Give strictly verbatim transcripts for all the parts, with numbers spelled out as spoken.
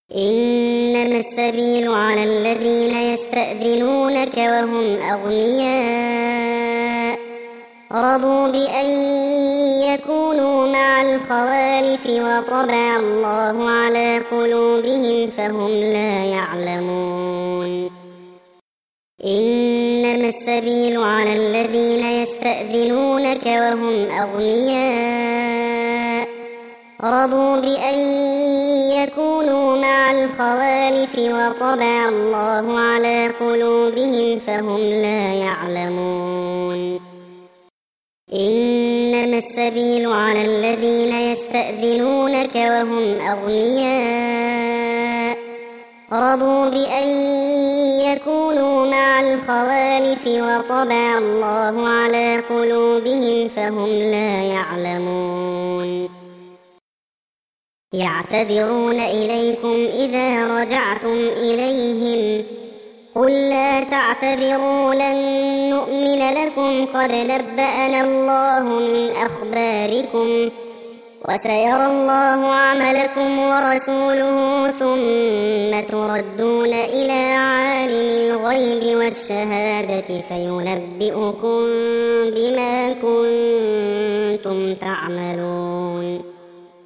إنما السبيل على الذين يستأذنونك وهم أغنياء رضوا بأن يكونوا مع الخوالف وطبع الله على قلوبهم فهم لا يعلمون. إنما السبيل على الذين يستأذنونك وهم أغنياء رضوا بأن يكونوا مع الخوالف وطبع الله على قلوبهم فهم لا يعلمون. إنما السبيل على الذين يستأذنونك وهم أغنياء رضوا بأن يكونوا مع الخوالف وطبع الله على قلوبهم فهم لا يعلمون. يعتذرون إليكم إذا رجعتم إليهم قل لا تعتذروا لن نؤمن لكم قد نبأنا الله من أخباركم وسيرى الله عملكم ورسوله ثم تردون إلى عالم الغيب والشهادة فينبئكم بما كنتم تعملون.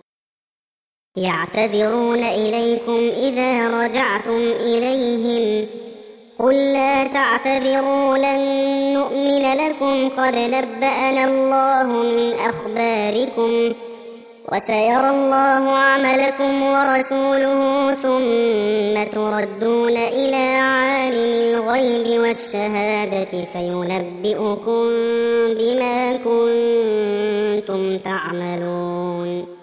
يعتذرون إليكم إذا رجعتم إليهم قل لا تعتذروا لن نؤمن لكم قد نبأنا الله من أخباركم وسيرى الله عملكم ورسوله ثم تردون إلى عالم الغيب والشهادة فينبئكم بما كنتم تعملون.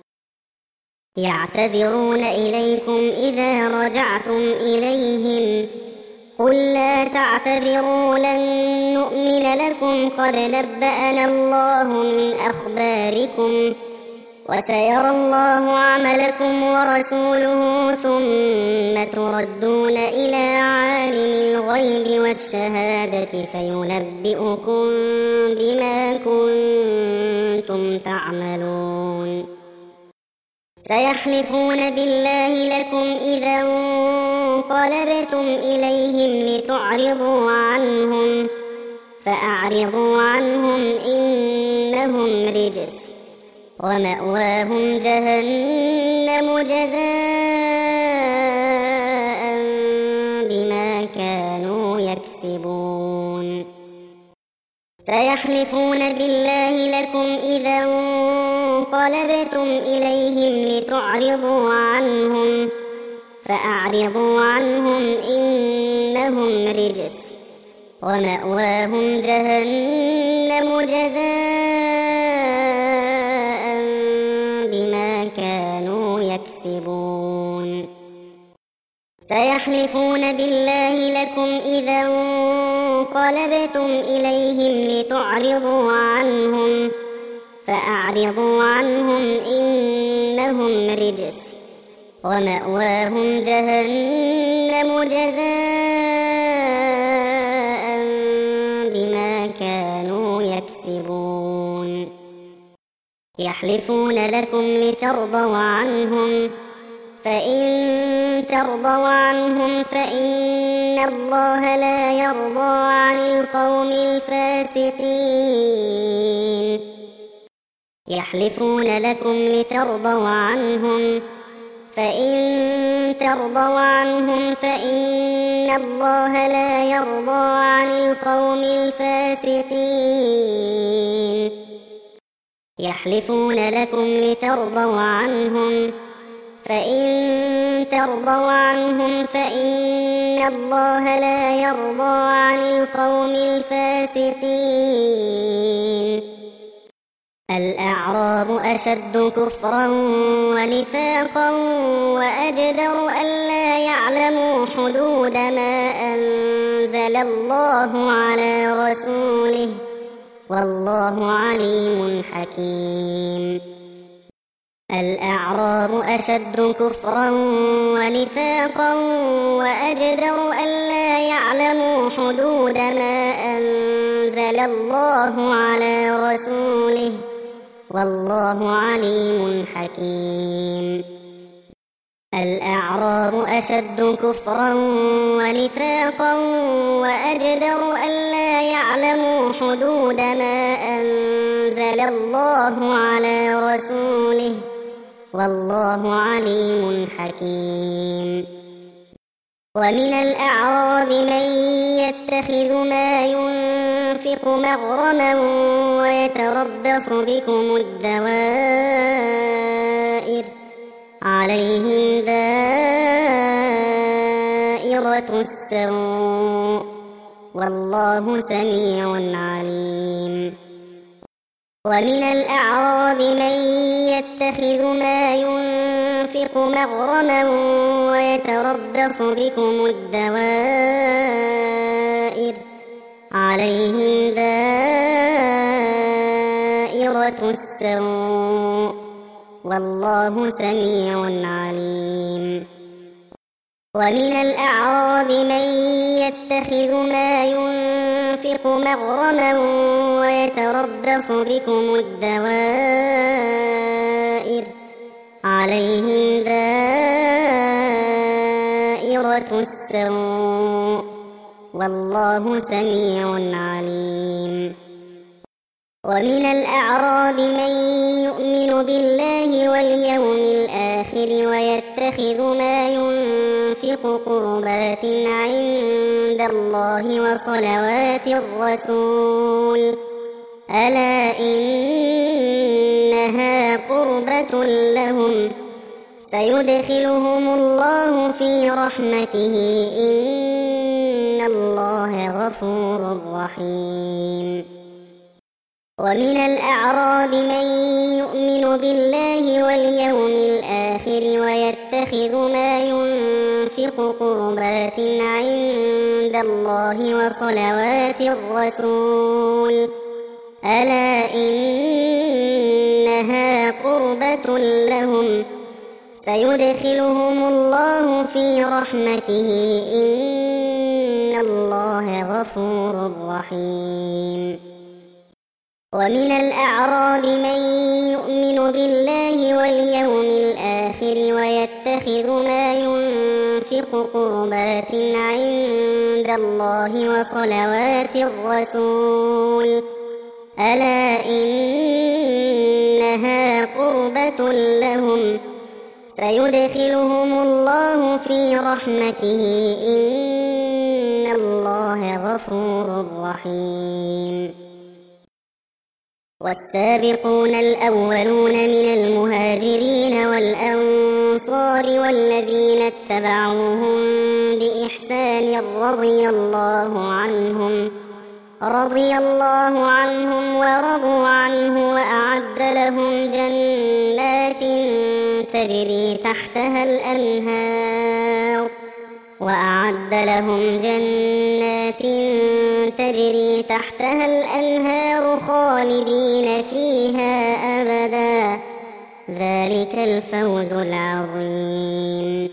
يعتذرون إليكم إذا رجعتم إليهم قل لا تعتذروا لن نؤمن لكم قد نبأنا الله من أخباركم وسيرى الله عملكم ورسوله ثم تردون إلى عالم الغيب والشهادة فينبئكم بما كنتم تعملون. سيحلفون بالله لكم إذا انقلبتم إليهم لتعرضوا عنهم فأعرضوا عنهم إنهم رجس ومأواهم جهنم جزاء بما كانوا يكسبون. سيحلفون بالله لكم إذا انقلبتم إليهم لتعرضوا عنهم فأعرضوا عنهم إنهم رجس ومأواهم جهنم جزاء بما كانوا يكسبون. سيحلفون بالله لكم إذا انقلبتم إليهم لتعرضوا عنهم فأعرضوا عنهم إنهم رجس ومأواهم جهنم جزاء بما كانوا يكسبون. يحلفون لكم لترضوا عنهم فإن ترضوا عنهم فإن الله لا يرضى عن القوم الفاسقين. يحلفون لكم لترضوا عنهم فإن ترضوا عنهم فإن الله لا يرضى عن القوم الفاسقين. يحلفون لكم لترضوا عنهم فإن ترضوا عنهم فإن الله لا يرضى عن القوم الفاسقين. الأعراب أشد كفرا ونفاقا وأجدر ألا يعلموا حدود ما أنزل الله على رسوله والله عليم حكيم. الأعراب أشد كفرا ونفاقا وأجدر ألا يعلموا حدود ما أنزل الله على رسوله والله عليم حكيم. الأعراب أشد كفرا ونفاقا وأجدر ألا يعلموا حدود ما أنزل الله على رسوله والله عليم حكيم. ومن الأعراب من يتخذ ما ينفق مغرما ويتربص بكم الدوائر عليهم دائرة السوء والله سميع عليم. ومن الأعراب من يتخذ ما ينفق مغرما ويتربص بكم الدوائر عليهم دائرة السوء والله سميع عليم. ومن الأعراب من يتخذ ما ينفق مغرما ويتربص بكم الدوائر عليهم دائرة السوء والله سميع عليم. ومن الأعراب من يؤمن بالله واليوم الآخر ويتخذ ما ينفق قربات عند الله وصلوات الرسول ألا إنها قربة لهم سيدخلهم الله في رحمته إن الله غفور رحيم. ومن الأعراب من يؤمن بالله واليوم الآخر ويتخذ ما ينفق قربات عند الله وصلوات الرسول ألا إنها قربة لهم سيدخلهم الله في رحمته إن الله غفور رحيم. ومن الأعراب من يؤمن بالله واليوم الآخر ويتخذ ما ينفق قربات عند الله وصلوات الرسول ألا إنها قربة لهم سيدخلهم الله في رحمته إن الله غفور رحيم. والسابقون الأولون من المهاجرين والأنصار والذين اتبعوهم بإحسان رضي الله عنهم رضي الله عنهم ورضوا عنه وأعد لهم جنات تجري تحتها الأنهار وأعد لهم جنات تجري تحتها الأنهار خالدين فيها أبدا ذلك الفوز العظيم.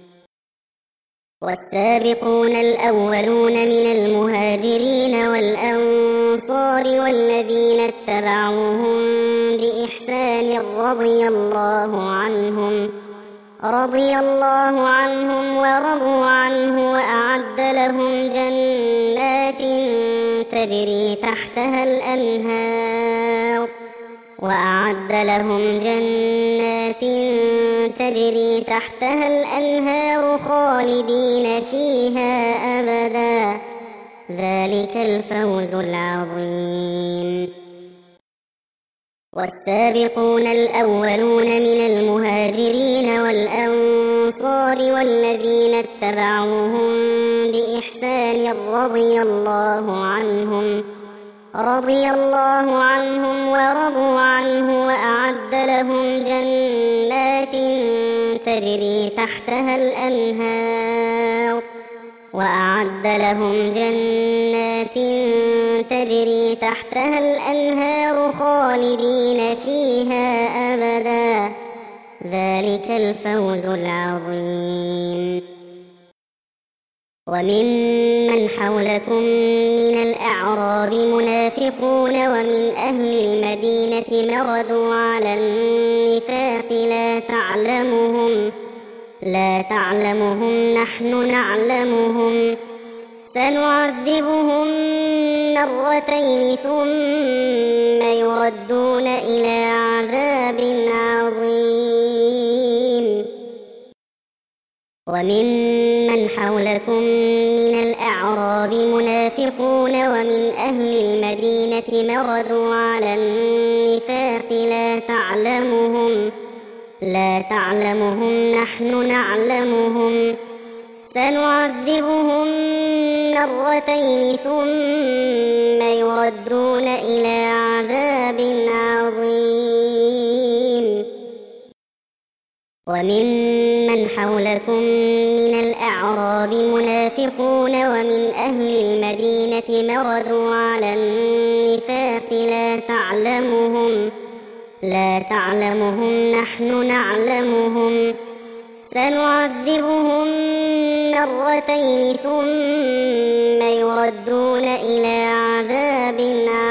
والسابقون الأولون من المهاجرين والأنصار والذين اتبعوهم بإحسان رضي الله عنهم رضي الله عنهم ورضوا عنه وأعد لهم جنات تجري تحتها الأنهار وأعد لهم جنات تجري تحتها الأنهار خالدين فيها أبدا ذلك الفوز العظيم. والسابقون الأولون من المهاجرين والأنصار والذين اتبعوهم بإحسان رضي الله عنهم رضي الله عنهم ورضوا عنه وأعد لهم جنات تجري تحتها الأنهار وأعد لهم جنات تجري تحتها الأنهار خالدين فيها أبدا ذلك الفوز العظيم. وممن حولكم من الأعراب منافقون ومن أهل المدينة مردوا على النفاق لا تعلمهم لا تعلمهم نحن نعلمهم سنعذبهم مرتين ثم يردون إلى عذاب عظيم. وممن حولكم من الأعراب منافقون ومن أهل المدينة مردوا على النفاق لا تعلمهم لا تعلمهم نحن نعلمهم سنعذبهم مرتين ثم يردون إلى عذاب عظيم. وممن حولكم من الأعراب منافقون ومن أهل المدينة مردوا على النفاق لا تعلمهم لا تعلمهم نحن نعلمهم سنعذبهم مرتين ثم يردون إلى عذاب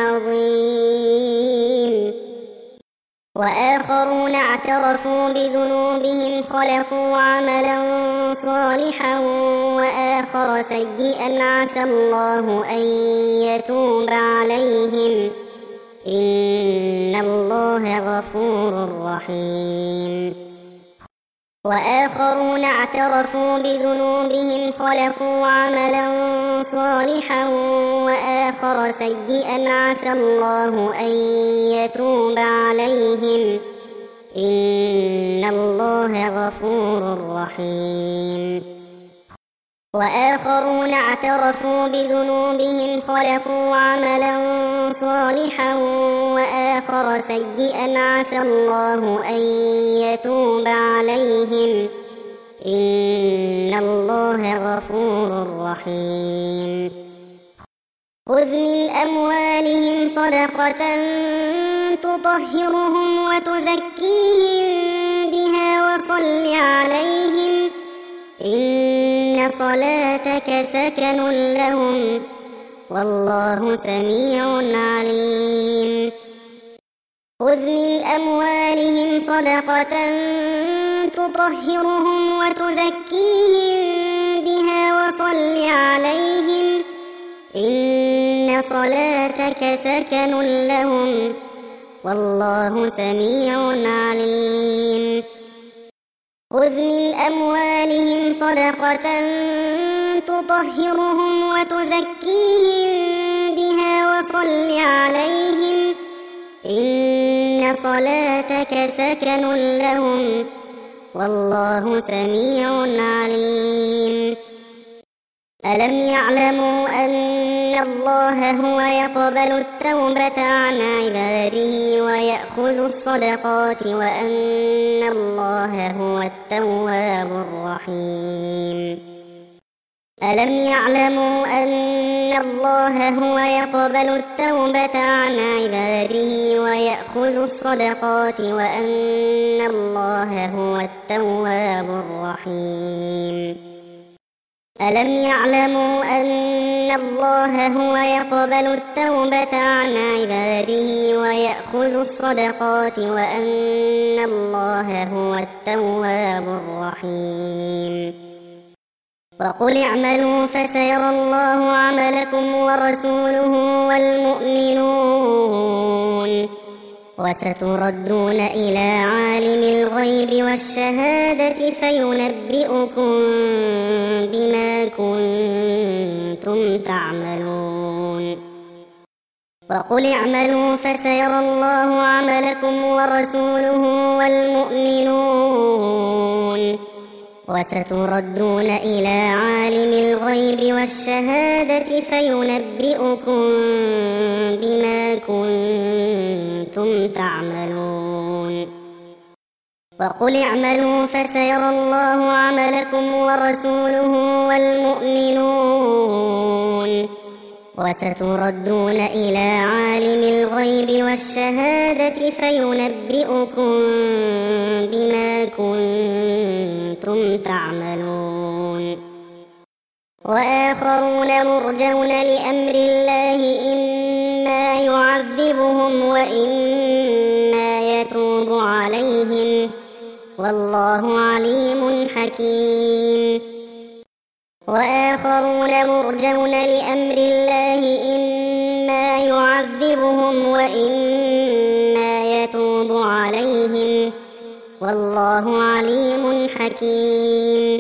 عظيم. وآخرون اعترفوا بذنوبهم خلقوا عملا صالحا وآخر سيئا عسى الله أن يتوب عليهم إن الله غفور رحيم. وآخرون اعترفوا بذنوبهم خلقوا عملا صالحا وآخر سيئا عسى الله أن يتوب عليهم إن الله غفور رحيم. وآخرون اعترفوا بذنوبهم خلقوا عملا صالحا وآخر سيئا عسى الله أن يتوب عليهم إن الله غفور رحيم. خذ من أموالهم صدقة تطهرهم وتزكيهم بها وصل عليهم إن صلاتك سكن لهم والله سميع عليم. خذ من أموالهم صدقة تطهرهم وتزكيهم بها وصل عليهم إن صلاتك سكن لهم والله سميع عليم. خذ من أموالهم صدقة تطهرهم وتزكيهم بها وصل عليهم إن صلاتك سكن لهم والله سميع عليم. ألم يعلموا أن الله هو يقبل التوبة عن عباده ويأخذ الصدقات وأن الله هو التواب الرحيم. ألم يعلموا أن الله هو يقبل التوبة عن عباده ويأخذ الصدقات وأن الله هو التواب الرحيم. ألم يعلموا أن الله هو يقبل التوبة عن عباده ويأخذ الصدقات وأن الله هو التواب الرحيم. وقل اعملوا فسيرى الله عملكم ورسوله والمؤمنون وستردون إلى عالم الغيب والشهادة فينبئكم بما كنتم تعملون. وقل اعملوا فسيرى الله عملكم ورسوله والمؤمنون وستردون إلى عالم الغيب والشهادة فينبئكم بما كنتم تعملون. وقل اعملوا فسيرى الله عملكم ورسوله والمؤمنون وستردون إلى عالم الغيب والشهادة فينبئكم بما كنتم تعملون. وآخرون مرجون لأمر الله إما يعذبهم وإما يتوب عليهم والله عليم حكيم. وآخرون مرجون لأمر الله إما يعذبهم وإما يتوب عليهم، والله عليم حكيم.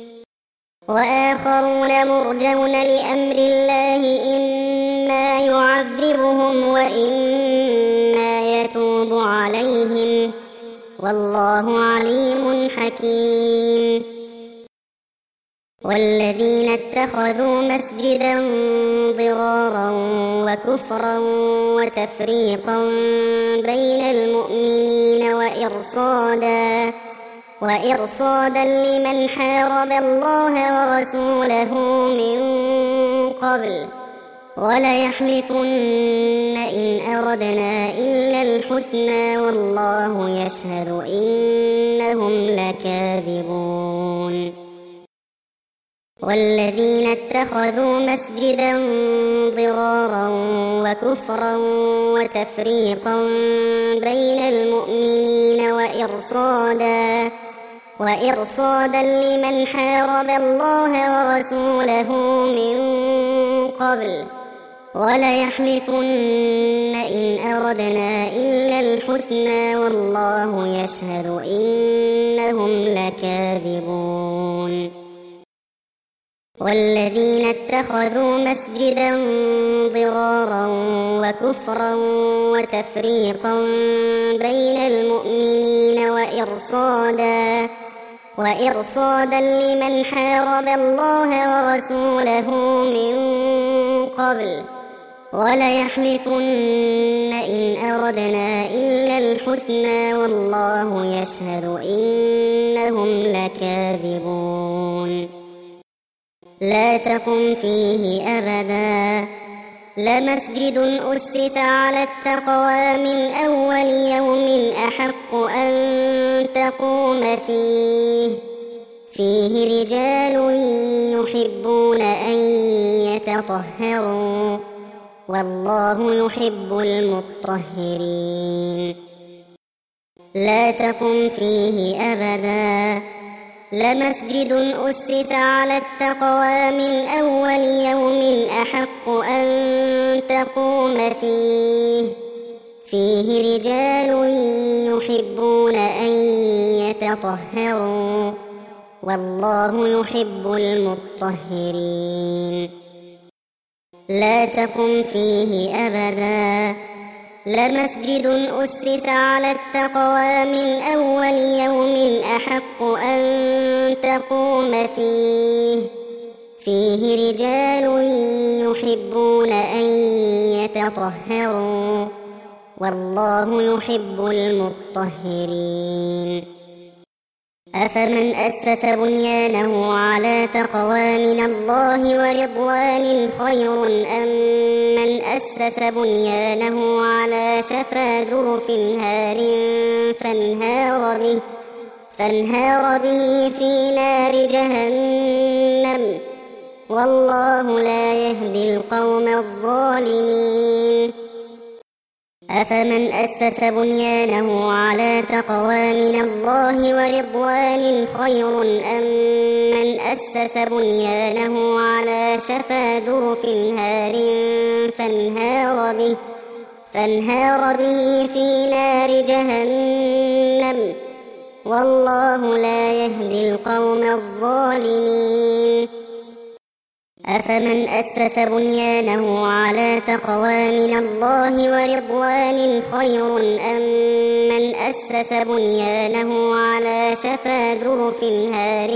وآخرون مرجون لأمر الله إما يعذبهم وإما يتوب عليهم، والله عليم حكيم. والذين اتخذوا مسجدا ضرارا وكفرا وتفريقا بين المؤمنين وإرصادا وإرصادا لمن حارب الله ورسوله من قبل وليحلفن إن أردنا إلا الحسنى والله يشهد إنهم لكاذبون. والذين اتخذوا مسجدا ضرارا وكفرا وتفريقا بين المؤمنين وإرصادا وإرصادا لمن حارب الله ورسوله من قبل وليحلفن إن أردنا إلا الحسنى والله يشهد إنهم لكاذبون. والذين اتخذوا مسجدا ضرارا وكفرا وتفريقا بين المؤمنين وإرصادا وإرصادا لمن حارب الله ورسوله من قبل وليحلفن إن أردنا إلا الحسنى والله يشهد إنهم لكاذبون. لا تقم فيه أبدا لمسجد أسس على التقوى من أول يوم أحق أن تقوم فيه فيه رجال يحبون أن يتطهروا والله يحب المطهرين. لا تقم فيه أبدا لمسجد أسس على التقوى من أول يوم أحق أن تقوم فيه فيه رجال يحبون أن يتطهروا والله يحب المطهرين. لا تقم فيه أبدا لمسجد أسس على التقوى من أول يوم أحق أن تقوم فيه فيه رجال يحبون أن يتطهروا والله يحب المطهرين. أفمن أسس بنيانه على تقوى من الله ورضوان خير أم من أسس بنيانه على شفا جرف هار فانهار به, فانهار به في نار جهنم والله لا يهدي القوم الظالمين. أفمن أسس بنيانه على تقوى من الله ورضوان خير أم من أسس بنيانه على شفا جرف هار فانهار به, فانهار به في نار جهنم والله لا يهدي القوم الظالمين. أفمن أسس بنيانه على تقوى من الله ورضوان خير أم من أسس بنيانه على شفا جرف هار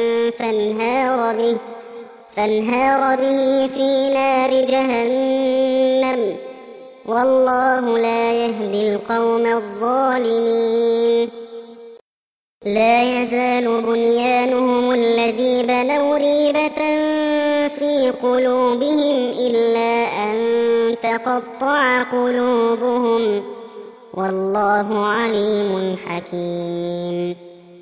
فانهار به, فانهار به في نار جهنم والله لا يهدي القوم الظالمين. لا يزال بنيانهم الذي بنوا ريبة في قلوبهم إلا أن تقطع قلوبهم والله عليم حكيم.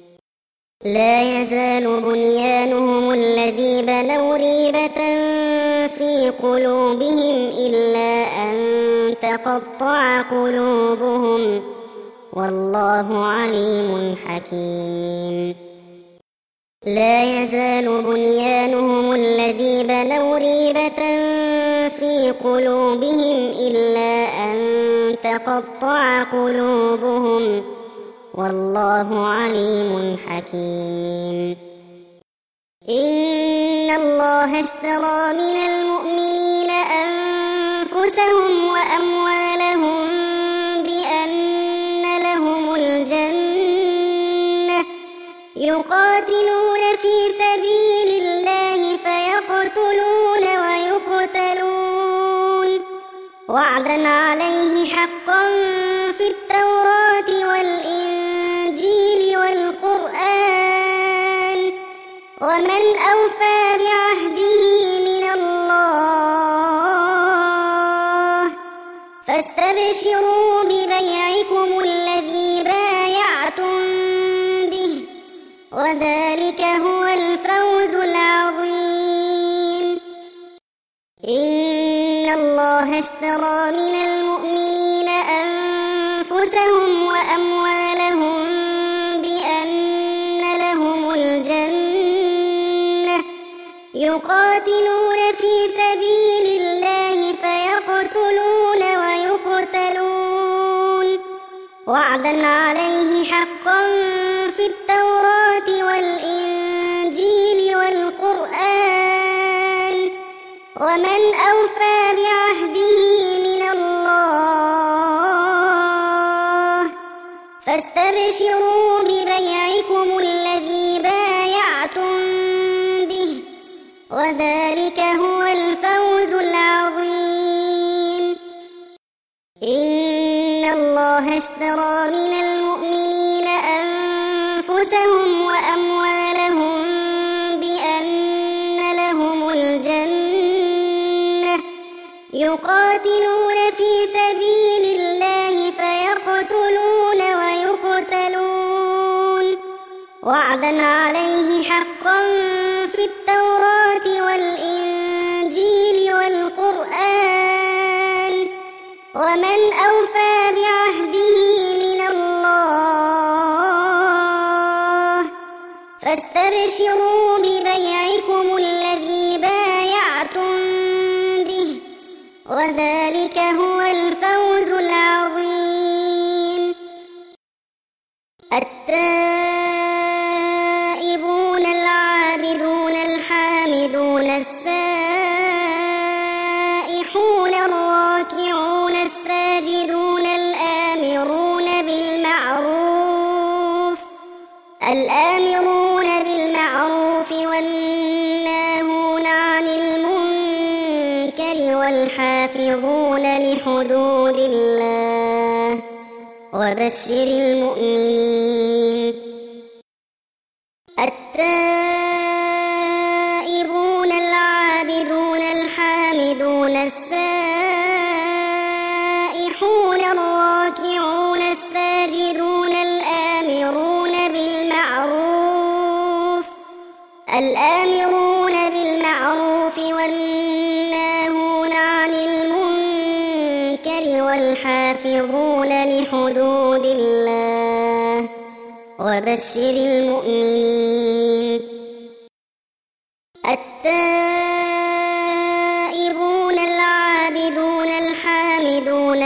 لا يزال بنيانهم الذي بنوا ريبة في قلوبهم إلا أن تقطع قلوبهم والله عليم حكيم. لا يزال بنيانهم الذي بنوا ريبة في قلوبهم إلا أن تقطع قلوبهم، والله عليم حكيم. إن الله اشترى من المؤمنين أنفسهم وأموالهم بأن لهم الجنة يقاتلون في سبيل الله فيقتلون ويقتلون وعدا عليه حقا في التوراة والإنجيل والقرآن، ومن أوفى بعهده من الله، فاستبشروا ببيعكم الذي بايعتم به، وذلك هو الفوز العظيم. إن الله اشترى من المؤمنين أنفسهم وأموالهم بأن لهم الجنة يقاتلون في سبيل الله فيقتلون ويقتلون وعدا عليه حقا في التوراة والإنجيل والقرآن، ومن أوفى بعهده من الله، فاستبشروا ببيعكم الذي بايعتم به، وذلك هو الفوز العظيم. إن الله اشترى من المؤمنين أنفسهم وأموالهم بأن لهم الجنة يقاتلون في سبيل الله فيقتلون ويقتلون وعدا عليه حقا في التوراة والإنجيل والقرآن، ومن أوفى بعهده من الله، فاستبشروا ببيعكم الذي بايعتم به، وذلك هو الفوز العظيم. التائبون العابدون الحامدون السائحون الراكعون الساجدون الآمرون بالمعروف الآمرون بالمعروف والناهون عن المنكر والحافظون لحدود الله، وبشر المؤمنين. التائبون العابدون الحامدون السائحون الراكعون الساجدون الآمرون بالمعروف الآمرون بالمعروف والناهون عن المنكر والحافظون لحدود الله، وبشر المؤمنين. التائبون العابدون الحامدون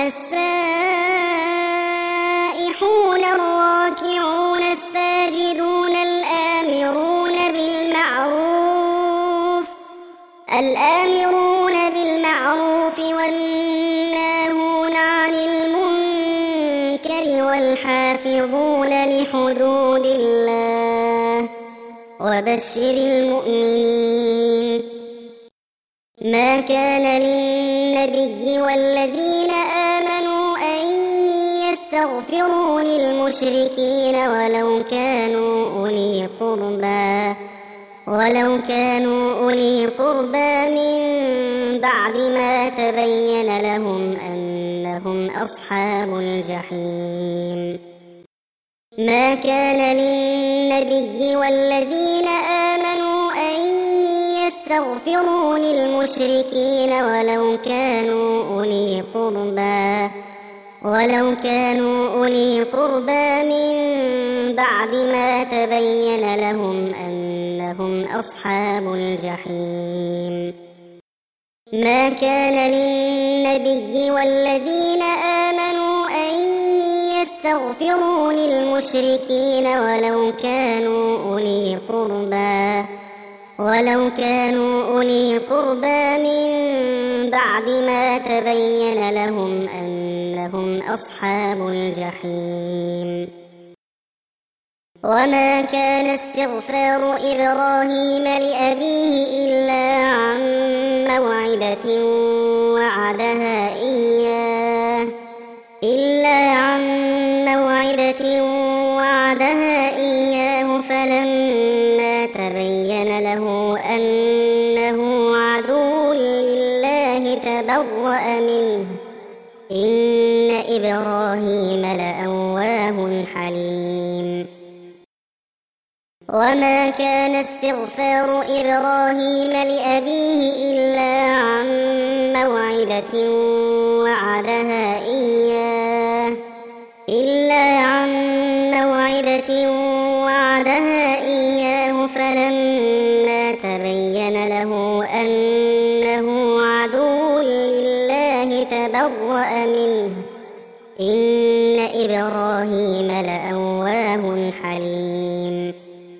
السائحون الراكعون الساجدون الآمرون بالمعروف الآمرون بالمعروف والناهون عن المنكر والحافظون لحدود الله، وبشر المؤمنين. ما كان للنبي والذين آمنوا أن يستغفروا للمشركين ولو كانوا أولي قربى ولو كانوا أولي قربى من بعد ما تبين لهم أنهم أصحاب الجحيم. ما كان للنبي والذين آمنوا أن يستغفروا للمشركين ولو كانوا أولي قربى ولو كانوا أولي قربى من بعد ما تبين لهم أنهم أصحاب الجحيم. ما كان للنبي والذين آمنوا أن يستغفروا للمشركين ولو كانوا أولي قربى ولو كانوا أولي قربى من بعد ما تبين لهم أنهم أصحاب الجحيم. وما كان استغفار إبراهيم لأبيه إلا عن موعدة وعدها إياه إلا عن موعدة وعدها إياه فلما تبين له أنه عدو لله تبرأ منه إن إبراهيم لأواه حليم. وما كان استغفار إبراهيم لأبيه إلا عن موعدة وعدها إياه إلا عن موعدة وعدها إياه فلما تبين له أنه عدو لله تبرأ منه إن إبراهيم لأواه حليم.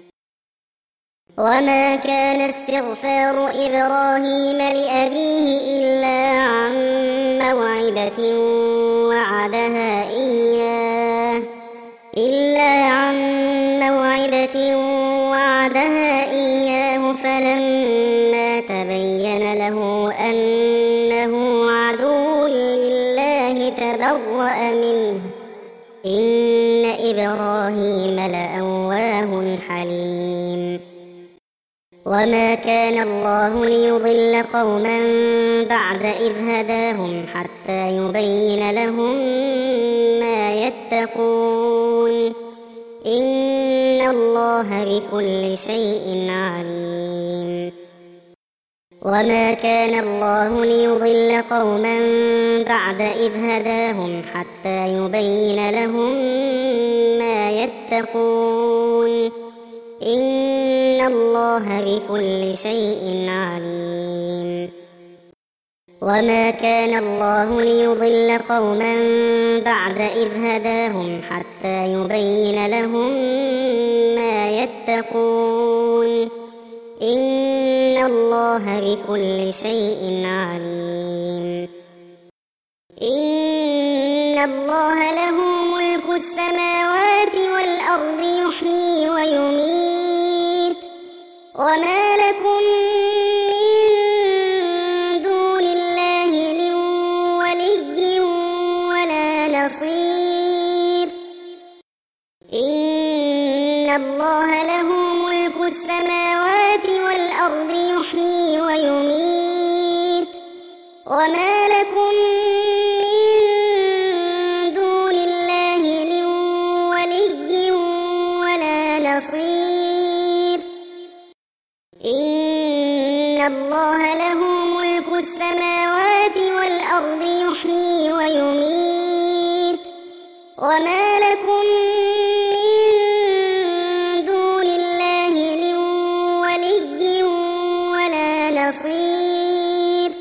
وما كان استغفار إبراهيم لأبيه إلا عن موعدة وعدها إياه إلا عن موعدة وعدها إياه فلما تبين له أنه عدو لله تبرأ منه إن إبراهيم لأواه حليم. وما كان الله ليضل قوما بعد إذ هداهم حتى يبين لهم ما يتقون إن الله بكل شيء عليم. وما كان الله ليضل قوما بعد إذ هداهم حتى يبين لهم ما يتقون إن الله بكل شيء عليم. وما كان الله ليضل قوما بعد إذ هداهم حتى يبين لهم ما يتقون إن الله بكل شيء عليم. إن الله له ملك السماوات والأرض يحيي ويميت وما لكم من دون الله من ولي ولا نصير. إن الله له ملك السماوات والأرض يحيي ويميت وما لكم من دون الله من ولي ولا نصير. إن الله له ملك السماوات والأرض يحيي ويميت وما لكم من دون الله من ولي ولا نصير.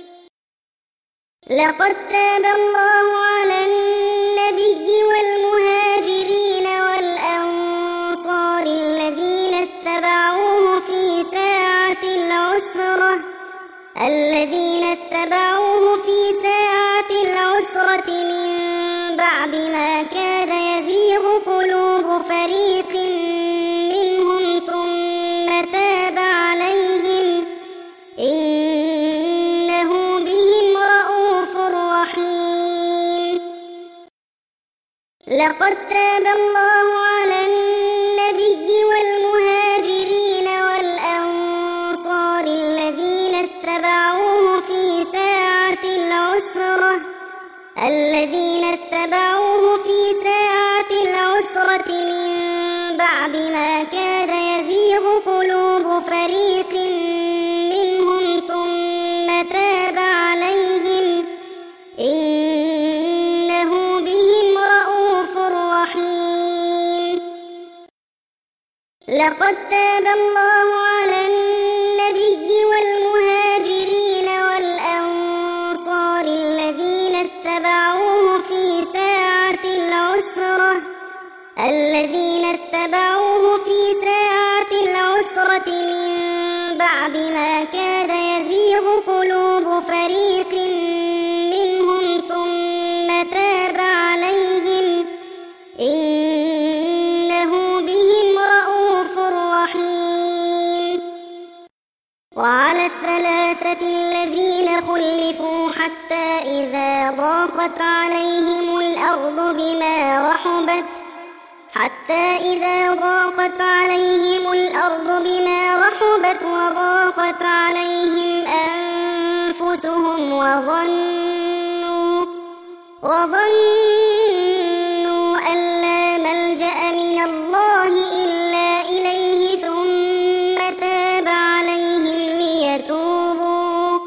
لقد تاب الله على النبي والمهاجرين والأنصار الذين اتبعوه في ساعة العسرة الذين اتبعوه في ساعة العسرة من بعد ما كاد يزيغ قلوب فريق منهم ثم تاب عليهم إنه بهم رءوف رحيم. لقد تاب الله على النبي والمهاجرين والأنصار الذين اتبعوه في ساعة العسرة الذين اتبعوه في ساعة العسرة من بعد ما كاد يزيغ قلوب فريق منهم ثم تاب عليهم إنه لقد تاب الله على النبي والمهاجرين والأنصار الذين اتبعوه في ساعة العسرة الذين اتبعوه في ساعة العسرة من بعد ما كاد يزيغ قلوب فريق منهم ثم تاب عليهم إنه بهم رءوف رحيم. وعلى الثلاثة الذين خلفوا حتى إذا ضاقت عليهم الأرض بما رحبت حتى إذا ضاقت عليهم الأرض بما رحبت وضاقت عليهم أنفسهم وظنوا وظنوا أن لا ملجأ من الله إلا إليه ثم تاب عليهم ليتوبوا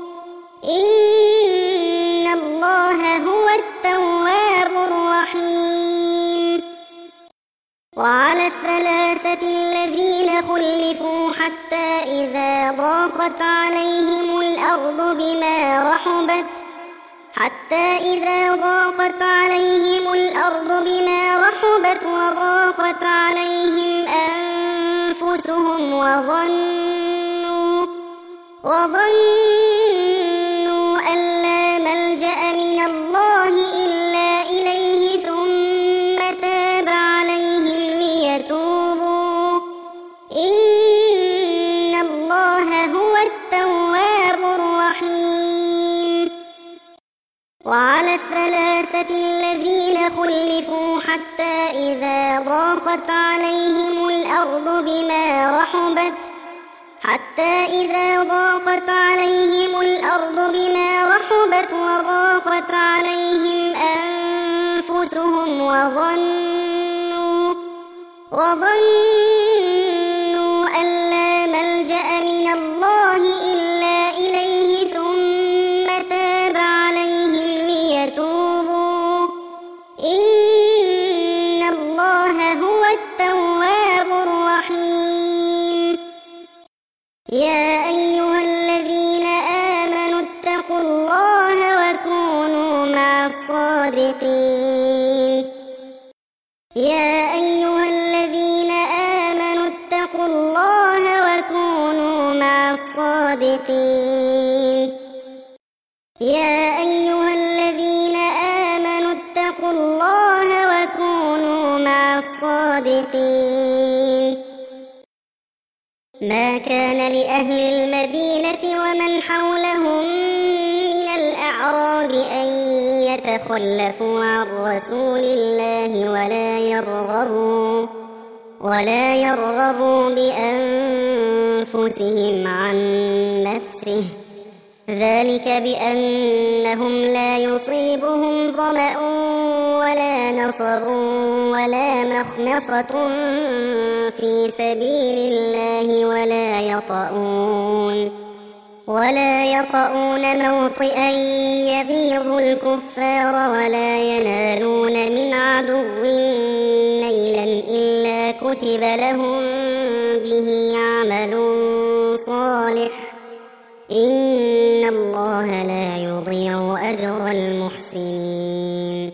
إن الله هو التواب الرحيم. وعلى الثلاثة الذين خلفوا حتى إذا ضاقت عليهم الأرض بما رحبت حتى إذا ضاقت عليهم الأرض بما رحبت وضاقت عليهم أنفسهم وظنوا وظنوا أن لا ملجأ من الله إلا إليه ثم تاب عليهم ليتوبوا إن الله هو التواب الرحيم. وعلى الثلاثة الذين خلفوا حتى إذا ضاقت عليهم الأرض بما رحبت حتى إذا ضاقت عليهم الأرض بما رحبت وضاقت عليهم أنفسهم وظنوا وظنوا أن لا ملجأ من الله إلا إليه ثم تاب عليهم ليتوبوا إن الله هو التواب الرحيم. يا أيها الذين آمنوا اتقوا الله وكونوا مع الصادقين يا أيها الذين آمنوا اتقوا الله وكونوا مع الصادقين يا أيها الذين آمنوا اتقوا الله وكونوا مع الصادقين. ما كان لأهل المدينة ومن حولهم من الأعراب أن يتخلفوا عن رسول الله ولا يرغبوا ولا يرغبوا بأنفسهم عن نفسه ذلك بأنهم لا يصيبهم ظمأ ولا نصب ولا مخمصة في سبيل الله ولا يطؤون ولا يطؤون موطئا يغيظ الكفار ولا ينالون من عدو نيلا إلا كتب لهم به عمل صالح إن الله لا يضيع أجر المحسنين.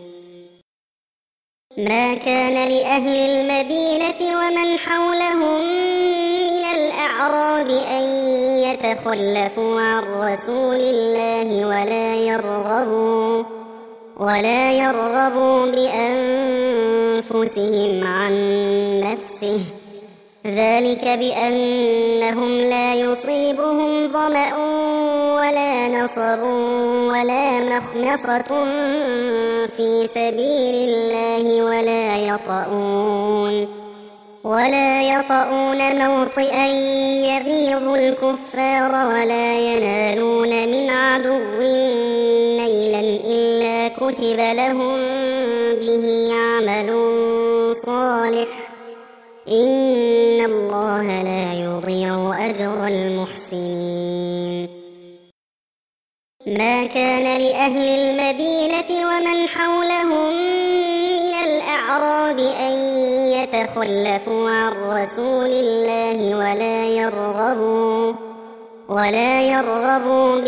ما كان لأهل المدينة ومن حولهم من الأعراب أن يتخلفوا عن رسول الله ولا يرغبوا ولا يرغبوا بأنفسهم عن نفسه ذلك بأنهم لا يصيبهم ظمأ ولا نصب ولا مخمصة في سبيل الله ولا يطؤون ولا يطؤون موطئا يغيظ الكفار ولا ينالون من عدو نيلا إلا كتب لهم به عمل صالح إن الله لا يضيع أجر المحسنين. ما كان لأهل المدينة ومن حولهم من الأعراب أن يتخلفوا عن رسول الله ولا يرغبوا ولا يرغبوا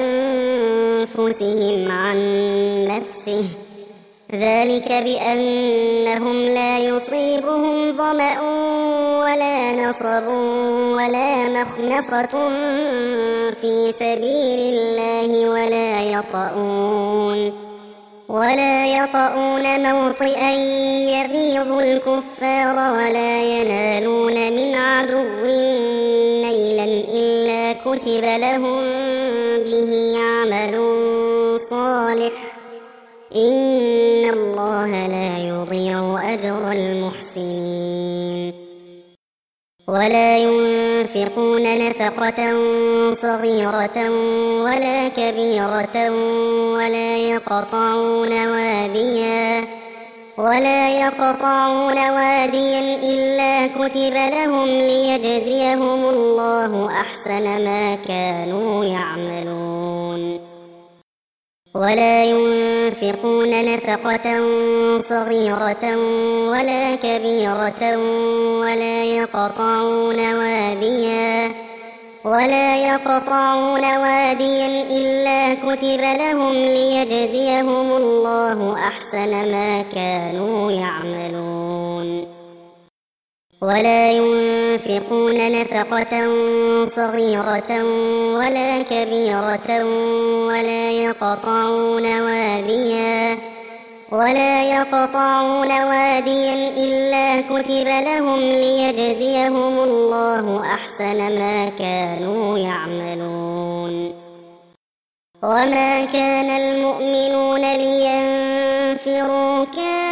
بأنفسهم عن نفسه، ذلك بأنهم لا يصيبهم ظمأ ولا نصب ولا مخمصة في سبيل الله ولا يطؤون ولا يطؤون موطئا يغيظ الكفار ولا ينالون من عدو نيلا إلا كتب لهم به عمل صالح، إن الله لا يضيع أجر المحسنين. ولا ينفقون نفقة صغيرة ولا كبيرة ولا يقطعون واديا ولا يقطعون واديا إلا كتب لهم ليجزيهم الله أحسن ما كانوا يعملون. ولا ينفقون نفقة صغيرة ولا كبيرة ولا يقطعون واديا ولا يقطعون واديا إلا كتب لهم ليجزيهم الله أحسن ما كانوا يعملون. ولا ينفقون نفقة صغيرة ولا كبيرة ولا يقطعون واديا ولا يقطعون واديا إلا كتب لهم ليجزيهم الله أحسن ما كانوا يعملون. وما كان المؤمنون لينفروا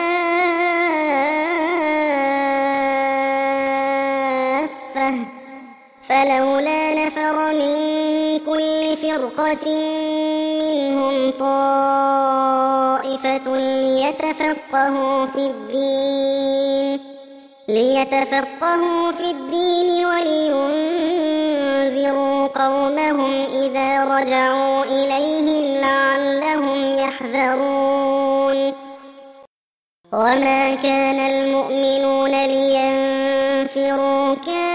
كافة، فلولا نفر من كل فرقة منهم طائفة ليتفقهوا في الدين ليتفقهوا في الدين ولينذروا قومهم إذا رجعوا إليهم لعلهم يحذرون. وما كان المؤمنون لينفروا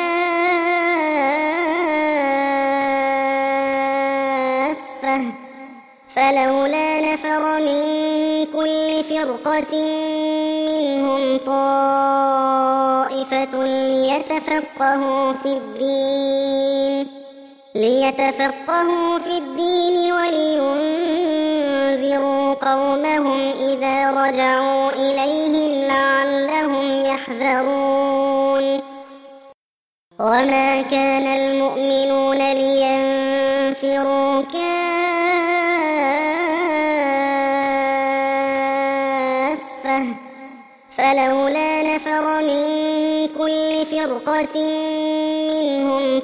كافة، فلولا نفر من كل فرقة منهم طائفة ليتفقهوا في الدين ليتفقهوا في الدين ولينذروا قومهم إذا رجعوا إليهم لعلهم يحذرون. وما كان المؤمنون لينفروا كافة، فلولا نفر من كل فرقة منهم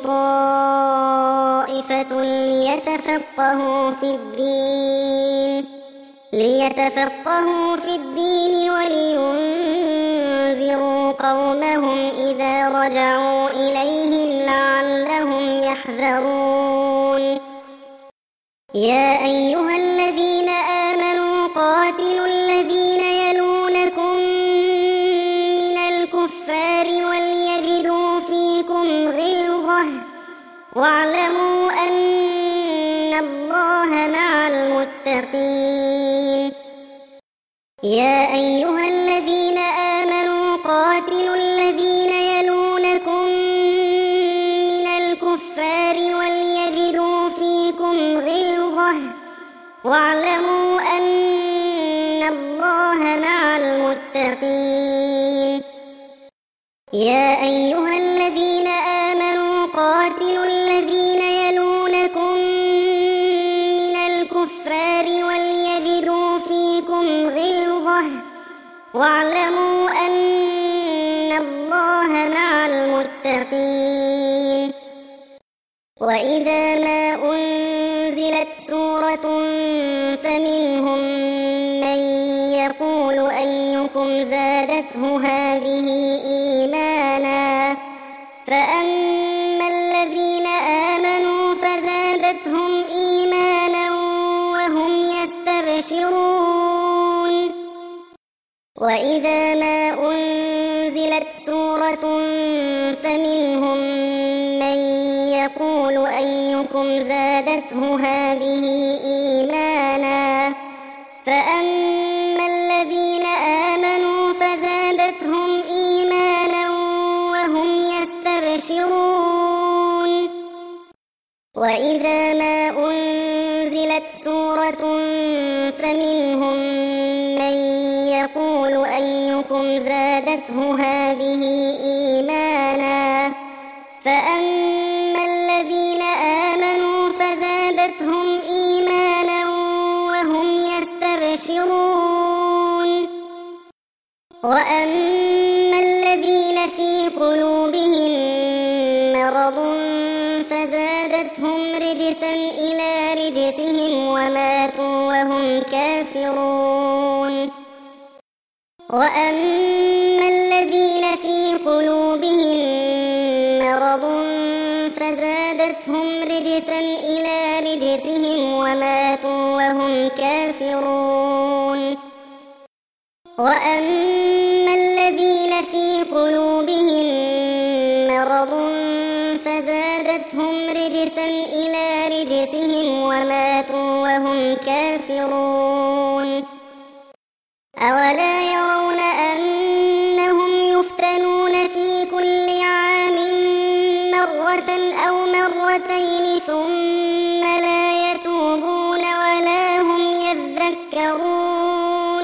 طائفة ليتفقهوا في الدين ليتفقهوا في الدين ولينذروا قومهم إذا رجعوا إليهم لعلهم يحذرون. يا أيها الذين آمنوا قاتلوا الذين يلونكم من الكفار وليجدوا فيكم غلظة واعلموا أن الله مع المتقين. يا أيها الذين آمنوا قاتلوا الذين يلونكم من الكفار وليجدوا فيكم غلظة واعلموا أن الله مع المتقين. يا أيها الذين آمنوا قاتلوا الذين يلونكم من الكفار وليجدوا فيكم غلظة واعلموا أن الله مع المتقين. وإذا ما أنزلت سورة فمنهم من يقول أيكم زادته هذه إيمانا، فأما الذين آمنوا فزادتهم إيمانا وهم يستبشرون. وإذا ما أنزلت سورة فمنهم من يقول أيكم زادته هذه إيمانا فأما الذين آمنوا فزادتهم إيمانا وهم يستبشرون وإذا ما أنزلت سورة فمنهم من يقول أيكم زادته هذه إيمانا فأما الذين آمنوا فزادتهم إيمانا وهم يستبشرون وأما الذين في قلوبهم مرض فزادتهم رجسا إلى رجسهم وماتوا وهم كافرون وأما الذين في قلوبهم مرض فزادتهم رجسا إلى رجسهم وماتوا وهم كافرون وأما الذين في قلوبهم مرض فزادتهم رجسا إلى رجسهم وماتوا وهم كافرون أولا يرون أنهم يفتنون في كل عام مرة أو مرتين ثم لا يتوبون ولا هم يذكرون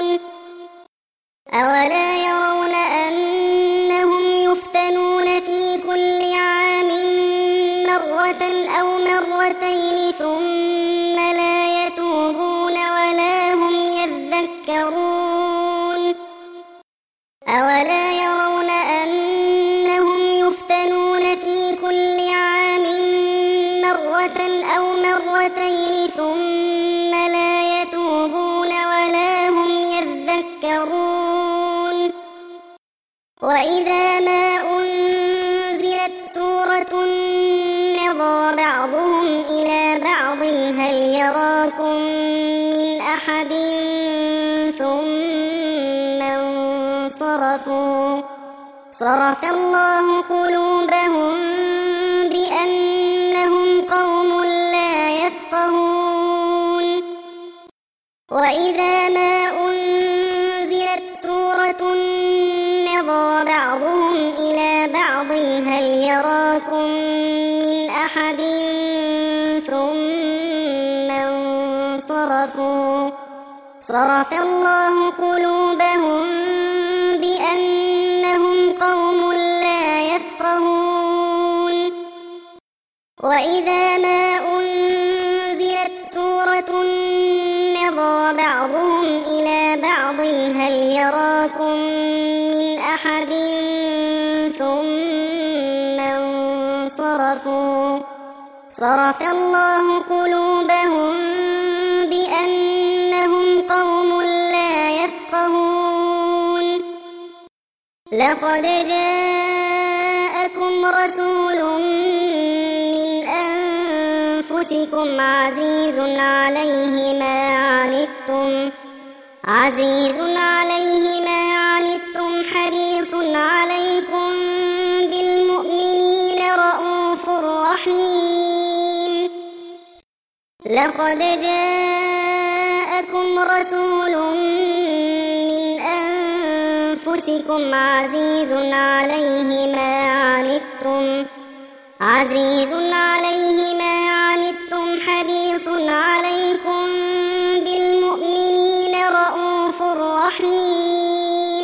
أولا يرون أنهم يفتنون في كل عام مرة أو مرتين ثم لا يتوبون ولا هم يذكرون أولا يرون أنهم يفتنون في كل عام مرة أو مرتين ثم لا يتوبون ولا هم يذكرون وإذا ما أنزلت سورة نظر بعضهم إلى بعض هل يراكم من أحد ثم انصرفوا صرف الله قلوبهم بأنهم قوم لا يفقهون وإذا ما أنزلت سورة نظر بعضهم إلى بعض هل يراكم من أحد ثم انصرفوا صرف الله قلوبهم بأنهم قوم لا يفقهون وإذا ما أنزلت سورة نظر بعضهم إلى بعض هل يراكم من أحد ثم انصرفوا صرف الله قلوبهم بأنهم قوم لا يفقهون لقد جاءكم رسول من أنفسكم عزيز عليه ما عنتم عزيز عليه ما عنتم حريص عليكم بالمؤمنين رؤوف رحيم لقد جاءكم رسول من أنفسكم عزيز عليه ما عنتم عزيز عليه ما عنتم حريص عليكم بالمؤمنين رؤوف رحيم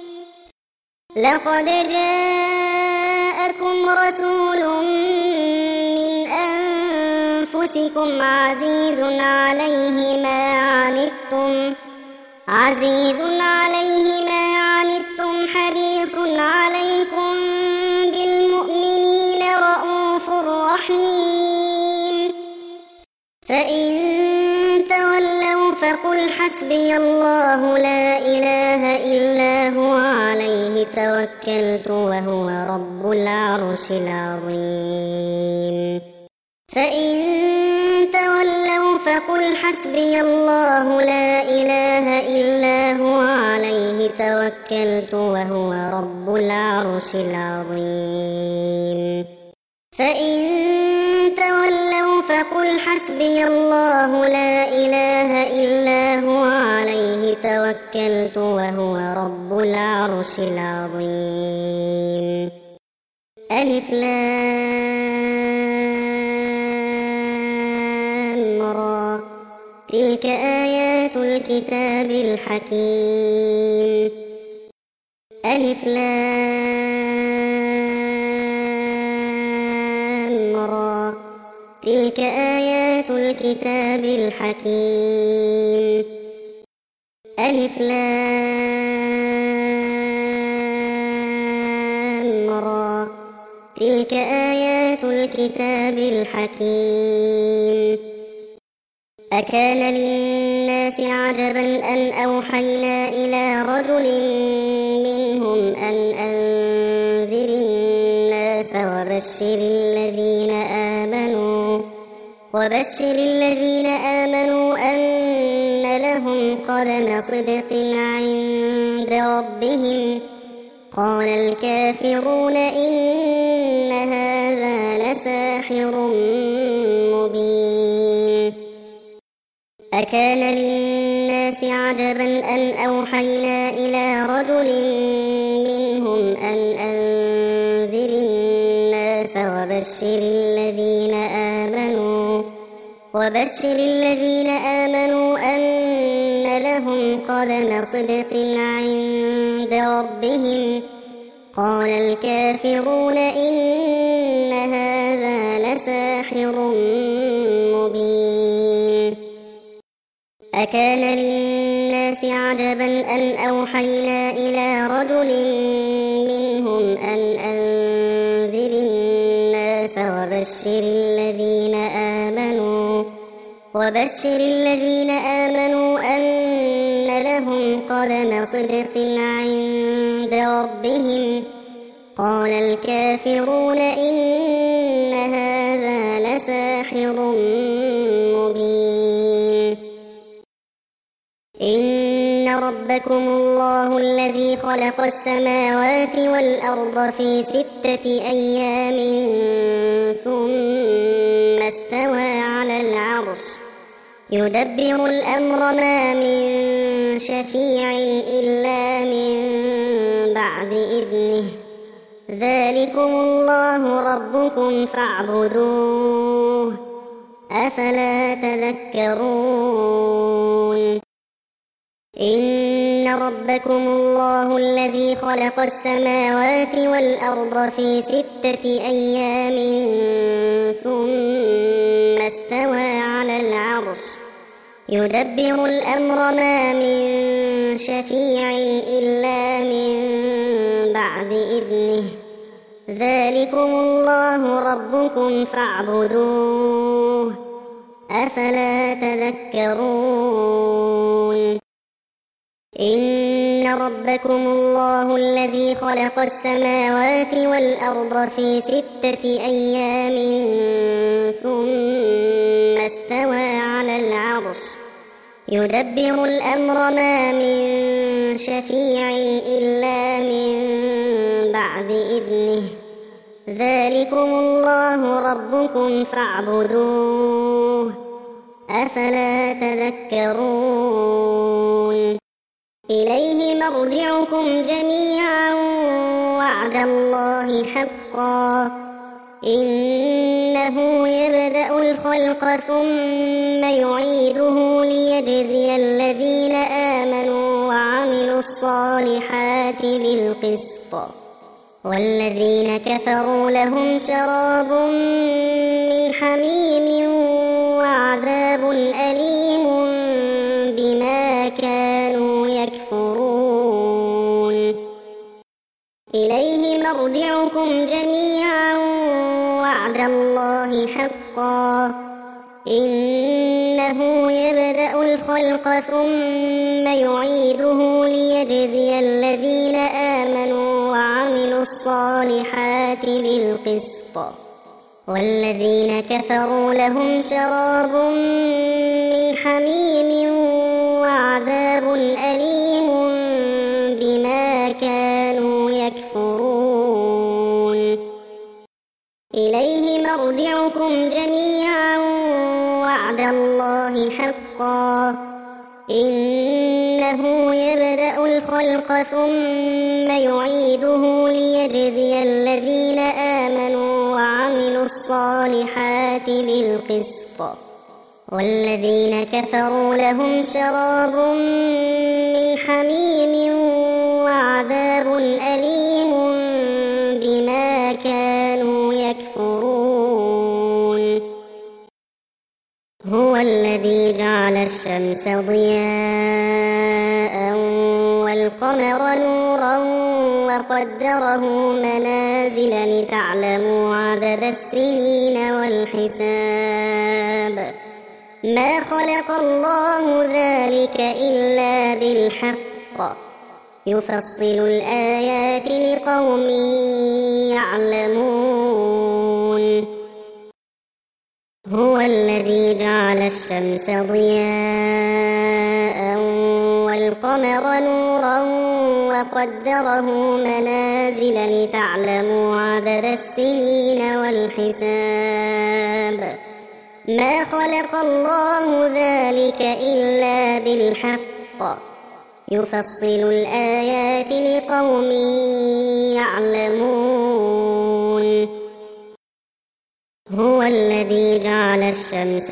لقد جاءكم رسول من أنفسكم عزيز عليه ما عنتم عزيز عليه ما عنتم حريص عليكم بالمؤمنين رؤوف رحيم فإن تولوا فقل حسبي الله لا إله إلا هو عليه توكلت وهو رب العرش العظيم فإن تولوا فقل حسبي الله لا إله إلا هو عليه توكلت وهو رب العرش العظيم فإن تولوا فقل حسبي الله لا إله إلا هو عليه توكلت وهو رب العرش العظيم ألف لام را تلك آيات الكتاب الحكيم ألف لام را تلك آيات الكتاب الحكيم ألف لام را تلك آيات الكتاب الحكيم أكان للناس عجبا أن أوحينا إلى رجل منهم أن أنذر الناس وبشر الذين آمنوا وبشر الذين آمنوا أن لهم قدم صدق عند ربهم قال الكافرون إن هذا لساحر مبين أكان للناس عجبا أن أوحينا إلى رجل منهم أن أنذر الناس وبشر الذين آمنوا وبشر الذين آمنوا أن لهم قدم صدق عند ربهم قال الكافرون إن هذا لساحر مبين أكان للناس عجبا أن أوحينا إلى رجل منهم أن أنذر الناس وبشر الذين آمنوا وبشر الذين آمنوا أن لهم قدم صدق عند ربهم قال الكافرون إن هذا لساحر مبين إن ربكم الله الذي خلق السماوات والأرض في ستة أيام ثم استوى على العرش يدبر الأمر ما من شفيع إلا من بعد إذنه ذلكم الله ربكم فاعبدوه أفلا تذكرون إن ربكم الله الذي خلق السماوات والأرض في ستة أيام ثم استوى على العرش يدبر الأمر ما من شفيع إلا من بعد إذنه ذلكم الله ربكم فاعبدوه أفلا تذكرون إن ربكم الله الذي خلق السماوات والأرض في ستة أيام ثم استوى على العرش يدبر الأمر ما من شفيع إلا من بعد إذنه ذلكم الله ربكم فاعبدوه أفلا تذكرون إليه مرجعكم جميعا وعد الله حقا إنه يبدأ الخلق ثم يعيده ليجزي الذين آمنوا وعملوا الصالحات بالقسط والذين كفروا لهم شراب من حميم وعذاب أليم بما كانوا يكفرون إليه مرجعكم جميعا وعد الله حقا إنه يبدأ الخلق ثم يعيده ليجزي الذين آمنوا وعملوا الصالحات بالقسط والذين كفروا لهم شراب من حميم وعذاب أليم بما كانوا يكفرون إليه مرجعكم جميعا وعد الله حقا إنه يبدأ الخلق ثم يعيده ليجزي الذين آمنوا وعملوا الصالحات بالقسط والذين كفروا لهم شراب من حميم وعذاب أليم بما كانوا يكفرون هو الذي جعل الشمس ضياء والقمر نورا وقدره منازل لتعلموا عدد السنين والحساب ما خلق الله ذلك إلا بالحق يفصل الآيات لقوم يعلمون هو الذي جعل الشمس ضياء والقمر نورا وقدره منازل لتعلموا عدد السنين والحساب ما خلق الله ذلك إلا بالحق يفصل الآيات لقوم يعلمون هو الذي جعل الشمس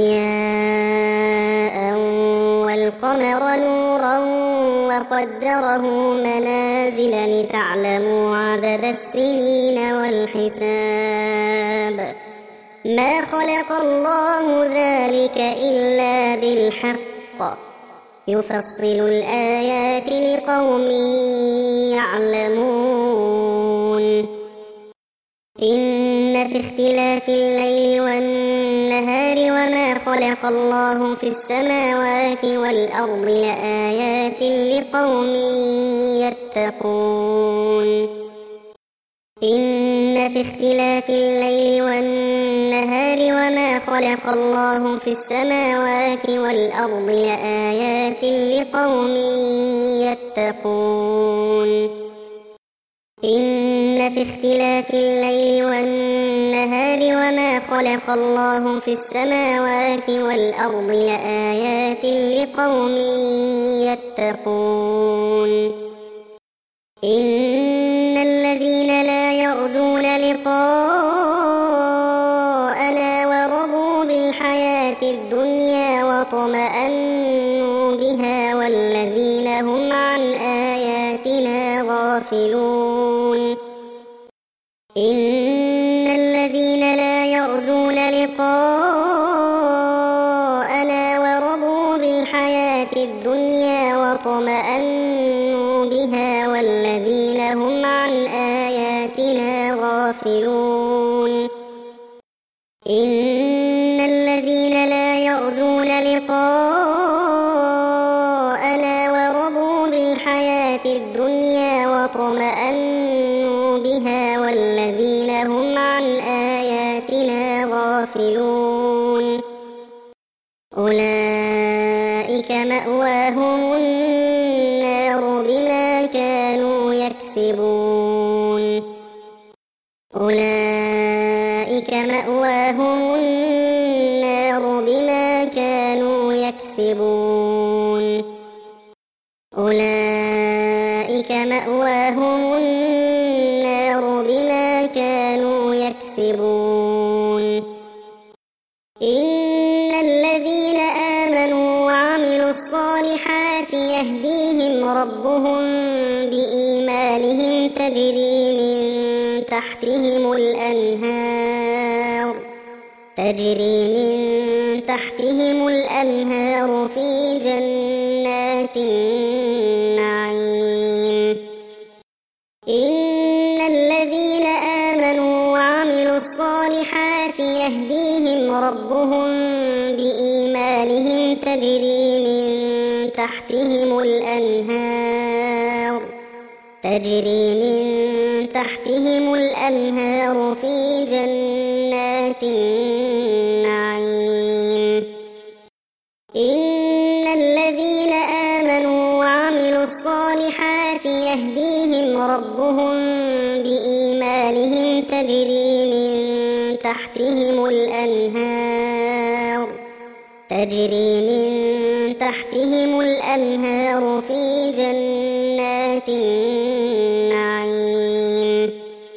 ضياء والقمر نورا وقدره منازل لتعلموا عدد السنين والحساب ما خلق الله ذلك إلا بالحق يفصل الآيات لقوم يعلمون إن في اختلاف الليل والنهار وما خلق الله في السماوات والأرض لآيات لقوم يتقون إن في اختلاف الليل والنهار وما خلق الله في السماوات والأرض لآيات لقوم يتقون إن في اختلاف الليل والنهار وما خلق الله في السماوات والأرض لآيات لقوم يتقون إن الذين لا يرجون لقاءنا ورضوا بالحياة الدنيا واطمأنوا بها والذين هم عن آياتنا غافلون إن الذين لا يرجون لقاءنا ورضوا بالحياة الدنيا واطمأنوا بها والذين هم عن آياتنا غافلون إن الذين لا يرجون لقاءنا ورضوا بالحياة الدنيا واطمأنوا بها والذين هم عن آياتنا غافلون أولئك مأواهم النار بما كانوا يكسبون أولئك مأواهم النار بما كانوا يكسبون أولئك مأواهم النار بما كانوا يكسبون إن الذين آمنوا وعملوا الصالحات يهديهم ربهم بإيمانهم تجري من تحتهم الأنهار تجري من تحتهم الأنهار في جنات النعيم إن الذين آمنوا وعملوا الصالحات يهديهم ربهم بإيمانهم تجري من تحتهم الأنهار تجري من تحتهم الأنهار في جنات جنات النعيم إن الذين آمنوا وعملوا الصالحات يهديهم ربهم بإيمانهم تجري من تحتهم الأنهار تجري من تحتهم الأنهار في جنات النعيم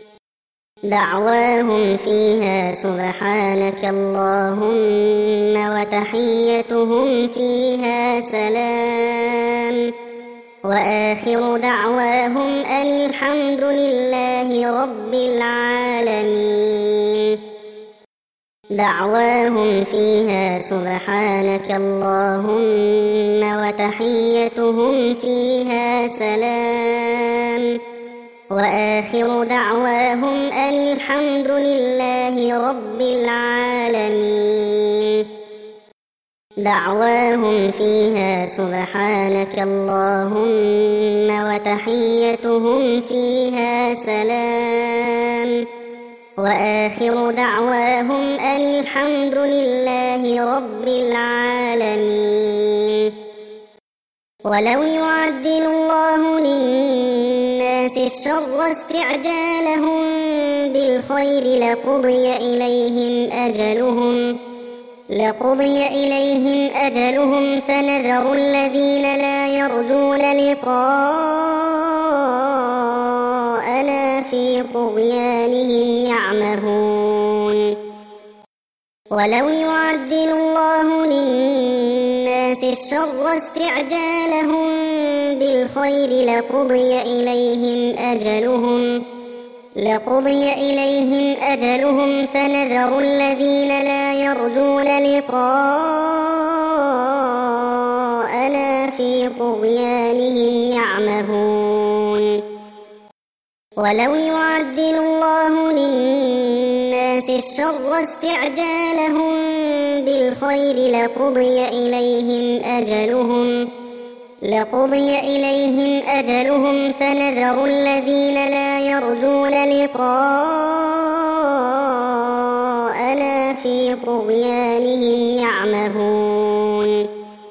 دعواهم فيها سبحانك اللهم وتحيتهم فيها سلام وآخر دعواهم أن الحمد لله رب العالمين دعواهم فيها سبحانك اللهم وتحيتهم فيها سلام وآخر دعواهم أن الحمد لله رب العالمين دعواهم فيها سبحانك اللهم وتحيتهم فيها سلام وآخر دعواهم أن الحمد لله رب العالمين ولو يعجل الله للناس الشر استعجالهم بالخير لقضي إليهم أجلهم لقضي إليهم أجلهم فنذر الذين لا يرجون لقاءنا في طغيانهم يعمهون ولو يعجل الله للناس الشر استعجالهم بالخير لقضي إليهم أجلهم لقضي إليهم أجلهم فنذر الذين لا يرجون لقاءنا في طغيانهم يعمهون ولو يعجل الله للناس الشر استعجالهم بالخير لقضي إليهم أجلهم لقضي إليهم أجلهم فنذر الذين لا يرجون لقاءنا في طغيانهم يعمهون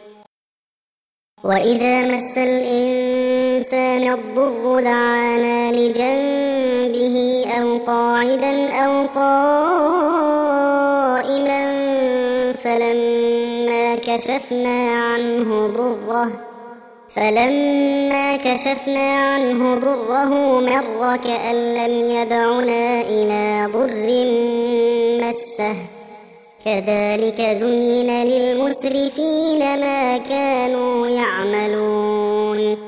وإذا مس الإنسان الضر دعانا لجنبه أو قاعدا أو قائما فلما كشفنا عنه ضره فلما كشفنا عنه ضره مر كأن لم يدعنا إلى ضر مسه كذلك زين للمسرفين ما كانوا يعملون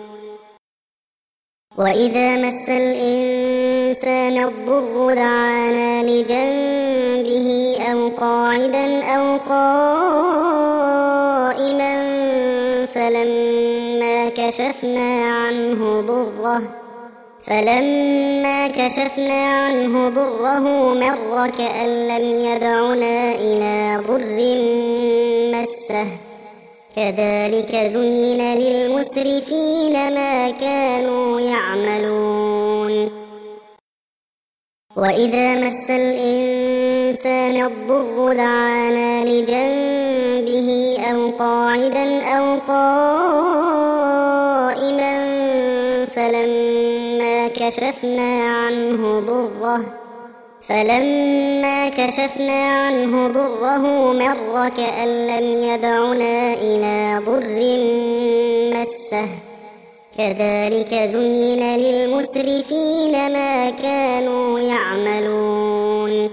وإذا مس الإنسان الضر دعانا لجنبه أو قاعدا أو قائما فلما كشفنا عنه ضره فلما كشفنا عنه ضره مر كأن لم يدعنا إلى ضر مسه كذلك زين للمسرفين ما كانوا يعملون وإذا مس الإنسان الضر دعانا لجنبه أو قاعدا أو قائما فلما كشفنا عنه ضره فلما كشفنا عنه ضره مر كأن لم يدعنا إلى ضر مسه كذلك زين للمسرفين ما كانوا يعملون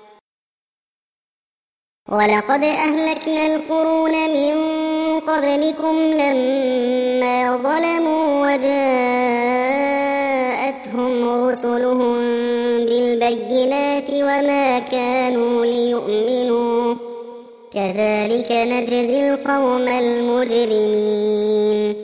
ولقد أهلكنا القرون من قبلكم لما ظلموا وجاءتهم رسلهم بالبينات وما كانوا ليؤمنوا كذلك نجزي القوم المجرمين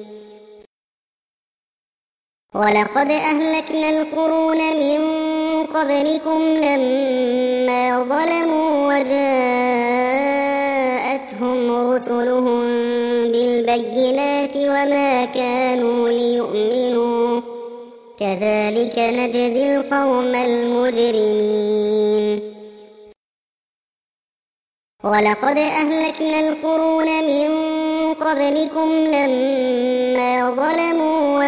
ولقد أهلكنا القرون من قبلكم لما ظلموا وجاءتهم رسلهم بالبينات وما كانوا ليؤمنوا كذلك نجزي القوم المجرمين ولقد أهلكنا القرون من قبلكم لما ظلموا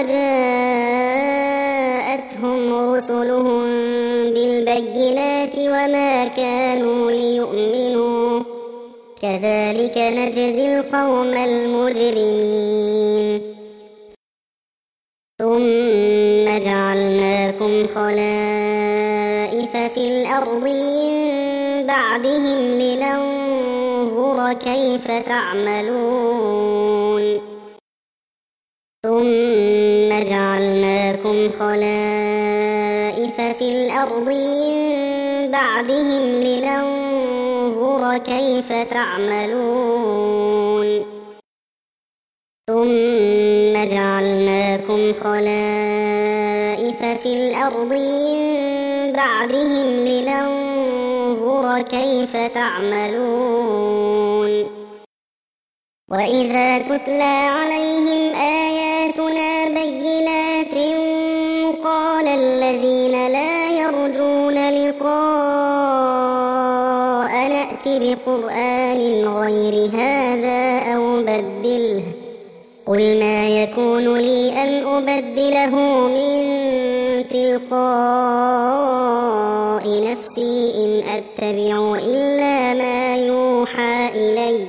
وجاءتهم رسلهم بالبينات وما كانوا ليؤمنوا كذلك نجزي القوم المجرمين. ثم جعلناكم خلائف في الأرض من بعدهم لننظر كيف تعملون. ثم جعلناكم خلائف في الأرض من بعدهم لننظر كيف تعملون. ثم جعلناكم خلائف في الأرض من بعدهم لننظر كيف تعملون. وإذا تتلى عليهم آياتنا بينات قال الذين لا يرجون لقاء نأت بقرآن غير هذا أو بدله قل ما يكون لي أن أبدله من تلقاء نفسي إن أتبع إلا ما يوحى إلي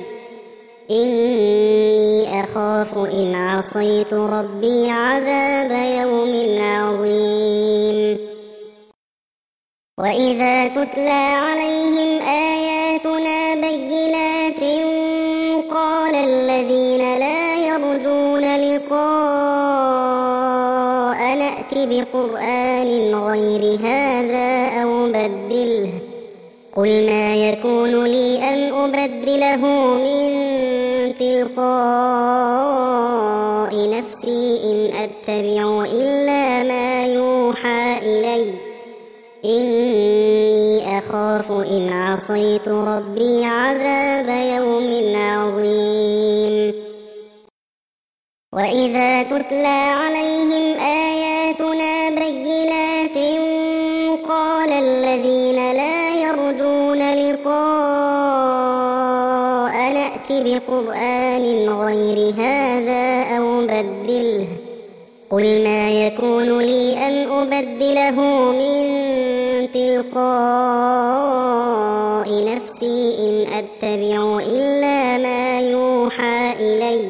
إني أخاف إن عصيت ربي عذاب يوم عظيم. وإذا تتلى عليهم آياتنا بينات قال الذين لا يرجون لقاء نأت بقرآن غير هذا أو بدله قل ما يكون لي أن أبدله من تلقاء نفسي إن أتبع إلا ما يوحى إلي إني أخاف إن عصيت ربي عذاب يوم عظيم. وإذا تتلى عليهم آياتنا بينات قال الذين لا يرجون لقاء نأت بقرآن غير هذا أو بدله قل ما يكون لي أن أبدله من تلقاء نفسي إن أتبع إلا ما يوحى إلي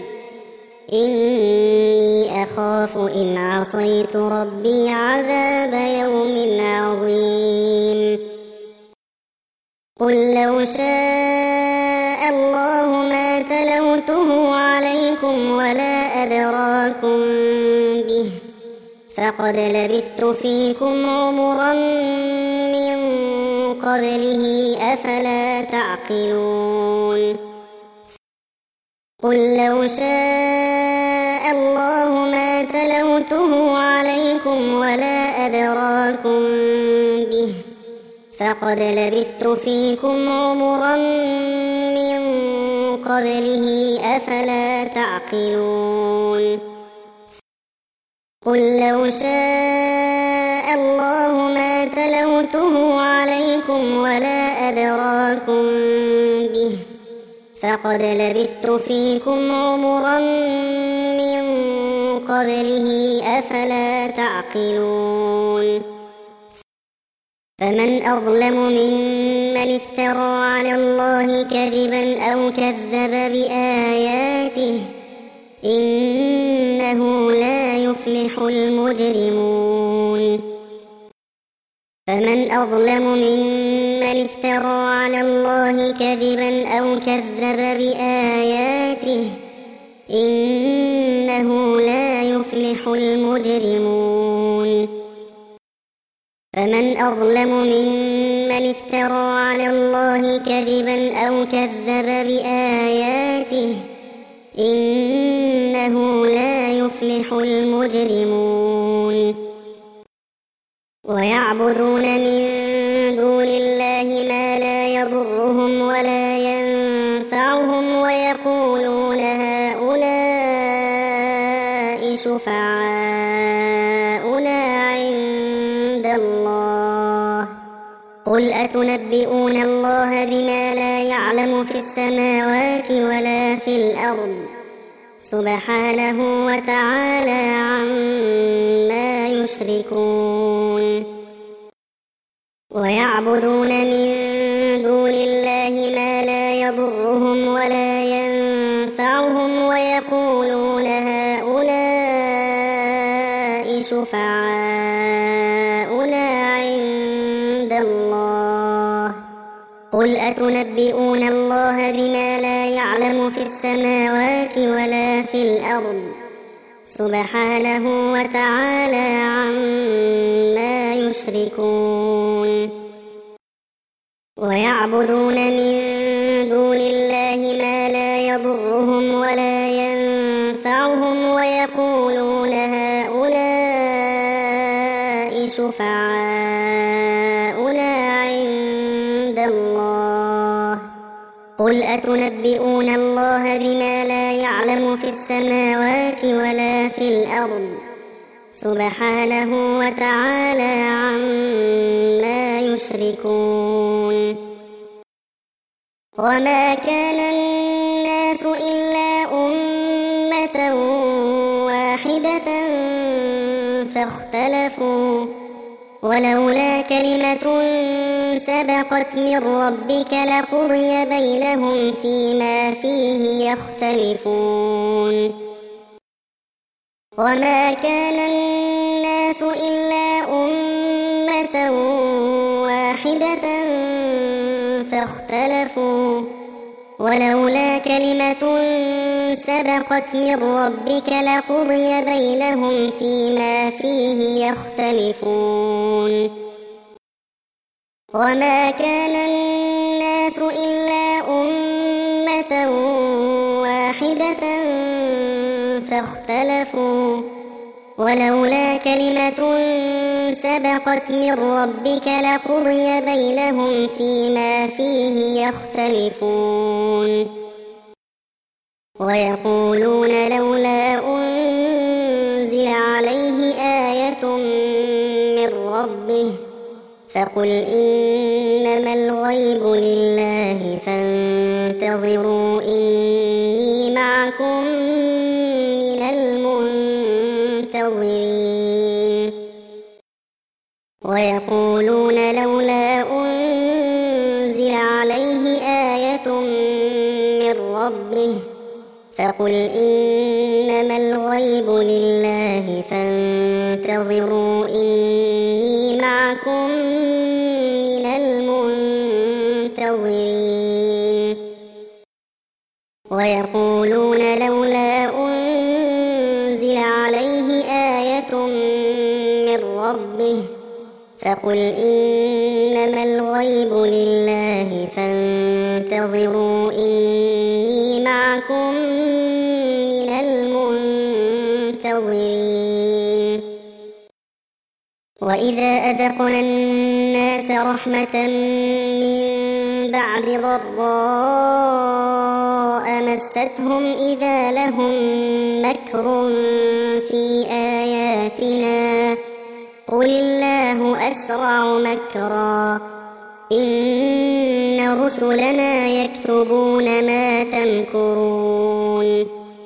إني أخاف إن عصيت ربي عذاب يوم عظيم. قل لو شاء الله ما تلوته عليكم ولا أدراكم به فقد لبثت فيكم عمرا من قبله أفلا تعقلون. قل لو شاء الله ما تلوته عليكم ولا أدراكم به فقد لبثت فيكم عمرا من قبله أفلا تعقلون. قل لو شاء الله ما تلوته عليكم ولا أدراكم به فقد لبثت فيكم عمرا من قبله أفلا تعقلون. فمن أظلم ممن افترى على الله كذبا أو كذب بآياته إنه لا يفلح المجرمون. فمن أظلم ممن افترى على الله كذبا أو كذب بآياته إنه لا يفلح المجرمون. فمن أظلم ممن افترى على الله كذبا أو كذب بآياته إنه لا يفلح المجرمون. ويعبدون من دون الله ما لا يضرهم ولا ينفعهم ويقولون هؤلاء شفعاؤنا عند الله قل أتنبئون الله بما لا يعلم في في السماوات ولا في الأرض سبحانه وتعالى عما يشركون ويعبدون من دون الله ما لا يضرهم ولا ينفعهم ويقولون هؤلاء شفعاؤنا عند الله قل أتنبئون الله بما لا يعلم في السماوات ولا في الأرض سبحانه وتعالى عما يشركون ويعبدون من دون الله ما لا يضرهم ولا ينفعهم ويقولون هؤلاء شفعاؤنا عند الله قل أتنبئون الله بما لا يعلم في السماوات ولا في الأرض سبحانه وتعالى عما يشركون وما كان الناس إلا أمة واحدة فاختلفوا ولولا كلمة سبقت من ربك لقضي بينهم فيما فيه يختلفون وما كان الناس إلا أمة واحدة فاختلفوا ولولا كلمة سبقت من ربك لقضي بينهم فيما فيه يختلفون وما كان الناس إلا أمة واحدة فاختلفوا ولولا كلمة سبقت من ربك لقضي بينهم فيما فيه يختلفون ويقولون لولا أنزل عليه آية من ربه فقل إنما الغيب لله فانتظروا إني معكم من المنتظرين ويقولون لولا أنزل عليه آية من ربه فقل إنما الغيب لله فانتظروا إني معكم من المنتظرين ويقولون لولا أنزل عليه آية من ربه فقل إنما الغيب لله فانتظروا إني معكم من المنتظرين وإذا أذقنا الناس رحمة من بعد ضراء مستهم إذا لهم مكر في آياتنا قل الله أسرع مكرا إن رسلنا يكتبون ما تمكرون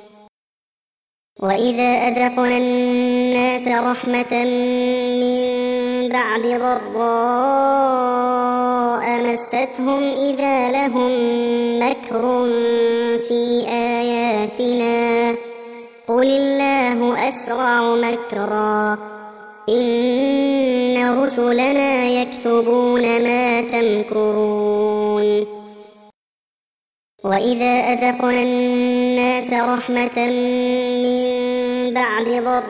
وإذا أذقنا الناس رحمة من بعد ضراء مستهم إذا لهم مكر في آياتنا قل الله أسرع مكرا إن رسلنا يكتبون ما تمكرون وإذا أذقنا الناس رحمة من بعد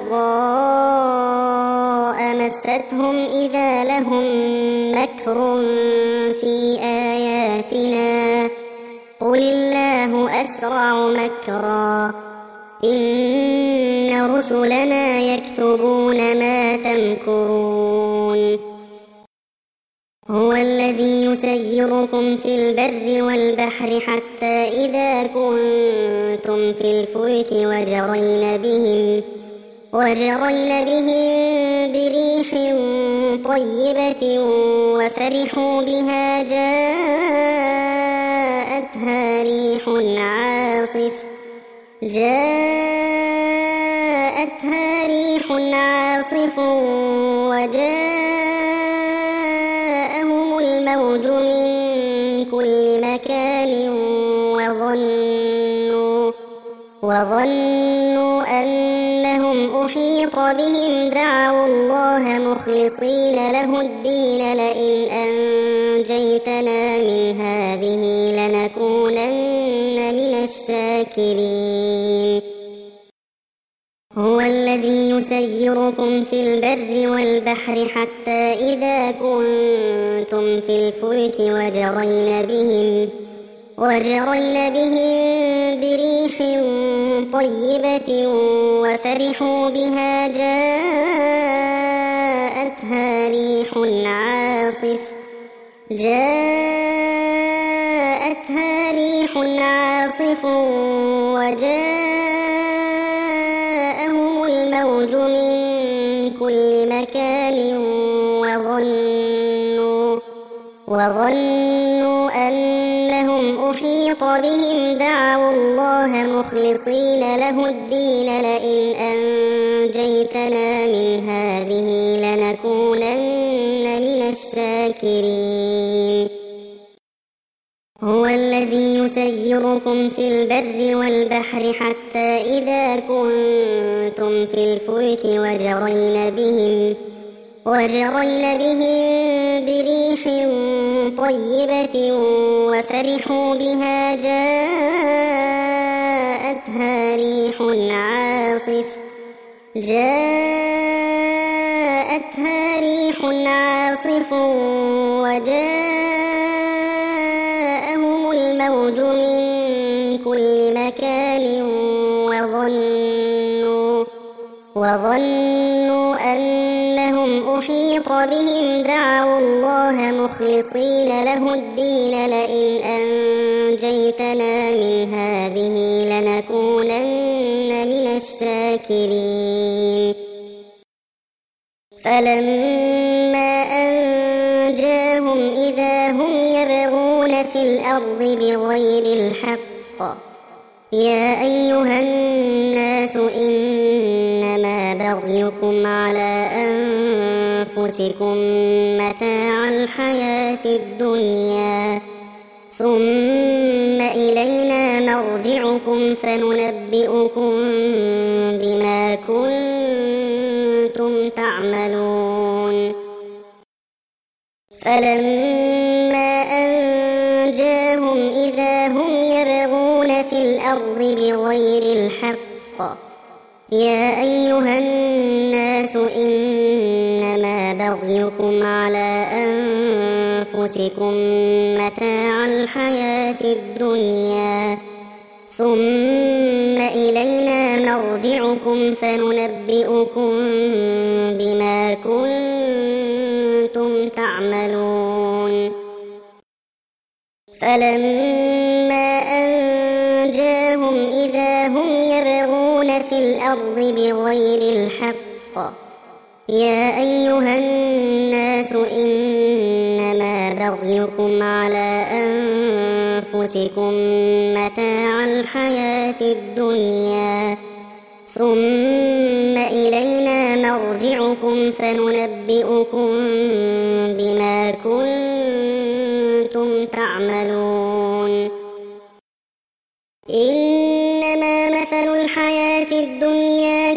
ضراء مستهم إذا لهم مكر في آياتنا قل الله أسرع مكرا إن رسلنا يكتبون ما تمكرون هو الذي يسيركم في البر والبحر حتى إذا كنتم في الفلك وجرين بهم وجرين بهم بريح طيبة وفرحوا بها جاءت جاءتها ريح عاصف جاءتها ريح عاصف وجاءهم الموج من كل مكان وظنوا وظنوا أنهم أحيط بهم دعوا الله مخلصين له الدين لئن أنجيتنا من هذه لنكونن من الشاكرين. هو الذي يسيركم في البر والبحر حتى إذا كنتم في الفلك وجرين بهم وجرين بهم بريح طيبة وفرحوا بها جاءتها ريح عاصف جاءتها ريح عاصف وجاءهم الموج من كل مكان وظنوا وظنوا أنهم أحيط بهم دعوا الله مخلصين له الدين لئن أنجيتنا من هذه لنكونن من الشاكرين. هو الذي يسيركم في البر والبحر حتى إذا كنتم في الفلك وجرين بهم وجرين بهم بريح طيبة وفرحوا بها جاءتها ريح عاصف جاءتها ريح عاصف وجاءهم الموج من كل مكان وظنوا وظنوا أنهم أحيط بهم دعوا الله مخلصين له الدين لئن أنجيتنا من هذه لنكونن من الشاكرين. فلما أنجاهم إذا هم يبغون في الأرض بغير الحق يا أيها الناس إنما بغيكم على أنفسكم متاع الحياة الدنيا ثم إلينا مرجعكم فننبئكم بما كنتم تعملون. فلما أنجاهم إذا هم يبغون في الأرض بغير الحق يا أيها الناس إنما بغيكم على أنفسكم متاع الحياة الدنيا ثم إلينا مرجعكم فننبئكم بما كنتم تعملون. فلما أنجاهم إذا هم يبغون في الأرض بغير الحق يا أيها الناس إنما بغيكم على أنفسكم متاع الحياة الدنيا ثم إلينا مرجعكم فننبئكم بما كنتم تعملون. إنما مثل الحياة الدنيا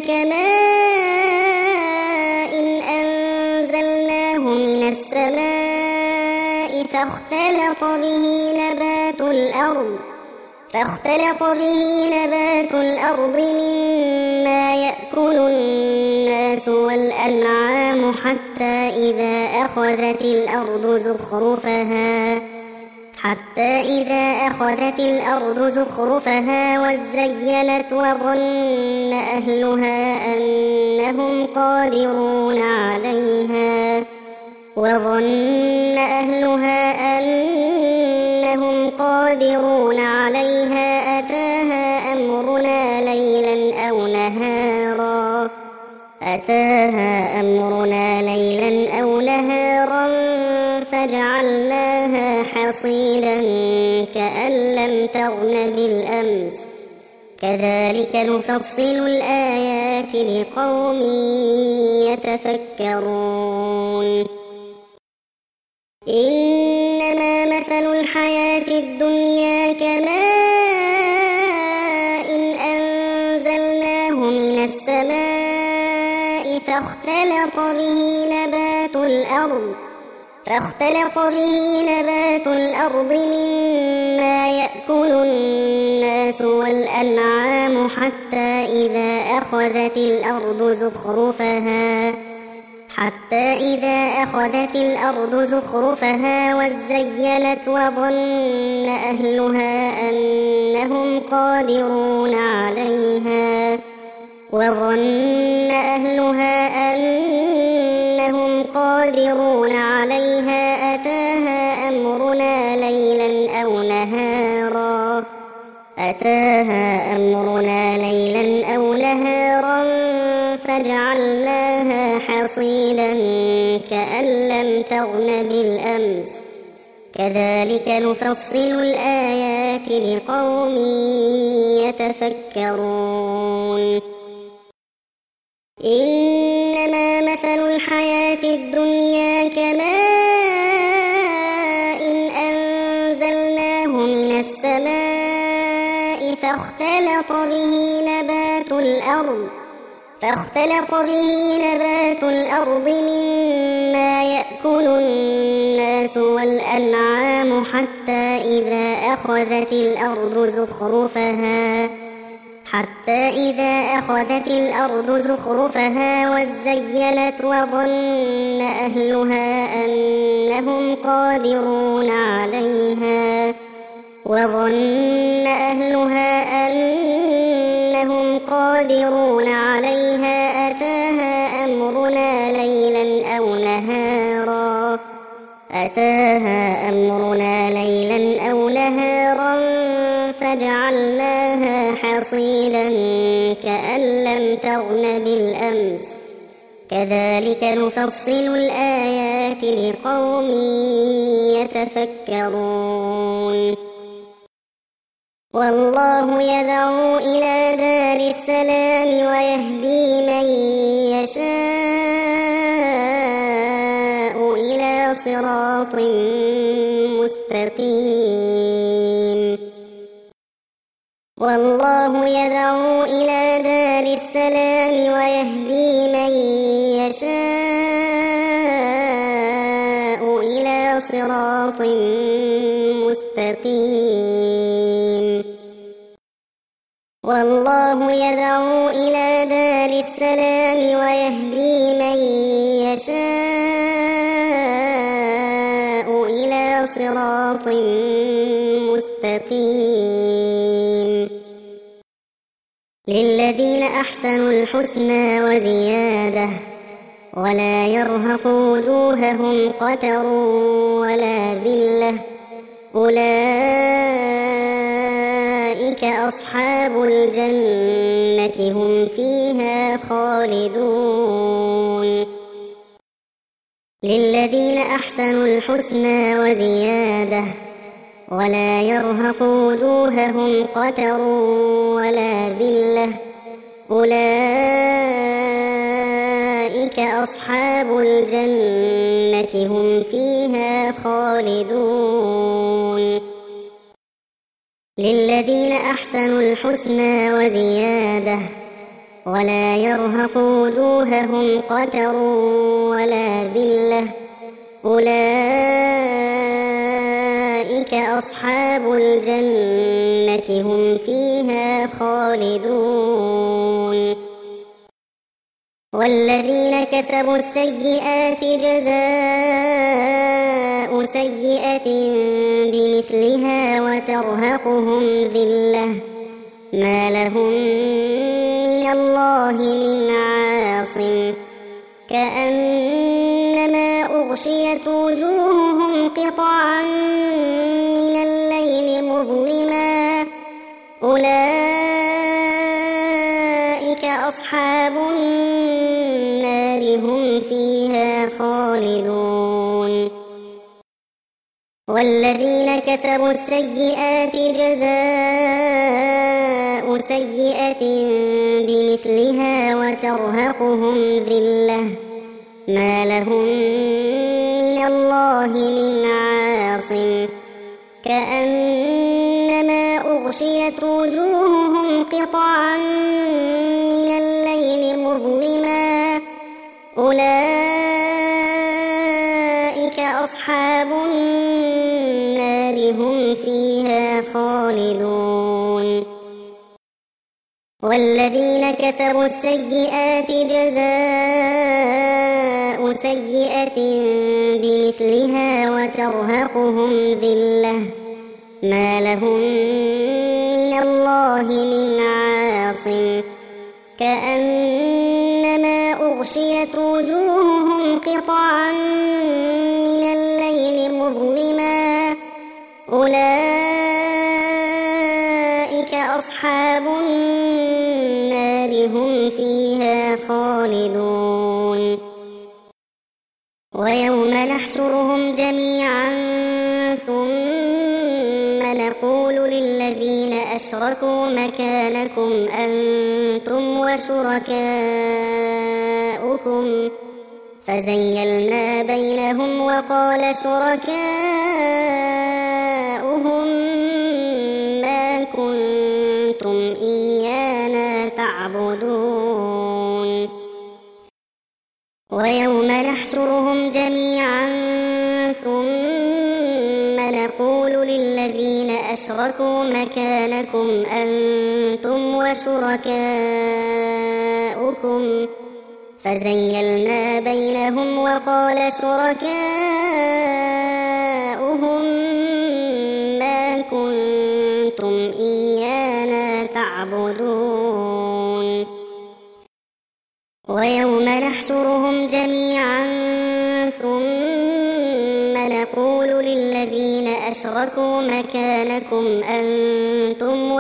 كماء أنزلناه من السماء فاختلط به نبات الأرض فاختلط به نبات الأرض مما يأكل الناس والأنعام حتى إذا أخذت الأرض زخرفها حتى إذا أخذت الأرض زخرفها وزينت وظن أهلها أنهم قادرون عليها وظن أهلها أنهم قادرون عليها أتاها أمرنا ليلا أو نهارا أتاها أمرنا ليلا أو نهارا فجعلناها حصيدا حصيدا كأن لم تغن بالأمس كذلك نفصل الآيات لقوم يتفكرون إنما مثل الحياة الدنيا كماء أنزلناه من السماء فاختلط به نبات الأرض فاختلط به نبات الأرض مما يأكل الناس والأنعام حتى إذا أخذت الأرض زخرفها حتى إذا أخذت الأرض زخرفها وزينت وظن أهلها أنهم قادرون عليها وظن أهلها أنهم قادرون عليها أتاها أمرنا ليلا أو نهارا أتاها أمرنا ليلا أو نهارا فجعلناها حصيدا كأن لم تغن بالأمس كذلك نفصل الآيات لقوم يتفكرون إنما مثل الحياة الدنيا كماء أنزلناه من السماء فاختلط به نبات الأرض فاختلط به نبات الأرض مما يأكل الناس والأنعام حتى إذا أخذت الأرض زخرفها حتى إذا أخذت الأرض زخرفها وزينت وظن أهلها أنهم قادرون عليها وظن أهلها أنهم قادرون عليها أتاها أمرنا ليلا أو نهارا أتاها أمرنا ليلا أو نهارا فجعلناها حصيدا كأن لم تغن بالأمس كذلك نفصل الآيات لقوم يتفكرون والله يدعو إلى دار السلام ويهدي من يشاء إلى صراط مستقيم والله يدعو إلى دار السلام ويهدي من يشاء إلى صراط مستقيم والله يدعو إلى دار السلام ويهدي من يشاء إلى صراط مستقيم للذين أحسنوا الحسنى وزيادة ولا يرهق وجوههم قتر ولا ذلة أولئك أصحاب الجنة هم فيها خالدون للذين أحسنوا الحسنى وزيادة ولا يرهق وجوههم قتر ولا ذلة أولئك أصحاب الجنة هم فيها خالدون للذين أحسنوا الحسنى وزيادة ولا يرهق وجوههم قتر ولا ذلة أولئك أصحاب الجنة هم فيها خالدون والذين كسبوا السيئات جزاء سيئة بمثلها وترهقهم ذلة ما لهم من الله من عاصم كأنما أغشيت وجوههم قطعا من الليل مظلما أولئك أصحاب النار هم فيها خالدون والذين كسبوا السيئات جزاء سيئة بمثلها وترهقهم ذلة ما لهم من الله من عاصم كأنما أغشيت وجوههم قطعا من الليل مظلما أولئك أصحاب النار هم فيها خالدون والذين كسبوا السيئات جزاء سيئة بمثلها وترهقهم ذلة ما لهم من الله من عاصم كأنما أغشيت وجوههم قطعا من الليل مظلما أولئك أصحاب النار هم فيها خالدون ويوم نحشرهم جميعا ثم نقول للذين أشركوا مكانكم أنتم وشركاؤكم فزيلنا بينهم وقال شركاؤهم ما كنتم إيانا تعبدون ويوم نحشرهم جميعا ثم نقول للذين أشركوا مكانكم أنتم وشركاؤكم فزيلنا بينهم وقال شركاؤهم ما كنتم إيانا تعبدون ويوم نحشرهم جميعا ثم نقول للذين أشركوا مكانكم أنتم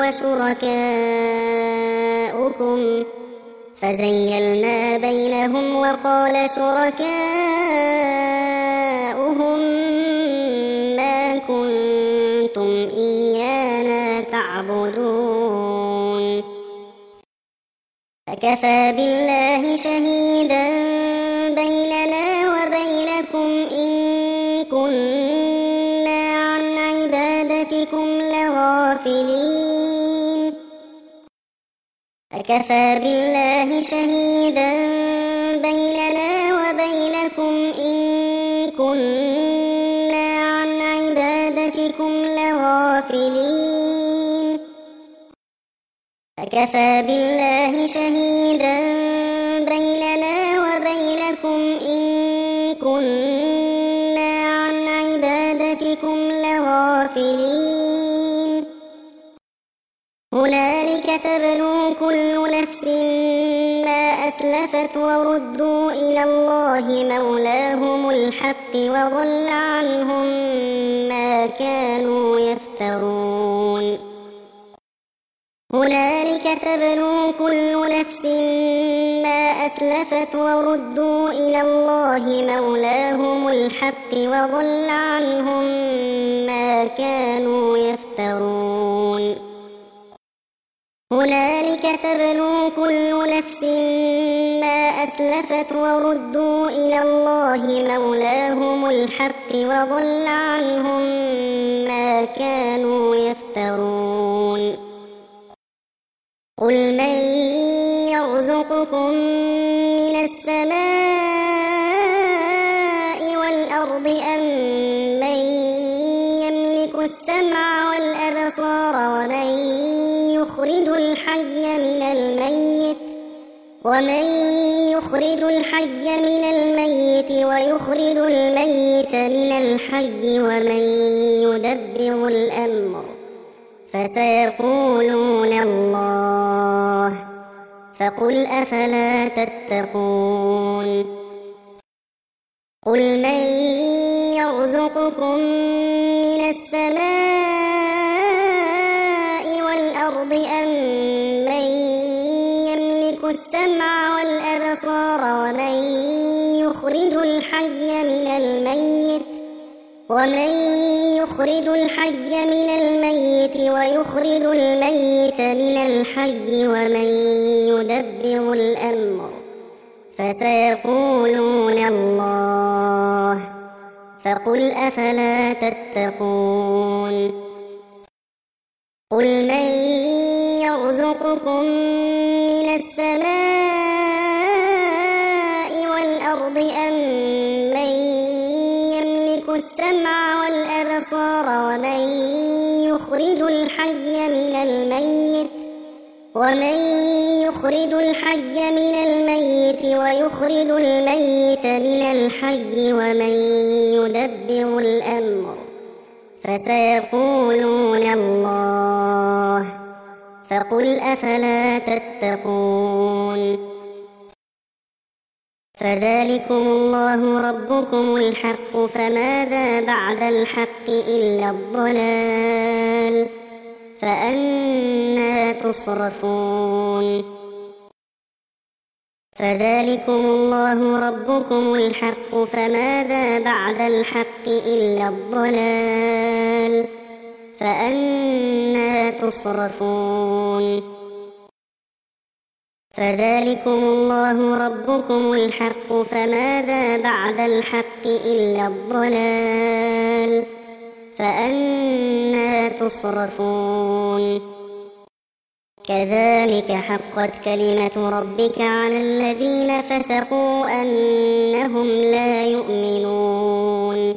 وشركاؤكم فزيلنا بينهم وقال شركاؤهم ما كنتم إيانا تعبدون فكفى بالله شهيدا بيننا وبينكم إن كنا عن عبادتكم لغافلين فكفى بالله شهيدا بيننا وبينكم إن كنا عن عبادتكم لغافلين فكفى بالله شهيدا بيننا وبينكم إن كنا عن عبادتكم لغافلين هنالك تبلو كل نفس ما أسلفت وردوا إلى الله مولاهم الحق وضل عنهم ما كانوا يفترون هنالك تبلو كل نفس ما أسلفت وردوا إلى الله مولاهم الحق وضل عنهم ما كانوا يفترون هنالك تبلو كل نفس ما أسلفت وردوا إلى الله مولاهم الحق وضل عنهم ما كانوا يفترون قل من يرزقكم من السماء والأرض أم من يملك السمع والأبصار ومن يخرج الحي من الميت ومن يخرج الحي من الميت ويخرج الميت من الحي ومن يدبر الأمر فسيقولون الله فقل أفلا تتقون قل من يرزقكم من السماء والأرض أم من يملك السمع والأبصار ومن يخرج الحي من الميت ومن يخرج الحي من الميت ويخرج الميت من الحي ومن يدبر الأمر فسيقولون الله فقل أفلا تتقون قل من يرزقكم من السماء والأرض أم من يملك السمع والأبصار ومن يخرج الحي من الميت ومن يخرج الحي من الميت ويخرج الميت من الحي ومن يدبر الأمر فسيقولون الله فقل أفلا تتقون فذلكم الله ربكم الحق فماذا بعد الحق إلا الضلال فأنى تصرفون فذلكم الله ربكم الحق فماذا بعد الحق إلا الضلال فأنى تصرفون فذلكم الله ربكم الحق فماذا بعد الحق إلا الضلال فأنى تصرفون كذلك حقت كلمة ربك على الذين فسقوا أنهم لا يؤمنون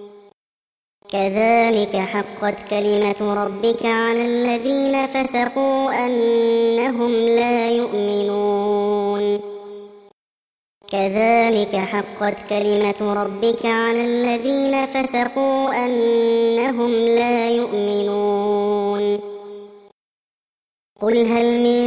كذلك حقت كلمة ربك على الذين فسقوا أنهم لا يؤمنون كذلك حقت كلمة ربك على الذين فسقوا أنهم لا يؤمنون قل هل من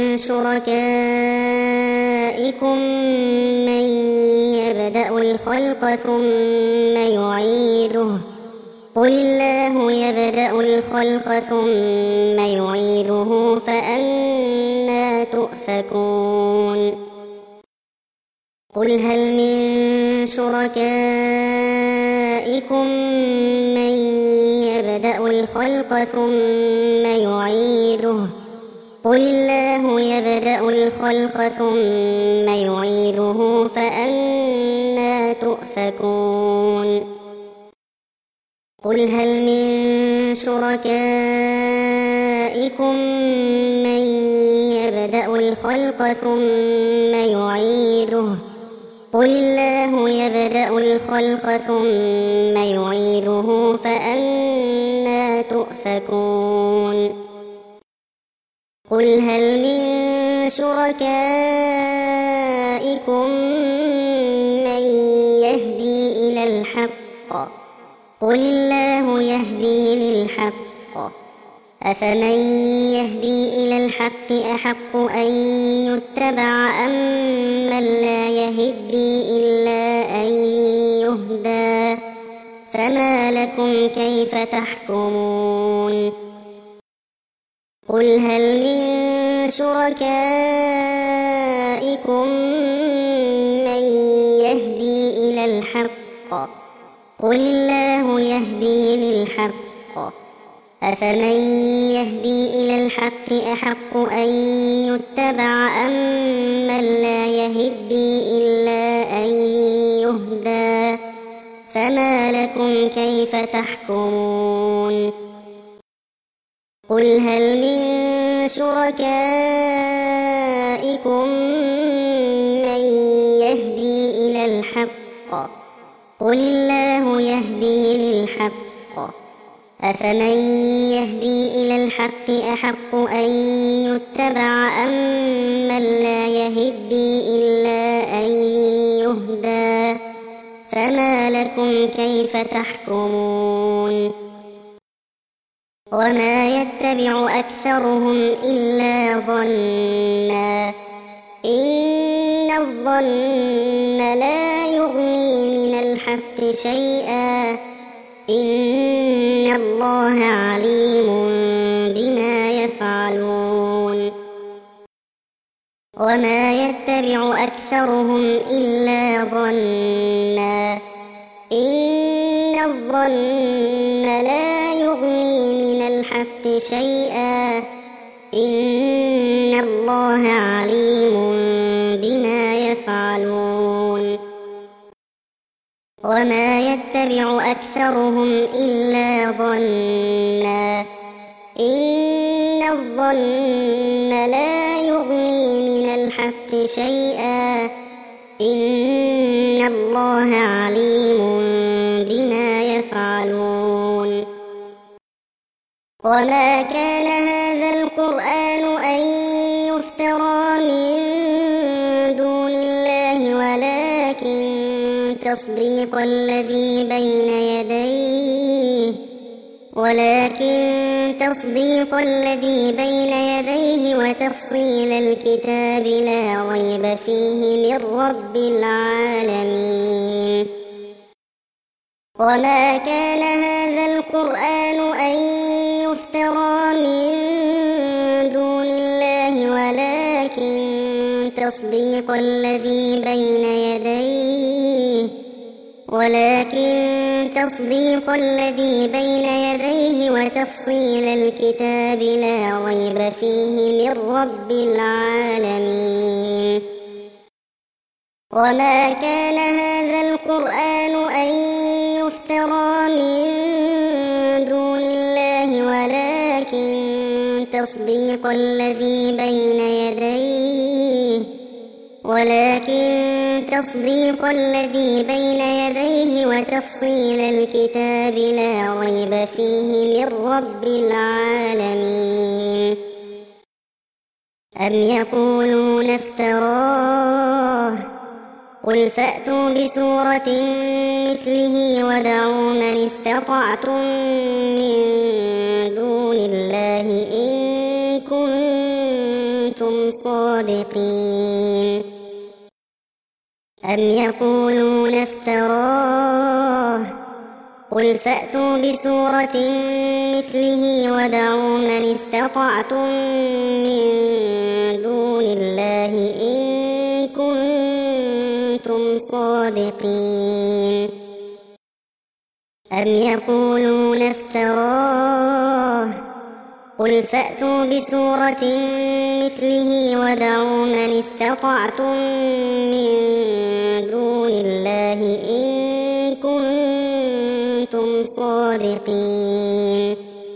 شركائكم من يبدأ الخلق ثم يعيده قل الله يبدأ الخلق ثم يعيده فأنى تؤفكون قل هل من شركائكم من يبدأ الخلق ثم يعيده قل الله يبدأ الخلق ثم يعيده فأنى تؤفكون قل هل من شركائكم من يبدأ الخلق ثم يعيده قل الله يبدأ الخلق ثم يعيده فأنى تؤفكون قل هل من شركائكم من يهدي إلى الحق قل الله يهدي للحق أفمن يهدي إلى الحق أحق أن يتبع أم من لا يهدي إلا أن يهدى فما لكم كيف تحكمون قل هل من شركائكم من يهدي إلى الحق قل الله يهدي للحق أفمن يهدي إلى الحق أحق أن يتبع أم من لا يهدي إلا أن يهدى فما لكم كيف تحكمون قل هل من شركائكم من يهدي إلى الحق قل الله يهدي للحق أفمن يهدي إلى الحق أحق أن يتبع أم من لا يهدي إلا أن يهدى فما لكم كيف تحكمون وما يتبع أكثرهم إلا ظنا إن الظن لا يغني من الحق شيئا إن الله عليم بما يفعلون وما يتبع أكثرهم إلا ظنا إن الظن الظن لا يغني من الحق شيئا إن الله عليم بما يفعلون وما يتبع أكثرهم إلا ظنا إن الظن لا يغني من الحق شيئا إن الله عليم بما يفعلون وما كان هذا القرآن أن يفترى من دون الله ولكن تصديق الذي بين يديه ولكن تصديق الذي بين يديه وتفصيل الكتاب لا ريب فيه من رب العالمين وما كان هذا القرآن أن يفترى من دون الله ولكن تصديق الذي بين يديه ولكن تصديق الذي بين يديه وتفصيل الكتاب لا ريب فيه من رب العالمين وما كان هذا القرآن أن يفترى من دون الله ولكن تصديق الذي بين يديه ولكن تصديق الذي بين يديه وتفصيل الكتاب لا ريب فيه من رب العالمين أم يقولون افتراه قل فأتوا بسورة مثله ودعوا من استطعتم من دون الله إن كنتم صادقين أم يقولون افتراه قل فأتوا بسورة مثله ودعوا من استطعتم من دون الله إن كنتم صادقين أم يقولون افتراه قل فأتوا بسورة مثله ودعوا من استطعتم من دون الله إن كنتم صادقين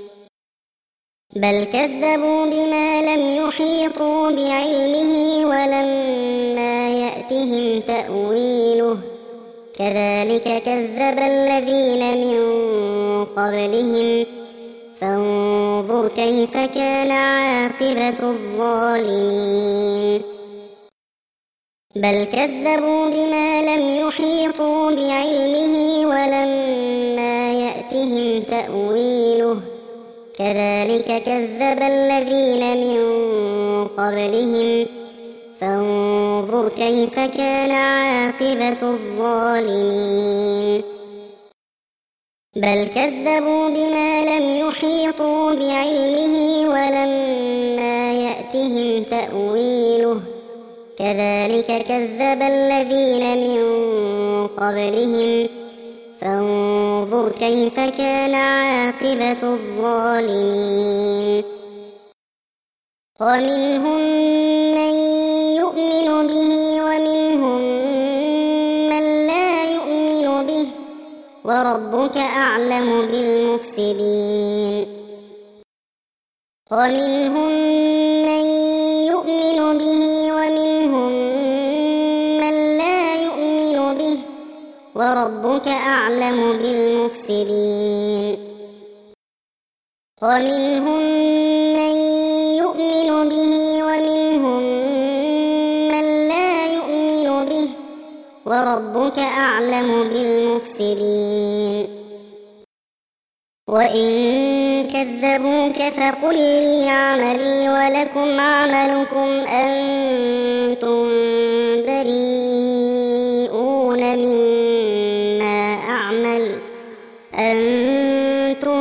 بل كذبوا بما لم يحيطوا بعلمه ولما يأتهم تأويله كذلك كذب الذين من قبلهم فانظر كيف كان عاقبة الظالمين بل كذبوا بما لم يحيطوا بعلمه ولما يأتهم تأويله كذلك كذب الذين من قبلهم فانظر كيف كان عاقبة الظالمين بل كذبوا بما لم يحيطوا بعلمه ولما يأتهم تأويله كذلك كذب الذين من قبلهم فانظر كيف كان عاقبة الظالمين ومنهم من يؤمن به ومنهم من لا يؤمن به وربك أعلم بالمفسدين ومنهم من يؤمن به ومنهم من لا يؤمن به وربك أعلم بالمفسدين ومنهم من يؤمن به ومنهم من لا يؤمن به وربك أعلم بالمفسدين وإن كذبوك فقل لي عملي ولكم عملكم أنتم بريئون مما أعمل أنتم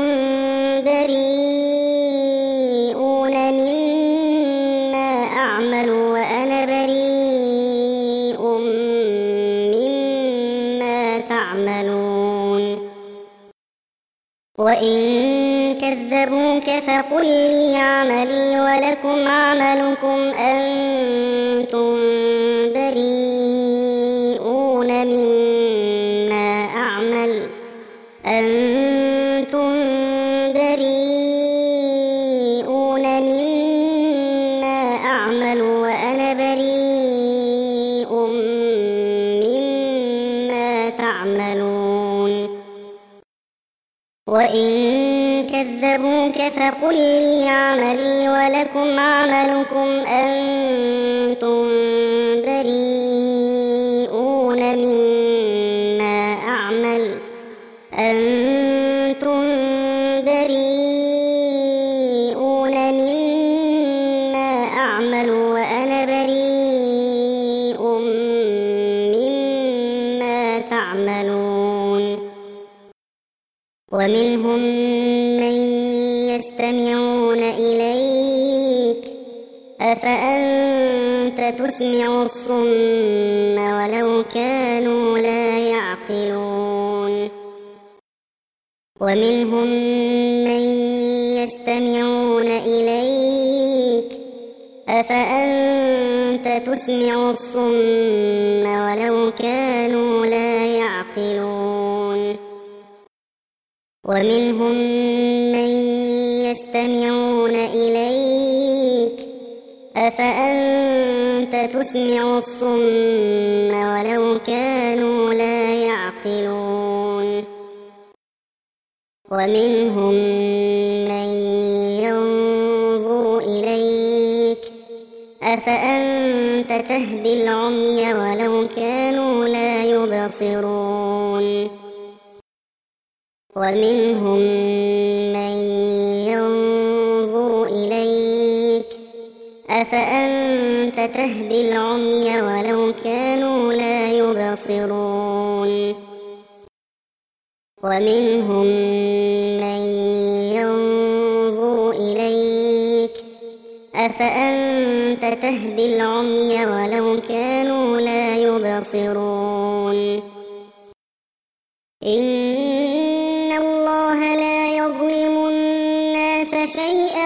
بريئون مما أعمل وأنا بريء مما تعملون وإن كذبوك فقل لي عملي ولكم عملكم أنتم بريئون مما أعمل أنتم بريئون مما أعمل وأنا بريء مما تعملون وإن كذبوك فقل لي عملي ولكم عملكم أنتم بريئون مما أعمل أنتم بريئون مما أعمل وأنا بريء مما تعملون ومنهم من يستمعون إليك أفأنت تسمع الصم ولو كانوا لا يعقلون ومنهم من يستمعون إليك أفأنت تسمع الصم ولو كانوا لا يعقلون ومنهم من يستمعون إليك أفأنت تسمع الصم ولو كانوا لا يعقلون ومنهم من ينظر إليك أفأنت تهدي العمي ولو كانوا لا يبصرون ومنهم من ينظر إليك أفأنت تهدي العمي ولو كانوا لا يبصرون ومنهم من ينظر إليك أفأنت تهدي العمي ولو كانوا لا يبصرون إن الله لا يظلم الناس شيئا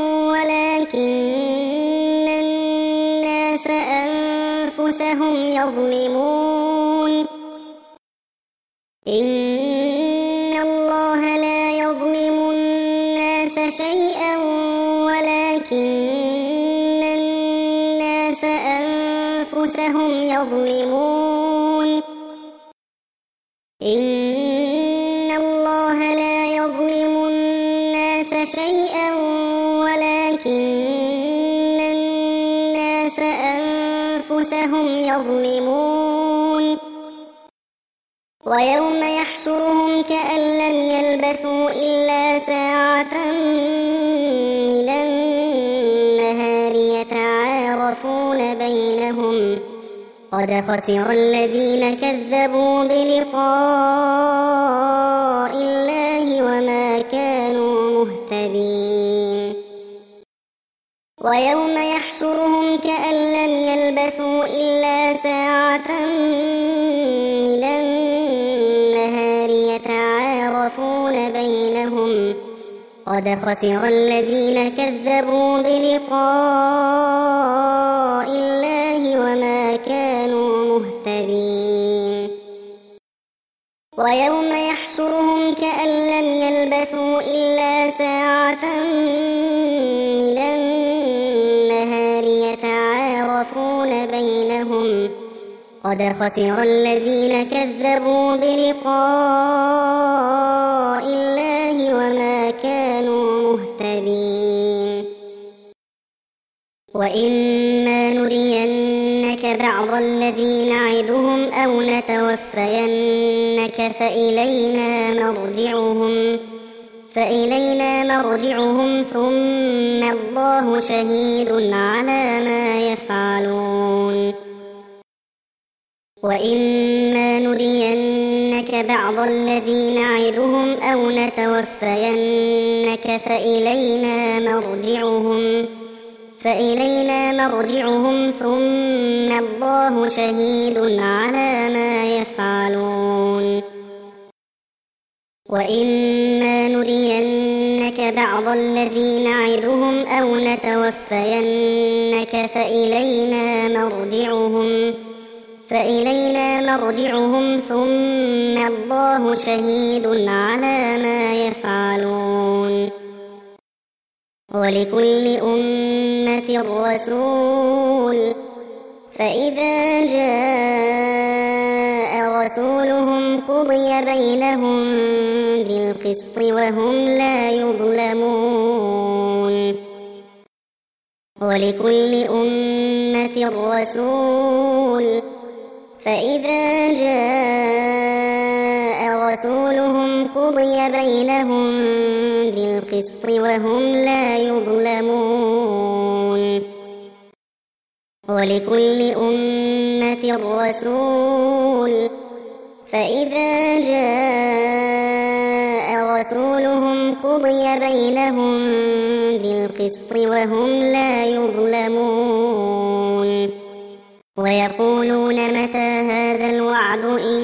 ولكن الناس أنفسهم يظلمون إن الله لا يظلم الناس شيئا ولكن الناس أنفسهم يظلمون إن الله لا يظلم الناس شيئا ولكن الناس أنفسهم يظلمون ويوم يحشرهم كأن لم يلبثوا إلا ساعة من النهار يتعارفون بينهم قد خسر الذين كذبوا بلقاء الله وما كانوا مهتدين ويوم يحشرهم كأن لم يلبثوا إلا ساعة من النهار يتعارفون بينهم قد خسر الذين كذبوا بلقاء الله وما كانوا مهتدين ويوم يحشرهم كأن لم يلبثوا إلا ساعة من النهار يتعارفون بينهم قد خسر الذين كذبوا بلقاء الله وما كانوا مهتدين وإما نرينك بعض الذي نعدهم أو نتوفينك فإلينا مرجعهم فإلينا مرجعهم ثم الله شهيد على ما يفعلون وإما نرينك بعض الذي نعدهم أو نتوفينك فإلينا مرجعهم فإلينا مرجعهم ثم الله شهيد على ما يفعلون وإما نرينك بعض الذي نعدهم أو نتوفينك فإلينا مرجعهم فإلينا مرجعهم ثم الله شهيد على ما يفعلون. ولكل أمة رسول فإذا جاء رسولهم قضي بينهم بالقسط وهم لا يظلمون. ولكل أمة رسول فإذا جاء رسولهم قضي بينهم بالقسط وهم لا يظلمون. ولكل أمة رسول فإذا جاء رسولهم قضي بينهم بالقسط وهم لا يظلمون. ويقولون متى هذا الوعد إن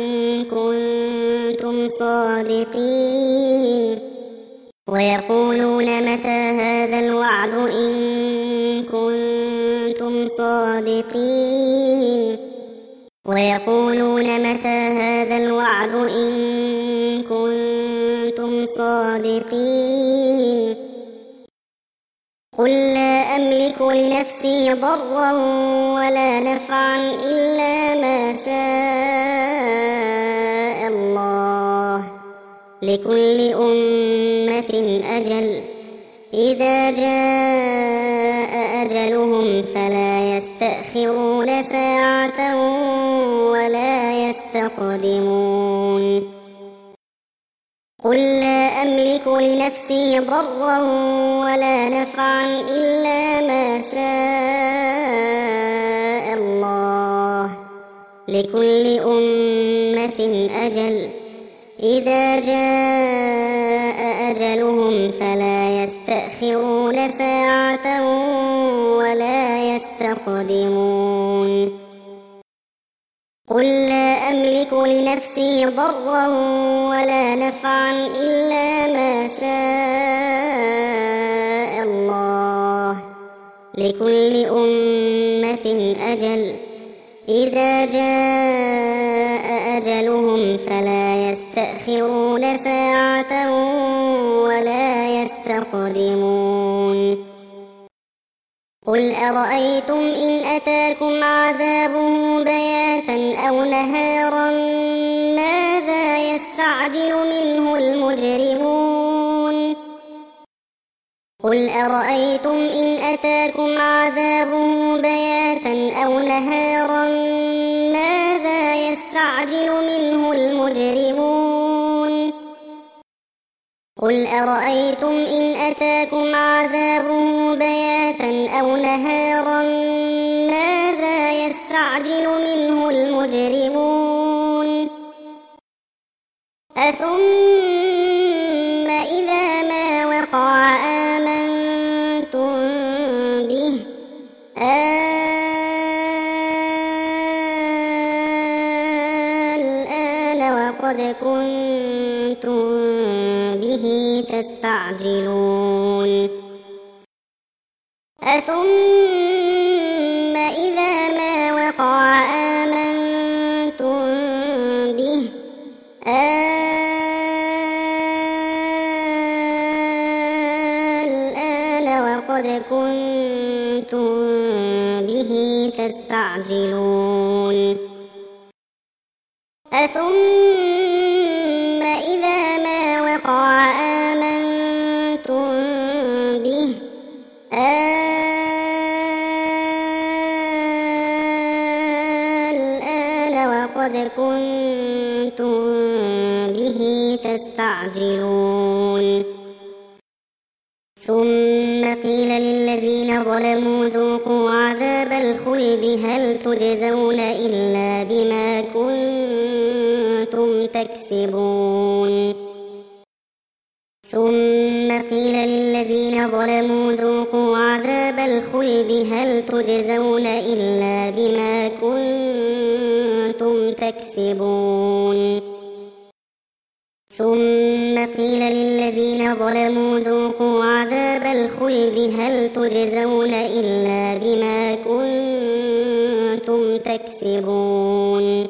كنتم صادقين ويقولون متى هذا الوعد إن كنتم صادقين ويقولون متى هذا الوعد إن كنتم صادقين قل لا أملك لنفسي ضرا ولا نفعا إلا ما شاء الله لكل أمة أجل إذا جاء أجلهم فلا يستأخرون ساعة ولا يستقدمون. قل لا أملك لنفسي ضرا ولا نفعا إلا ما شاء الله لكل أمة أجل إذا جاء أجلهم فلا يستأخرون ساعة ولا يستقدمون. قل لا أملك لنفسي ضرا ولا نفعا إلا ما شاء الله لكل أمة أجل إذا جاء أجلهم فلا يستأخرون ساعة ولا يستقدمون. قل أرأيتم إن أتاكم عذابه بياتا أو نهارا ماذا يستعجل منه المجرمون. قل أرأيتم إن أتاكم عذابه بياتا أو نهارا ماذا يستعجل منه المجرمون. قل أرأيتم إن أتاكم عذابه بياتا أو نهارا ماذا يستعجل منه المجرمون. أثم إذا ما وقع آمنتم به الآن وقد كنتم به تستعجلون. أثم إذا ما وقع آمنتم به الآن وقد كنتم به تستعجلون. أثم إذا ما وقع آمنتم به الآن وقد كنتم به تستعجلون. ثم قيل للذين ظلموا ذوقوا عذاب الخلد هل تجزون إلا بما كنتم تكسبون. ثم قيل للذين ظلموا ذوقوا عذاب الخلد هل تجزون إلا بما كنتم تكسبون. ثم قيل للذين ظلموا ذوقوا عذاب الخلد هل تجزون إلا بما كنتم تكسبون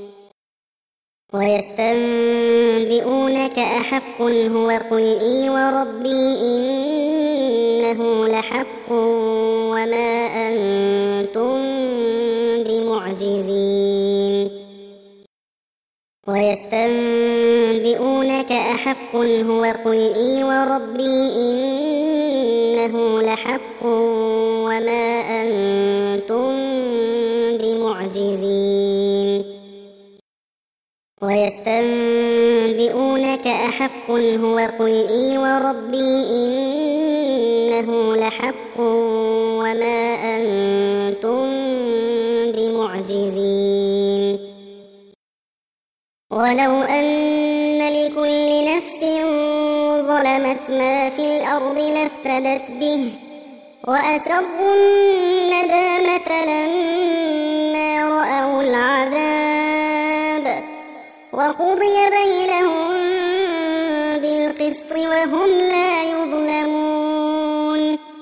ويستنبئونك أحق هو قل إي وربي إنه لحق وما أنتم بمعجزين ويستنبئونك أحق هو قل إي وربي إنه لحق وما أنتم بمعجزين ويستنبئونك أحق هو قل إي وربي إنه لحق وما أنتم بمعجزين ولو أن لكل نفس ظلمت ما في الأرض لافتدت به وأسروا الندامة لما رأوا العذاب وقضي بينهم بالقسط وهم لا يظلمون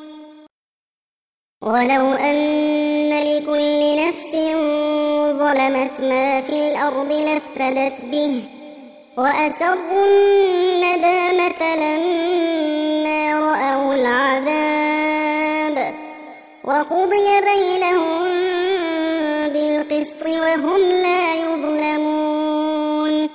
ولو أن لكل نفس ظلمت ما في الأرض لافتدت به وأسروا الندامة لما رأوا العذاب وقضي بينهم بالقسط وهم لا يظلمون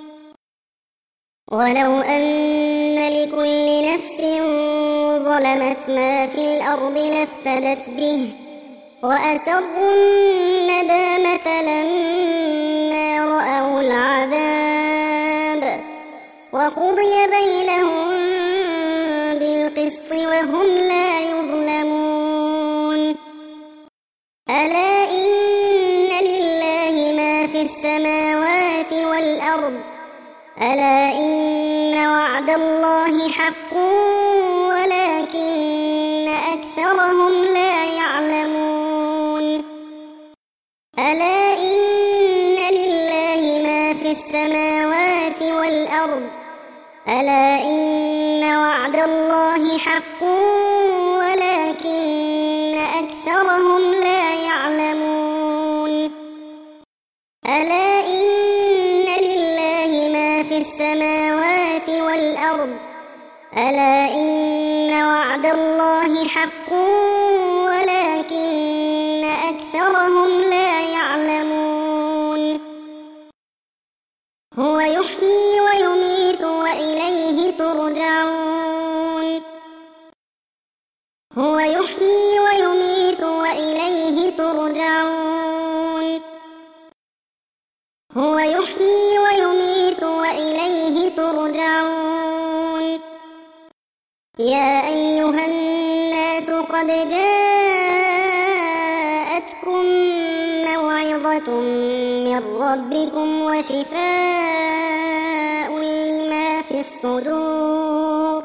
ولو أن لكل نفس ظلمت ما في الأرض لافتدت به وأسروا الندامة لما رأوا العذاب وقضي بينهم بالقسط وهم لا يظلمون ألا إن لله ما في السماوات والأرض ألا إن وعد الله حق ولكن أكثرهم لا يعلمون ألا إن لله ما في السماوات والأرض ألا إن وعد الله حق ولكن أكثرهم لا يعلمون ألا إن لله ما في السماوات والأرض ألا إن وعد الله حق ولكن أكثرهم لا يعلمون هو يحيي ويميت وإليه ترجعون هو يحيي ويميت وإليه ترجعون هو يحيي ويميت وإليه ترجعون يا أيها الناس قد جاءتكم موعظة من ربكم وشفاء لما في الصدور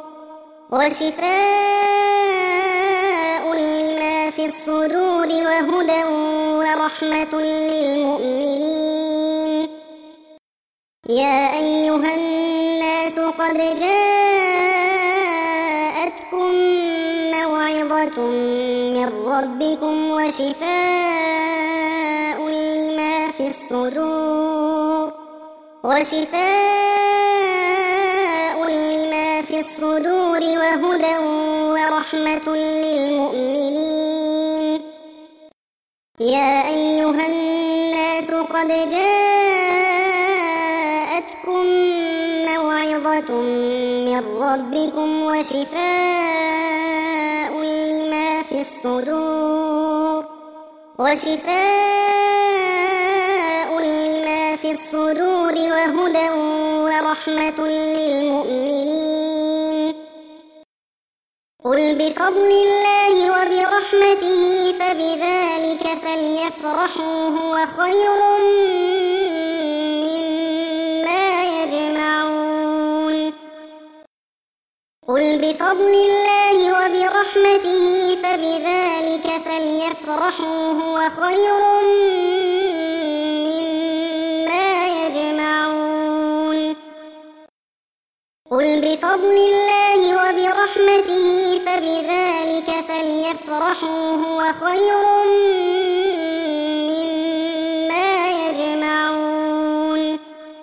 وشفاء لما في الصدور وهدى ورحمة للمؤمنين يا أيها الناس قد جاءتكم موعظة من ربكم وشفاء لما في الصدور وشفاء لما في الصدور وهدى ورحمة للمؤمنين يا أيها الناس قد جاءتكم موعظة من ربكم وشفاء لما في الصدور وشفاء لما في الصدور وهدى ورحمة للمؤمنين قل بفضل الله وبرحمته فبذلك فليفرحوا هو خير مما يجمعون قل بفضل الله وبرحمته فبذلك فليفرحوا هو خير قل بفضل الله وبرحمته فبذلك فليفرحوا هو خير مما يجمعون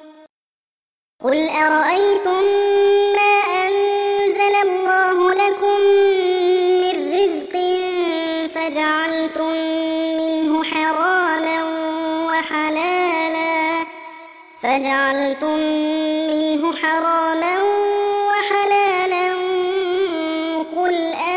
قل أرأيتم ما أنزل الله لكم من رزق فجعلتم منه حراما وحلالا فجعلتم منه حراما وحلالا قل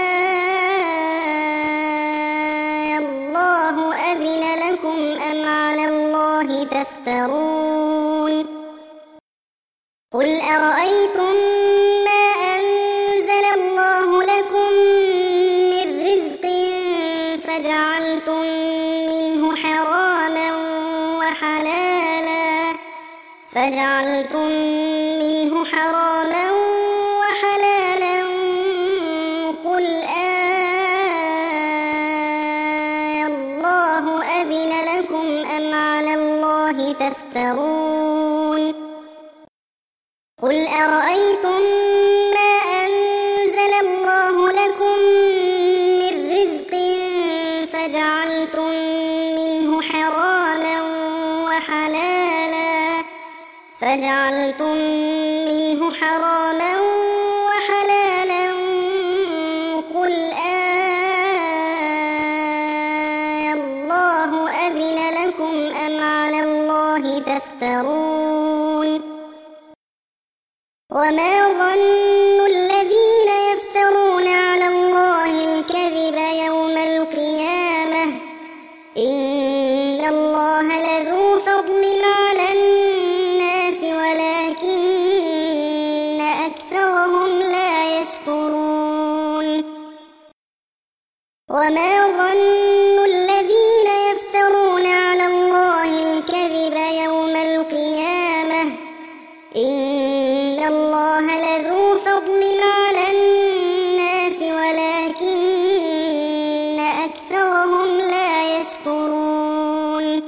آه الله أذن لكم أم على الله تفترون قل أرأيتم ما أنزل الله لكم من رزق فجعلتم منه حراما وحلالا فجعلتم منه حراما وحلالا قل آه الله أذن لكم أم على الله تفترون قل أرأيتم ما أنزل الله لكم من رزق فجعلتم منه حراما وحلالا فجعلتم منه حراما وحلالا قل آه الله أذن لكم أم على الله تفترون وما ظن الذين يفترون على الله الكذب يوم القيامة إن الله لذو فضل على الناس ولكن أكثرهم لا يشكرون وما ظن الذين يفترون على الله الكذب يوم القيامة إن الله لذو فضل على الناس ولكن أكثرهم لا يشكرون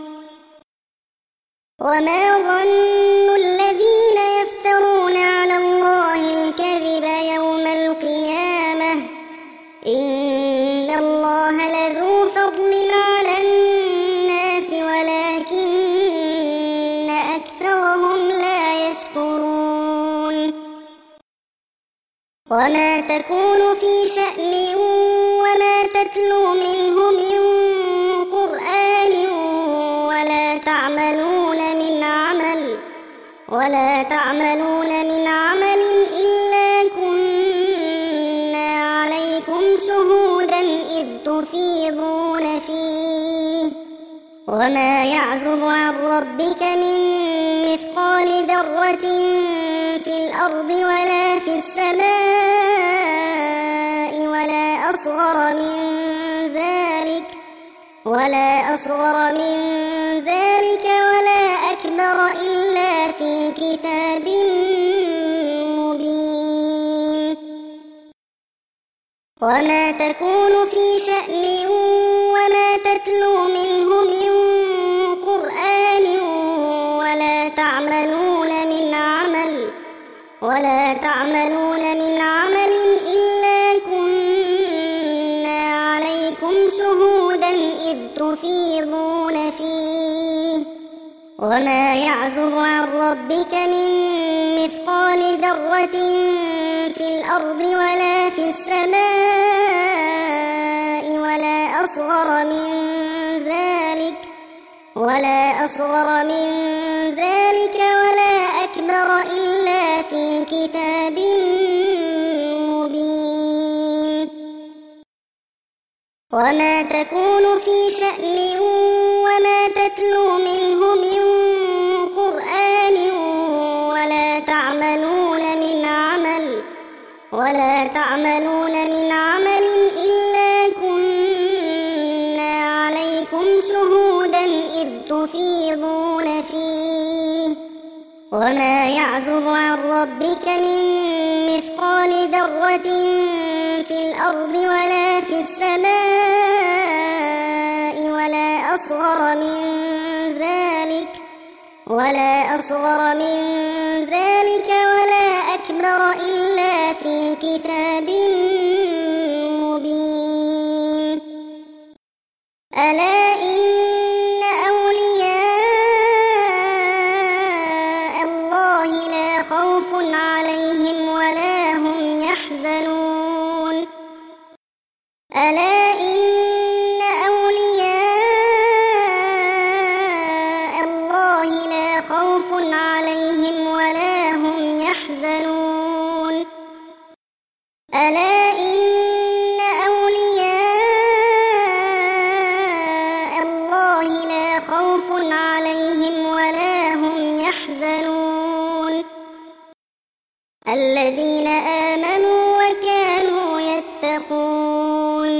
وما ظن الذين يفترون على الله الكذب يوم القيامة إن الله لذو فضل على الناس ولكن أكثرهم لا يشكرون وما تكون في شأن وما تتلو منه من قرآن ولا تعملون من عمل ولا تعملون من عمل إلا كنا عليكم شهودا إذ تفيضون فيه وما يعزب عن ربك من مثقال ذرة في الأرض ولا في السماء ولا أصغر من ذلك ولا أصغر من ذلك ولا أكبر إلا في كتاب مبين وما تكون في شأن وما تتلو منه من قرآن ولا تعملون من عمل ولا تعملون من عمل إلا كنا عليكم شهودا إذ تفيضون فيه وما يعزب عن ربك من مثقال ذرة في الأرض ولا في السماء ولا أصغر من ذلك ولا أصغر من ذلك ولا أكبر إلا في كتاب مبين وما تكون في شأن وما تتلو منه من قرآن ولا تعملون من عمل ولا تعملون من عمل إلا كنا عليكم شهودا إذ تفيضون فيه وما يعزب عن ربك من مثقال ذرة في الأرض ولا في السماء ولا أصغر من ذلك ولا أصغر من ذلك ولا أكبر الخبر إلا في كتاب مبين ألا إن أولياء الله لا خوف عليهم ولا هم يحزنون ألا إن أولياء الله لا خوف عليهم ولا هم يحزنون ألا إن أولياء الله لا خوف عليهم ولا هم يحزنون الذين آمنوا وكانوا يتقون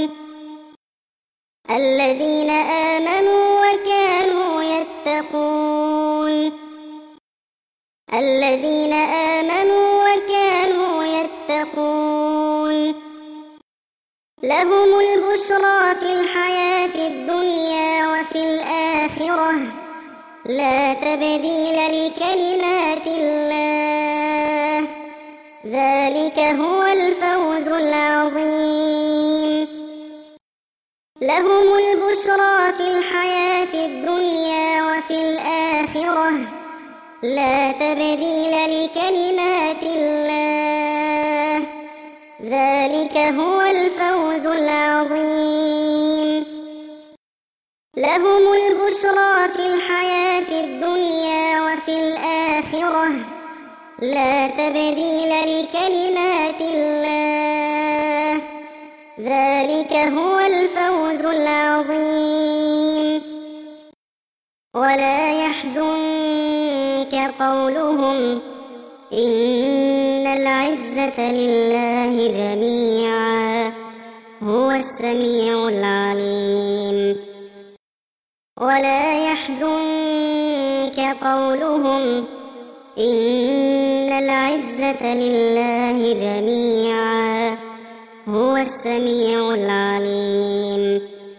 الذين آمنوا وكانوا يتقون الذين آمنوا وكانوا يتقون لهم البشرى في الحياة الدنيا وفي الآخرة لا تبديل لكلمات الله ذلك هو الفوز العظيم لهم البشرى في الحياة الدنيا وفي الآخرة لا تبديل لكلمات الله ذلك هو الفوز العظيم لهم البشرى في الحياة الدنيا وفي الآخرة لا تبديل لكلمات الله ذلك هو الفوز العظيم ولا يحزنك قولهم إن العزة لله جميعا هو السميع العليم ولا يحزنك قولهم إن العزة لله جميعا هو السميع العليم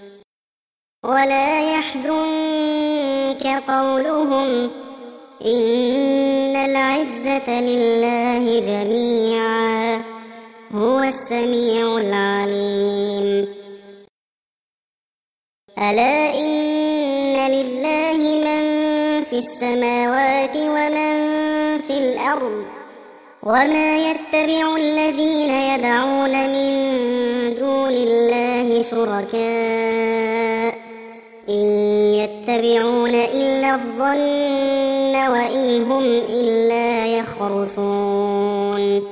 ولا يحزنك قولهم إن العزة لله جميعا هو السميع العليم ألا إن لله من في السماوات ومن في الأرض وما يتبع الذين يدعون من دون الله شركاء إن يتبعون إلا الظن وإن هم إلا يخرصون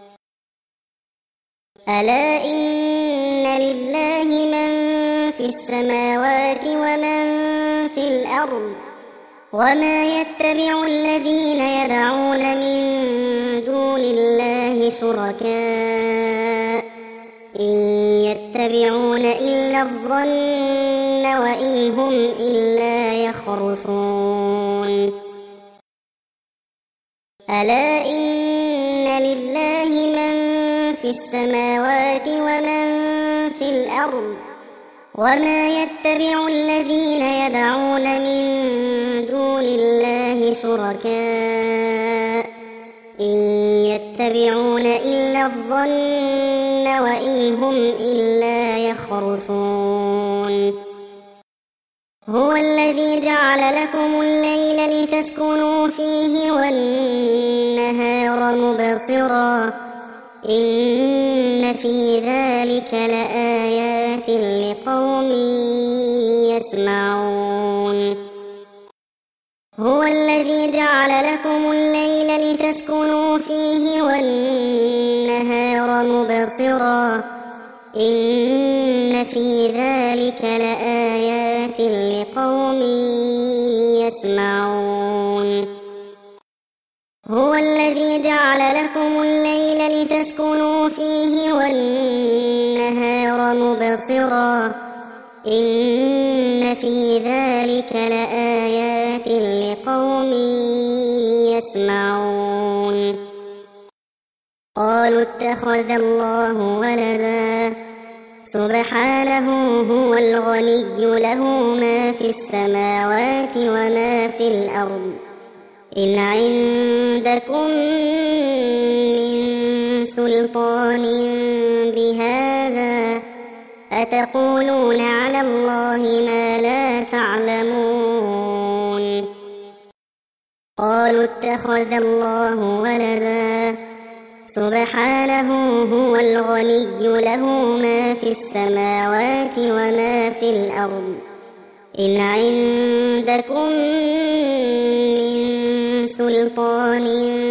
ألا إن لله من في السماوات ومن في الأرض وما يتبع الذين يدعون من دون الله شركاء إن يتبعون إلا الظن وإن هم إلا يخرصون ألا إن لله من في السماوات ومن في الأرض وما يتبع الذين يدعون من دون الله شركاء إن يتبعون إلا الظن وإن هم إلا يخرصون هو الذي جعل لكم الليل لتسكنوا فيه والنهار مبصرا إن في ذلك لآيات لقوم يسمعون هو الذي جعل لكم الليل لتسكنوا فيه والنهار مبصرا إن في ذلك لآيات لقوم يسمعون هو الذي جعل لكم الليل لتسكنوا فيه والنهار مبصرا إن في ذلك لآيات لقوم يسمعون قالوا اتخذ الله ولدا سبحانه هو الغني له ما في السماوات وما في الأرض إن عندكم من سلطان بهذا أتقولون على الله ما لا تعلمون قالوا اتخذ الله ولدا سبحانه هو الغني له ما في السماوات وما في الأرض إن عندكم من سلطان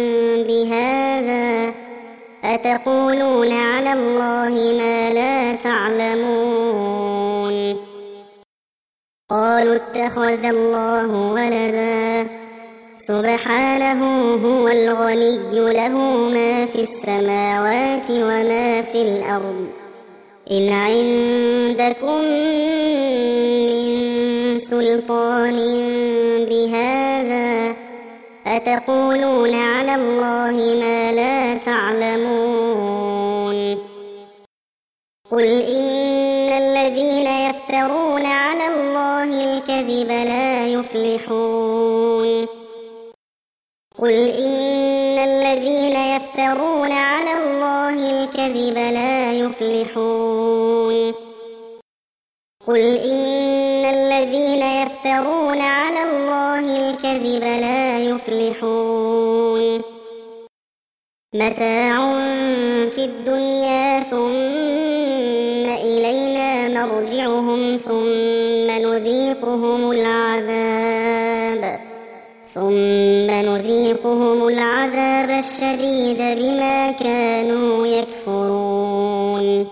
بهذا أتقولون على الله ما لا تعلمون قالوا اتخذ الله ولدا سبحانه هو الغني له ما في السماوات وما في الأرض إن عندكم من سلطان بهذا أتقولون على الله ما لا تعلمون قل إن الذين يفترون على الله الكذب لا يفلحون قل إن الذين يفترون على الله الكذب لا يفلحون قل إن الذين يفترون على الله الكذب لا يفلحون متاع في الدنيا ثم إلينا مرجعهم ثم نذيقهم العذاب ثم نذيقهم العذاب الشديد بما كانوا يكفرون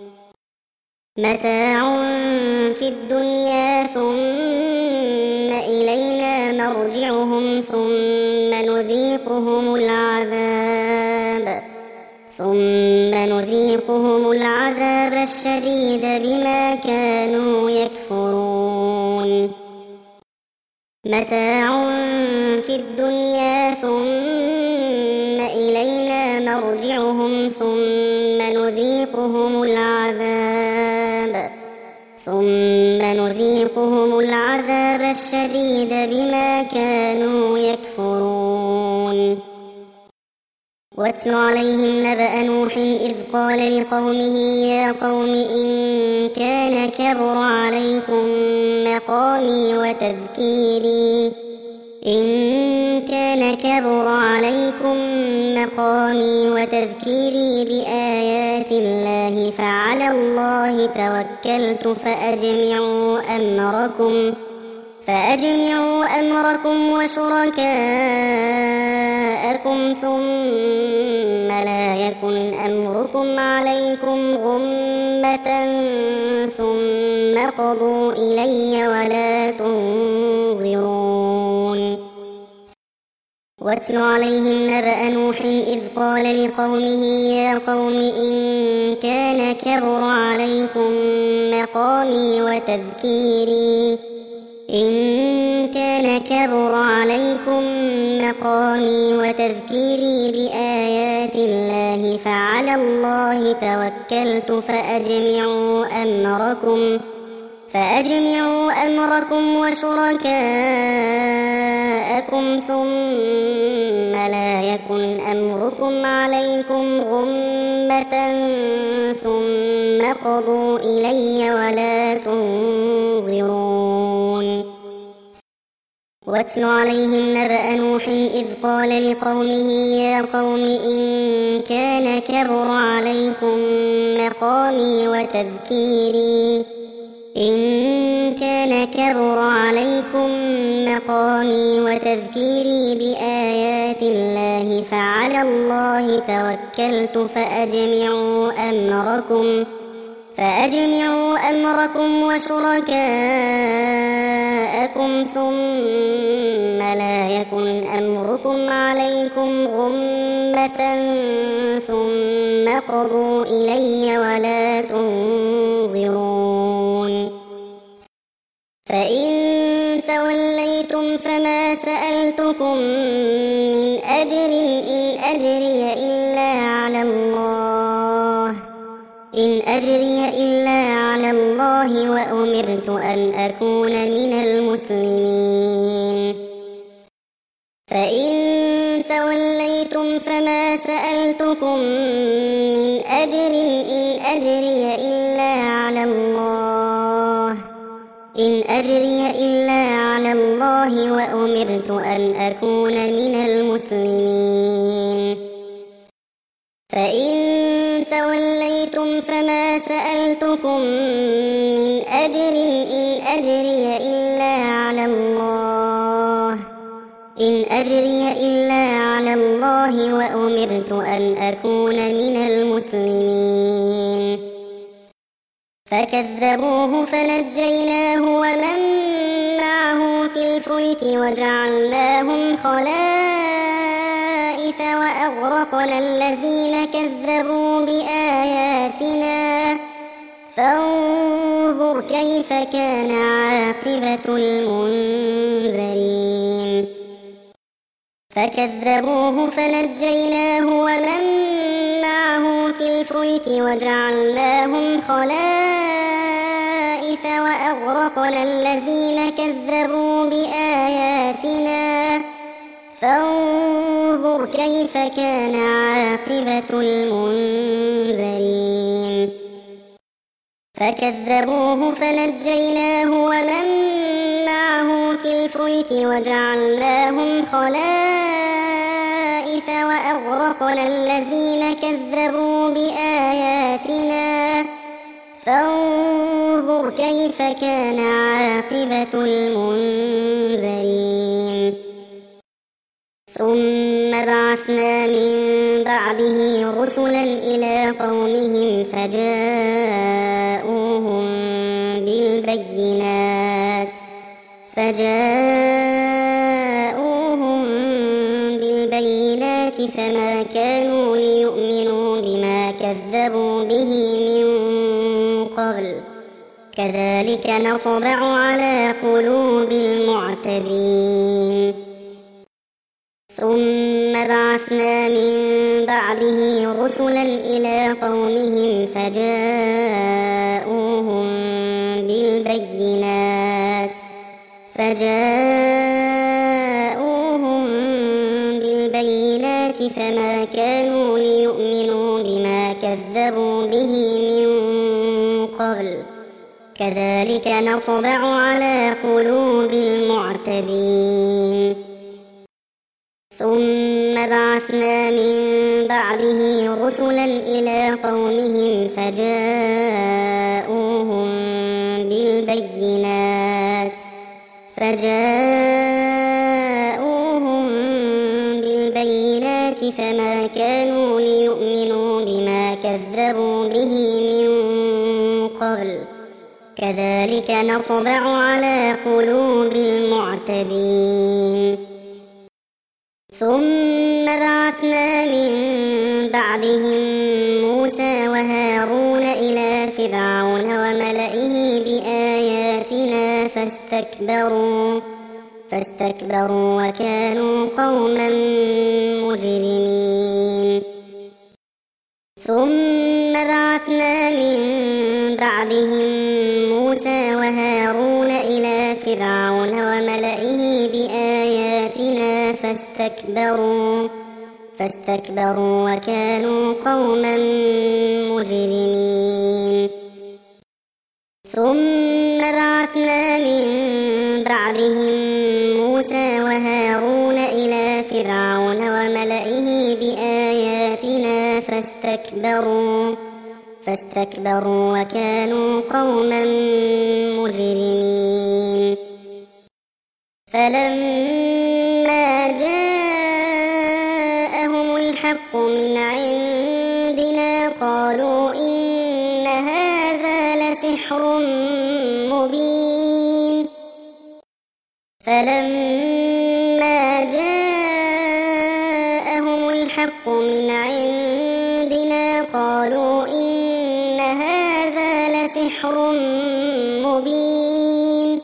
متاع في الدنيا ثم إلينا مرجعهم ثم نذيقهم العذاب ثم نذيقهم العذاب الشديد بما كانوا يكفرون متاع في الدنيا ثم إلينا مرجعهم ثم نذيقهم العذاب ثم نذيقهم العذاب الشديد بما كانوا يكفرون واتل عليهم نبأ نوح إذ قال لقومه يا قوم إن كان كبر عليكم مقامي وتذكيري إن كان كبر عليكم مقامي وتذكيري بآيات الله فعلى الله توكلت فأجمعوا أمركم فأجمعوا أمركم وشركاءكم ثم لا يكن أمركم عليكم غمة ثم قضوا إلي ولا تنظرون واتل عليهم نبأ نوح إذ قال لقومه يا قوم إن كان كبر عليكم مقامي وتذكيري إن كان كبر عليكم مقامي وتذكيري بآيات الله فعلى الله توكلت فأجمعوا أمركم فأجمعوا أمركم وشركاءكم ثم لا يكن أمركم عليكم غمة ثم قضوا إلي ولا تنظرون واتل عليهم نبأ نوح إذ قال لقومه يا قوم إن كان كبر عليكم مقامي وتذكيري إن كان كبر عليكم مقامي وتذكيري بآيات الله فعلى الله توكلت فأجمعوا أمركم فأجمعوا أمركم وشركاءكم ثم لا يكن أمركم عليكم غمة ثم قضوا إلي ولا تنظرون فإن توليتم فما سألتكم من أجر إن أجري إلا على الله إن أجري إلا على الله وأمرت أن أكون من المسلمين فإن توليتم فما سألتكم من أجر إن أجري إلا على الله إن أجري إلا على الله وأمرت أن أكون من المسلمين فإن توليتم فما سألتكم من أجر إن أجري إلا على الله إن أجري إلا على الله وأمرت أن أكون من المسلمين فكذبوه فنجيناه ومن معه في الفلك وجعلناهم خلائف وأغرقنا الذين كذبوا بآياتنا فانظر كيف كان عاقبة المنذرين فكذبوه فنجيناه ومن معه في الفلك وجعلناهم خلائف وأغرقنا الذين كذبوا بآياتنا فانظر كيف كان عاقبة المنذرين فكذبوه فنجيناه ومن معه في الفلك وجعلناهم خلائف وأغرقنا الذين كذبوا بآياتنا فانظر كيف كان عاقبة المنذرين ثم بعثنا من بعده رسلا إلى قومهم فجاءوهم بالبينات فجاءوهم بالبينات فما كانوا ليؤمنوا بما كذبوا به من قبل كذلك نطبع على قلوب المعتدين ثم بعثنا من بعده رسلا إلى قومهم فجاءوهم بالبينات فجاءوهم بالبينات فما كانوا ليؤمنوا بما كذبوا به من قبل كذلك نطبع على قلوب المعتدين ثم بعثنا من بعده رسلا إلى قومهم فجاءوهم بالبينات فجاءوهم بالبينات فما كانوا ليؤمنوا بما كذبوا به من قبل كذلك نطبع على قلوب المعتدين ثم بعثنا من بعدهم موسى وهارون إلى فرعون وملئه بآياتنا فاستكبروا فاستكبروا وكانوا قوما مجرمين ثم بعثنا من بعدهم موسى وهارون إلى فرعون وملئه بآياتنا فاستكبروا فاستكبروا وكانوا قوما مجرمين ثم بعثنا من بعدهم موسى وهارون إلى فرعون وملئه بآياتنا فاستكبروا فاستكبروا وكانوا قوما مجرمين فلما جاءهم الحق من عندنا قالوا إن هذا لسحر مبين فلما جاءهم الحق من عندنا قالوا إن هذا لسحر مبين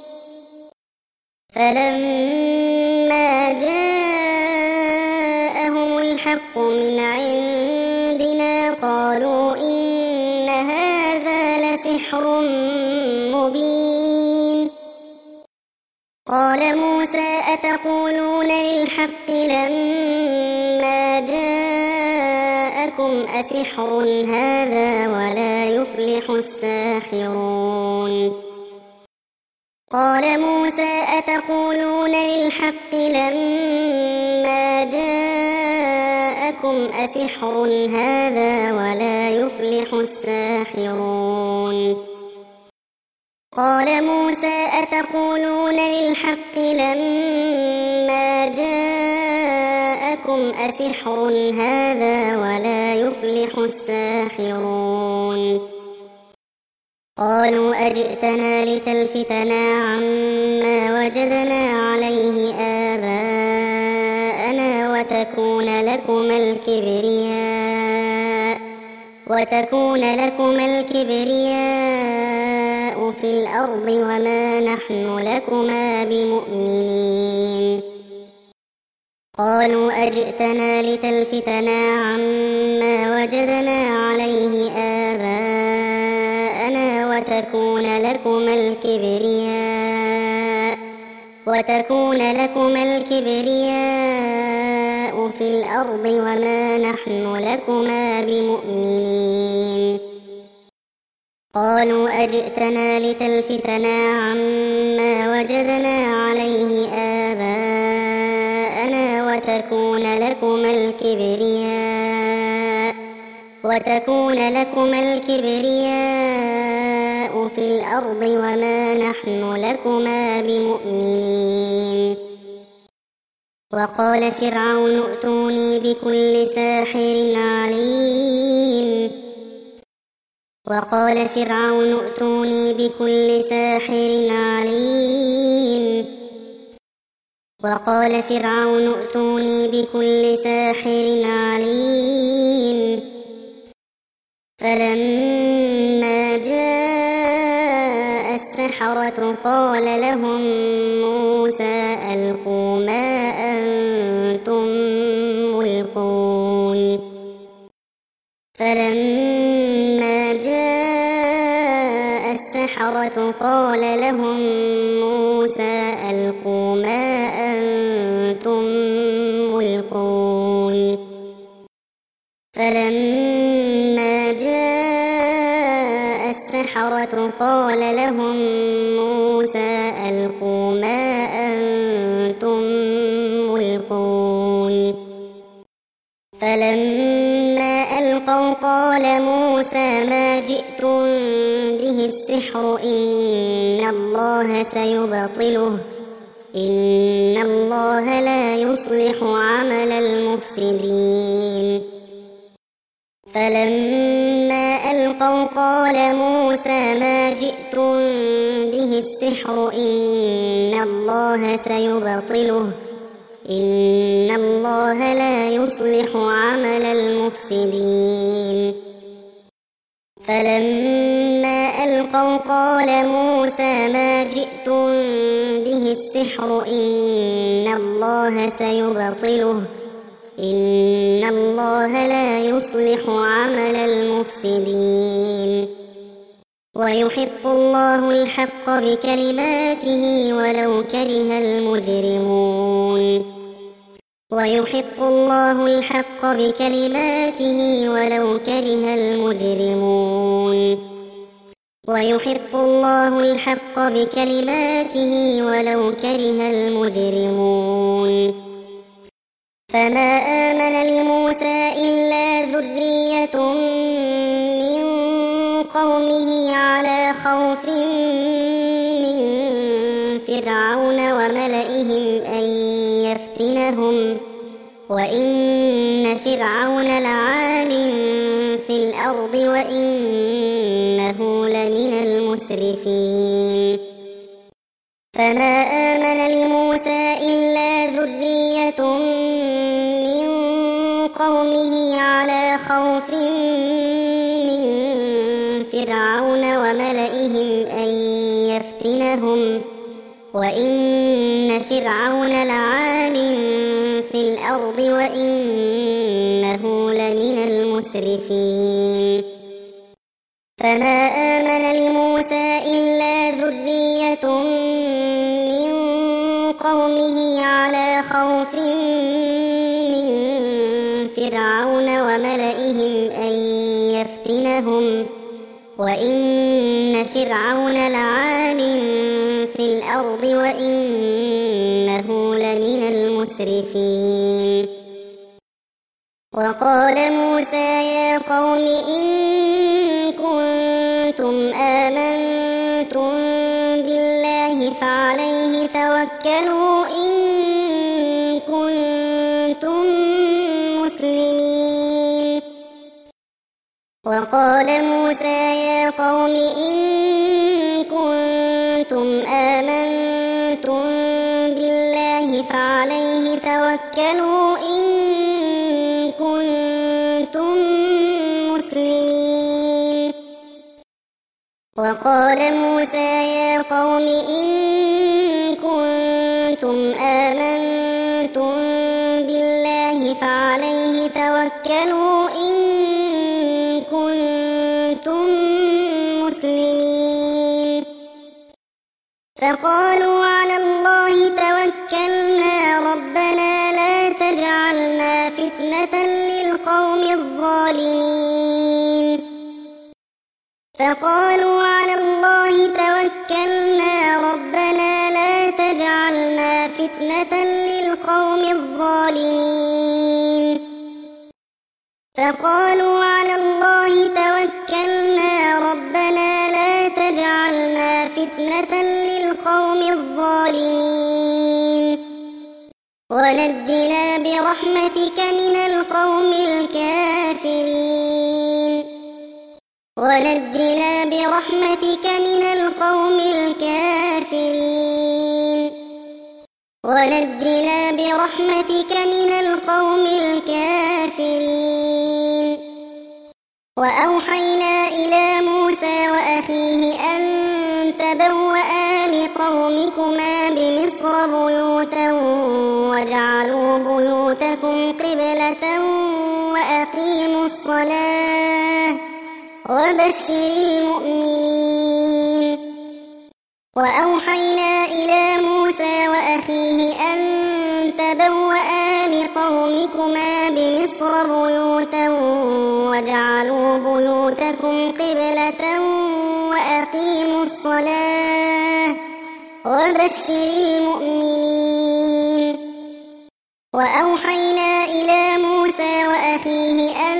فلما جاءهم الحق من عندنا قالوا إن هذا لسحر مبين قال موسى أتقولون للحق لما جاءكم جاءكم أسحر هذا ولا يفلح الساحرون قال موسى أتقولون للحق لما جاءكم أسحر هذا ولا يفلح الساحرون قال موسى أتقولون للحق لما جاءكم أسحر هذا ولا يفلح الساحرون قالوا أجئتنا لتلفتنا عما وجدنا عليه آباءنا وتكون لكما الكبرياء وتكون لكما الكبرياء في الأرض وما نحن لكما بمؤمنين قالوا أجئتنا لتلفتنا عما وجدنا عليه آباءنا وتكون لكما الكبرياء وتكون لكما الكبرياء في الأرض وما نحن لكما بمؤمنين قالوا أجئتنا لتلفتنا عما وجدنا عليه آباءنا وتكون لكما الكبرياء وتكون لكما الكبرياء في الأرض وما نحن لكما بمؤمنين وقال فرعون ائتوني بكل ساحر عليم وقال فرعون ائتوني بكل ساحر عليم وقال فرعون ائتوني بكل ساحر عليم فلما جاء السحرة قال لهم موسى ألقوا ما أنتم ملقون فلما جاء السحرة قال لهم موسى ألقوا ما أنتم ملقون فلما جاء السحرة قال لهم موسى ألقوا ما أنتم ملقون فلما ألقوا قال موسى ما جئتم به السحر إن الله سيبطله إن الله لا يصلح عمل المفسدين فلما ألقوا قال موسى ما جئتم به السحر إن الله سيبطله إن الله لا يصلح عمل المفسدين فلما ألقوا قال موسى ما جئتم به السحر إن الله سيبطله إن الله لا يصلح عمل المفسدين ويحق الله الحق بكلماته ولو كره المجرمون ويحق الله الحق بكلماته ولو كره المجرمون ويحق الله الحق بكلماته ولو كره المجرمون فما آمن لموسى إلا ذرية من قومه على خوف من فرعون وملئهم أن يفتنهم وإن فرعون لعال في الأرض وإنه لمن المسرفين فما آمن لموسى إلا ذرية من قومه على خوف من فرعون وملئهم أن يفتنهم وإن فرعون لعال في الأرض وإنه لمن المسرفين فما آمن لموسى إلا ذرية من قومه على خوف من فرعون وملئهم لهم وإن فرعون لعال في الأرض وإنه لمن المسرفين وقال موسى يا قوم إن كنتم آمنتم بالله فعليه توكلوا إن كنتم مسلمين وقال موسى يا قوم إن كنتم آمنتم بالله فعليه توكلوا إن كنتم مسلمين وقال موسى يا قوم إن كنتم آمنتم بالله فعليه توكلوا إن كنتم مسلمين فقالوا على الله توكلنا ربنا لا تجعلنا فتنة للقوم الظالمين فقالوا على الله توكلنا ربنا لا تجعلنا فتنة للقوم الظالمين فقالوا على الله توكلنا ربنا لا تجعلنا فتنة للقوم الظالمين ونجنا برحمتك من القوم الكافرين ونجنا برحمتك من القوم الكافرين ونجنا برحمتك من القوم الكافرين وأوحينا إلى موسى وأخيه أن تبوأ لقومكما بمصر بيوتا واجعلوا بيوتكم قبلة وأقيموا الصلاة وبشر المؤمنين وأوحينا إلى موسى وأخيه أن تبوأ لقومكما بمصر بيوتا واجعلوا بيوتكم قبلة وأقيموا الصلاة وبشر المؤمنين وأوحينا إلى موسى وأخيه أن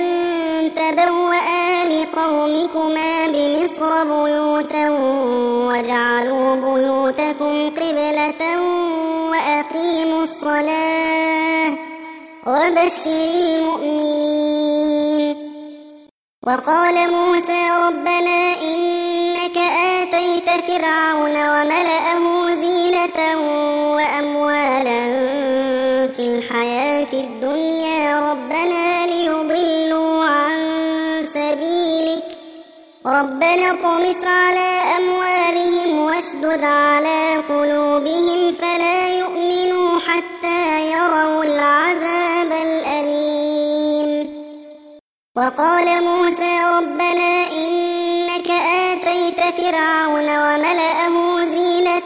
تبوأ لقومكما بمصر بيوتا واجعلوا بيوتكم قبلة وأقيموا الصلاة وبشر المؤمنين وقال موسى ربنا إنك آتيت فرعون وملأه زينة وأموالا في الحياة الدنيا ربنا ليضلوا عن سبيلك ربنا اطمس على أموالهم واشدد على قلوبهم فلا يؤمنوا حتى يروا العذاب الأليم وقال موسى ربنا إنك آتيت فرعون وملأه زينة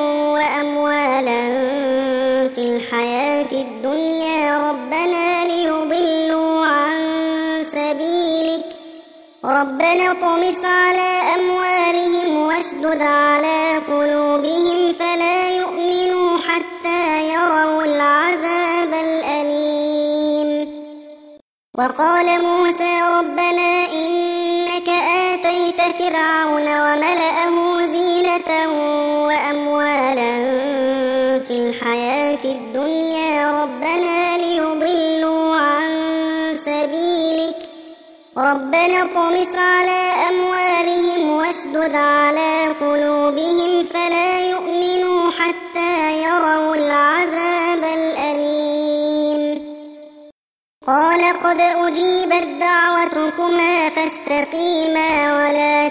وأموالا في الحياة الدنيا ربنا ليضلوا عن سبيلك ربنا اطمس على أموالهم واشدد على قلوبهم فلا يؤمنوا حتى يروا العذاب الأليم وقال موسى ربنا إنك آتيت فرعون وملأه زينة وأموالا في الحياة الدنيا ربنا ليضلوا عن سبيلك ربنا اطمس على أموالهم واشدد على قلوبهم فلا يؤمنوا حتى يروا العذاب الأليم قال قد أجيبت دعوتكما فاستقيما ولا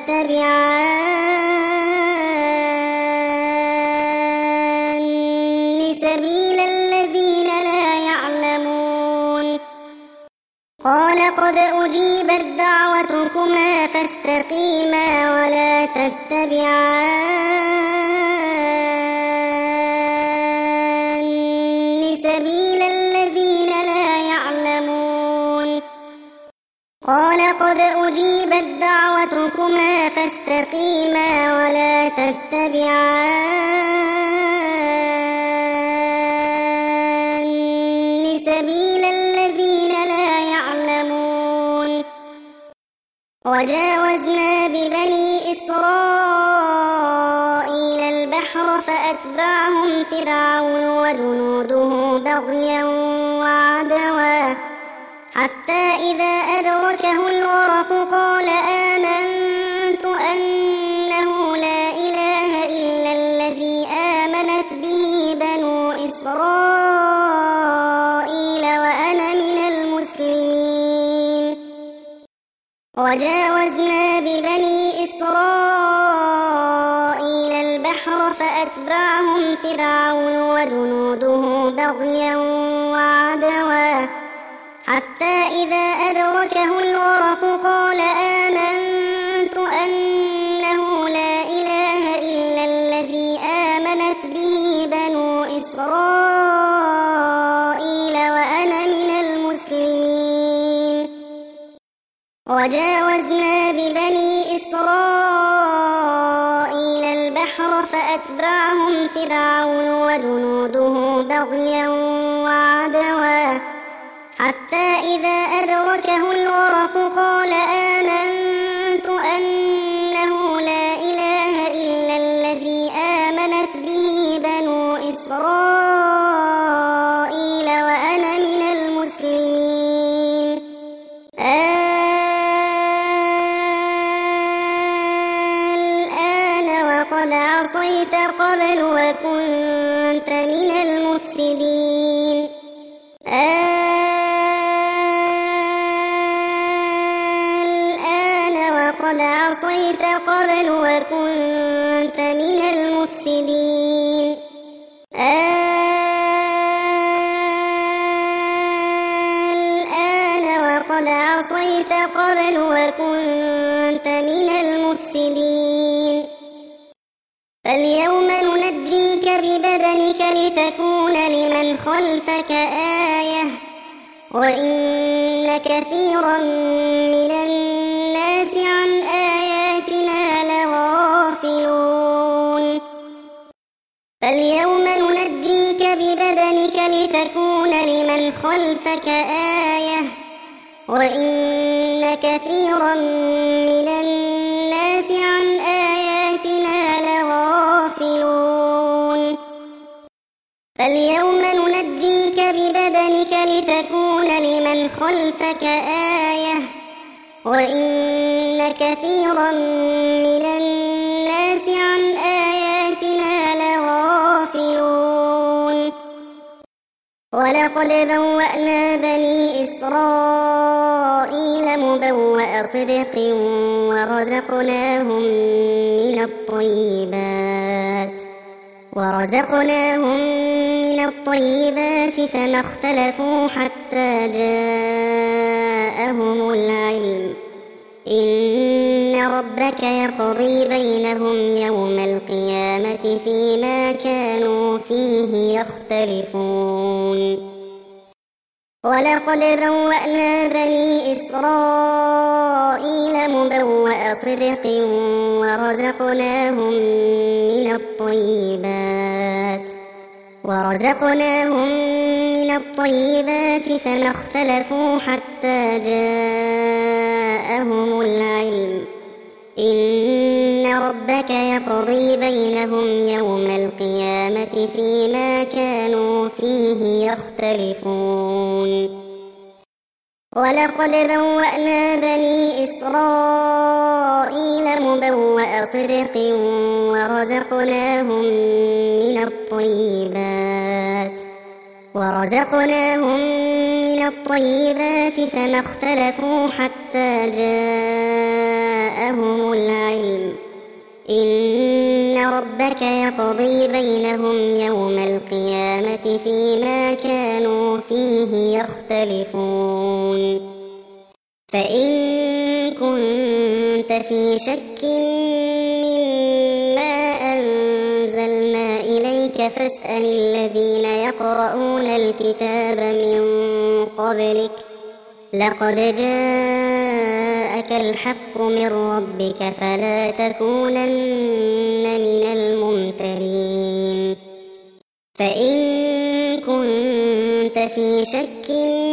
تتبعان سبيل الذين لا يعلمون قال قد أجيبت دعوتكما فاستقيما ولا تتبعان سبيل الذين لا يعلمون قال قد أجيبت دعوتكما فاستقيما ولا تتبعان سبيل الذين لا يعلمون. وجاوزنا ببني إسرائيل البحر فأتبعهم فرعون وجنوده بغيا وعدوا حتى إذا أدركه الغرق قال آمنت أنه لا إله إلا الذي آمنت به بنو إسرائيل وأنا من المسلمين. وجاوزنا ببني إسرائيل البحر فأتبعهم فرعون وجنوده بغيا وعدوا حتى إذا أدركه الغرق قال آمنت أنه لا إله إلا الذي آمنت به بنو إسرائيل وأنا من المسلمين. وجاوزنا ببني إسرائيل البحر فأتبعهم فرعون وجنوده بغيا وعدوا حتى إذا أدركه الغرق قال آمنت أنه لا إله إلا الذي آمنت به بنو إسرائيل وأنا من المسلمين. الآن وقد عصيت قبل وكنت من المفسدين. قد عصيت قبل وكنت من المفسدين. الآن وقد عصيت قبل وكنت من المفسدين. فاليوم ننجيك ببدنك لتكون لمن خلفك آية وإن كثيرا من الناس عن آياتنا لغافلون. فاليوم ننجيك ببدنك لتكون لمن خلفك آية وإن كثيرا من الناس عن آياتنا لغافلون. فاليوم ننجيك ببدنك لتكون لمن خلفك آية وإن كثيرا من الناس عن آياتنا لغافلون. ولقد بوأنا بني إسرائيل مبوأ صدق ورزقناهم من الطيبات ورزقناهم من الطيبات فما اختلفوا حتى جاءهم العلم. إن ربك يقضي بينهم يوم القيامة فيما كانوا فيه يختلفون. ولقد بوأنا بني إسرائيل مبوأ صدق ورزقناهم من الطيبات ورزقناهم من الطيبات فما اختلفوا حتى جاءهم العلم. إن ربك يقضي بينهم يوم القيامة فيما كانوا فيه يختلفون. ولقد بوأنا بني إسرائيل مبوأ صدق ورزقناهم من الطيبات ورزقناهم من الطيبات فما اختلفوا حتى جاءهم العلم. إن ربك يقضي بينهم يوم القيامة فيما كانوا فيه يختلفون. فإن كنت في شك مما أنزلنا إليك فاسأل الذين يقرؤون الكتاب من قبلك لقد جاءك جاءك الحق من ربك فلا تكونن من الممترين فإن كنت في شك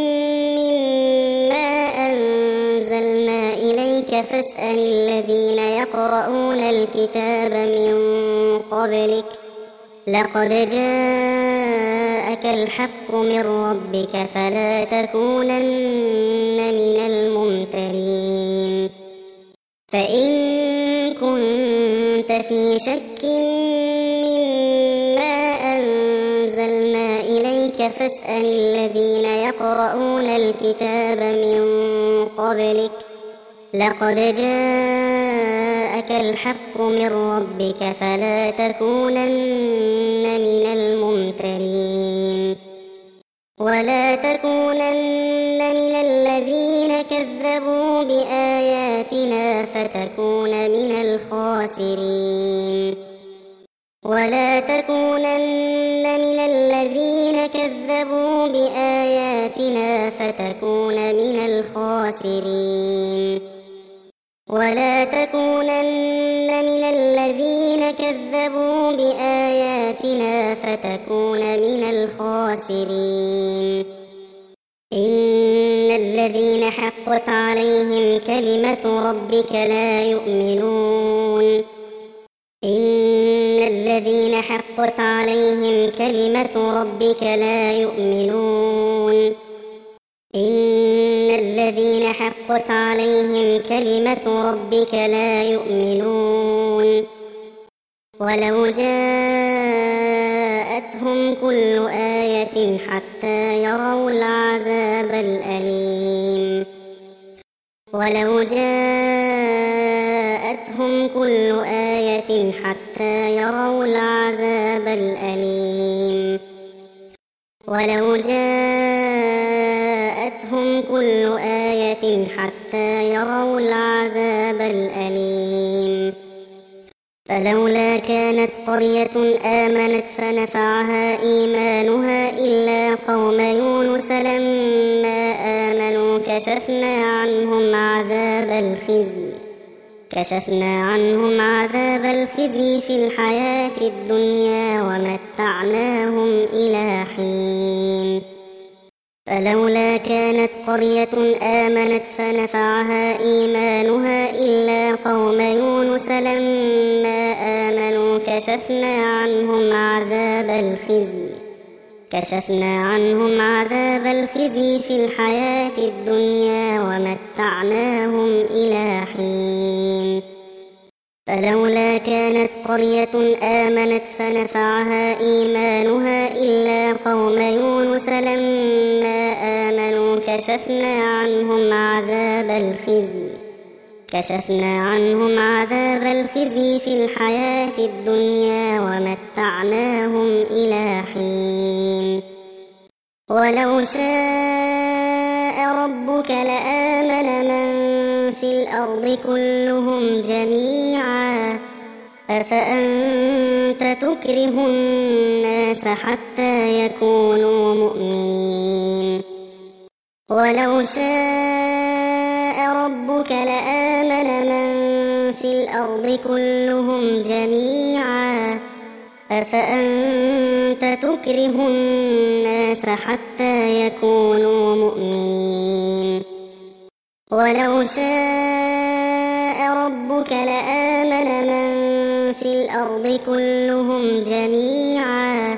مما أنزلنا إليك فاسأل الذين يقرؤون الكتاب من قبلك لقد جاءك الحق من ربك فلا تكونن من الممترين فإن كنت في شك مما أنزلنا إليك فاسأل الذين يقرؤون الكتاب من قبلك لقد جاءك الحق من ربك فلا تكونن من الممترين ولا تكونن من الذين كذبوا بآياتنا فتكون من الخاسرين ولا تكونن من الذين كذبوا بآياتنا فتكون من الخاسرين ولا تكونن من الذين كذبوا بآياتنا فتكون من الخاسرين إن الذين حقت عليهم كلمة ربك لا يؤمنون إن الذين حقت عليهم كلمة ربك لا يؤمنون إن الذين حقت عليهم كلمة ربك لا يؤمنون ولو جاءتهم كل آية حتى يروا العذاب الأليم ولو جاءتهم كل آية حتى يروا العذاب الأليم ولو جاءتهم كل آية حتى يروا العذاب الأليم فلولا كانت قرية آمنت فنفعها إيمانها إلا قوم يونس لما آمنوا كشفنا عنهم عذاب الخزي كشفنا عنهم عذاب الخزي في الحياة الدنيا ومتعناهم إلى حين فلولا كانت قرية آمنت فنفعها إيمانها إلا قوم يونس لما آمنوا كشفنا عنهم عذاب الخزي كشفنا عنهم عذاب الخزي في الحياة الدنيا ومتعناهم إلى حين فلولا كانت قرية آمنت فنفعها إيمانها إلا قوم يونس لما آمنوا كشفنا عنهم عذاب الخزي كشفنا عنهم عذاب الخزي في الحياة الدنيا ومتعناهم إلى حين ولو شاء ربك لآمن من في الأرض كلهم جميعا أفأنت تكره الناس حتى يكونوا مؤمنين ولو شاء ربك لآمن من في الأرض كلهم جميعا أفأنت تكره الناس حتى يكونوا مؤمنين ولو شاء ربك لآمن من في الأرض كلهم جميعا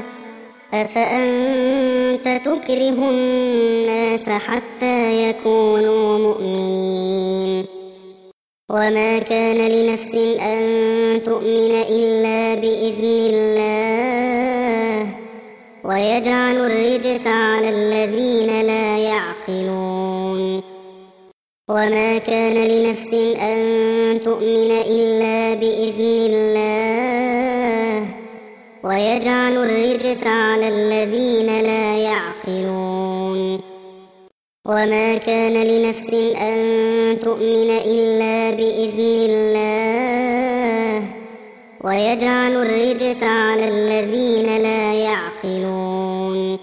أفأنت تكره الناس حتى يكونوا مؤمنين وما كان لنفس أن تؤمن إلا بإذن الله ويجعل الرجس على الذين لا يعقلون وما كان لنفس أن تؤمن إلا بإذن الله ويجعل الرجس على الذين لا يعقلون وما كان لنفس أن تؤمن إلا بإذن الله ويجعل الرجس على الذين لا يعقلون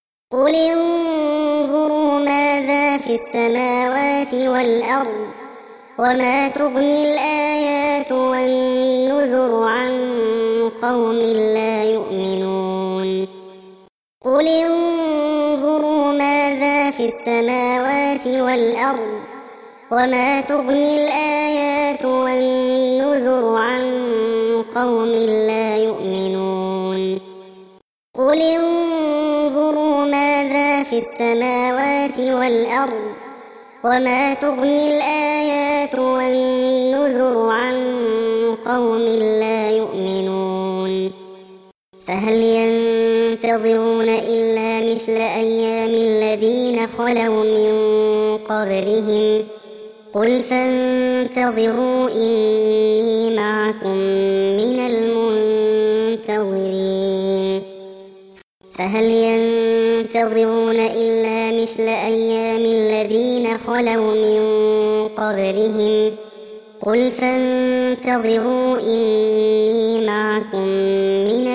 قل انظروا ماذا في السماوات والأرض وما تغني الآيات والنذر عن قوم لا يؤمنون قل انظروا ماذا في السماوات والأرض وما تغني الآيات والنذر عن قوم لا يؤمنون قل انظروا ماذا في السماوات والأرض وما تغني الآيات والنذر عن قوم لا يؤمنون فهل ينتظرون إلا مثل أيام الذين خلوا من قبلهم قل فانتظروا إني معكم من المنتظرين فهل ينتظرون إلا مثل أيام الذين خلوا من قبلهم قل فانتظروا إني معكم من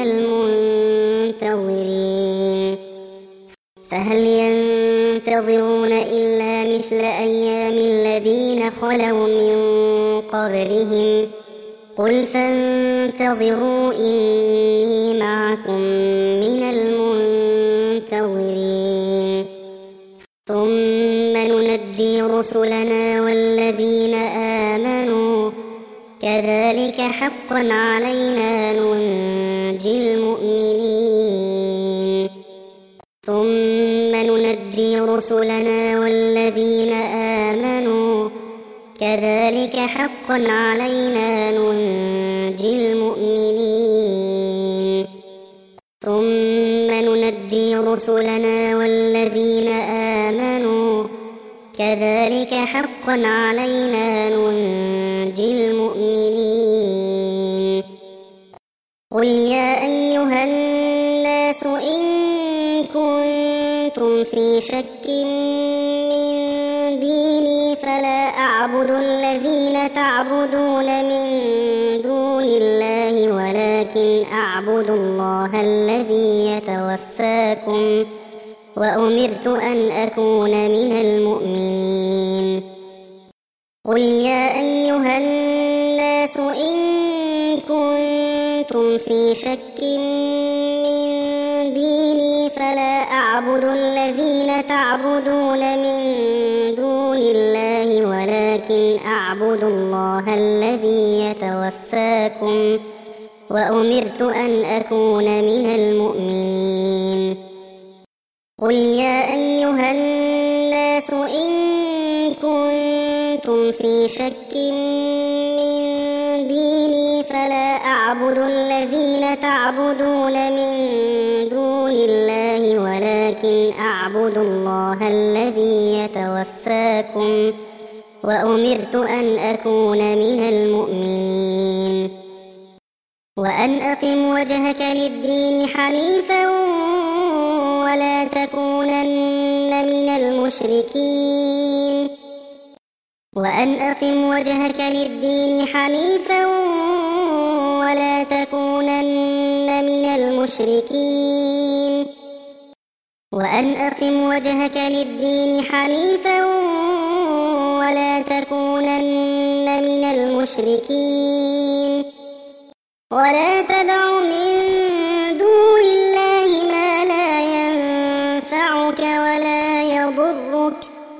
المنتظرين فهل ينتظرون إلا مثل أيام الذين خلوا من قبلهم قل فانتظروا إني معكم من المنتظرين ثم ننجي رسلنا والذين آمنوا كذلك حقا علينا ننجي المؤمنين ثم ننجي رسلنا والذين آمنوا كذلك حقا علينا ننجي المؤمنين ثم ننجي رسلنا والذين آمنوا كذلك حقا علينا ننجي المؤمنين قل يا أيها الناس إن كنتم في شك من ديني فلا أعبد الذين تعبدون من دون الله ولكن أعبد الله الذي يتوفاكم وأمرت أن أكون من المؤمنين قل يا أيها الناس إن كنتم في شك من ديني فلا أعبد الذين تعبدون من دون الله ولكن أعبد الله الذي يتوفاكم وأمرت أن أكون من المؤمنين قل يا أيها الناس إن كنتم في شك من ديني فلا أعبد الذين تعبدون من دون الله ولكن أعبد الله الذي يتوفاكم وأمرت أن أكون من المؤمنين وأن أقم وجهك للدين حنيفا ولا تكونن من المشركين وأن أقم وجهك للدين حنيفا ولا تكونن من المشركين وأن أقم وجهك للدين حنيفا ولا تكونن من المشركين ولا تدع من دون الله ما لا ينفعك ولا يضرك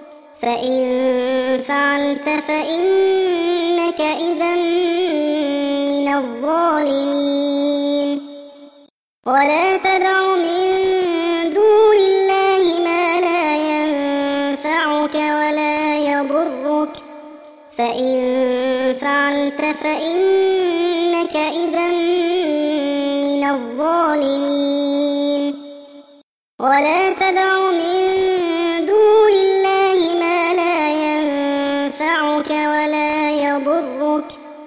فإن فعلت فإنك إذا من الظالمين ولا تدع من دون الله ما لا ينفعك ولا يضرك فإن فعلت فإنك إذا من الظالمين ولا تدع من دون الله ما لا ينفعك ولا يضرك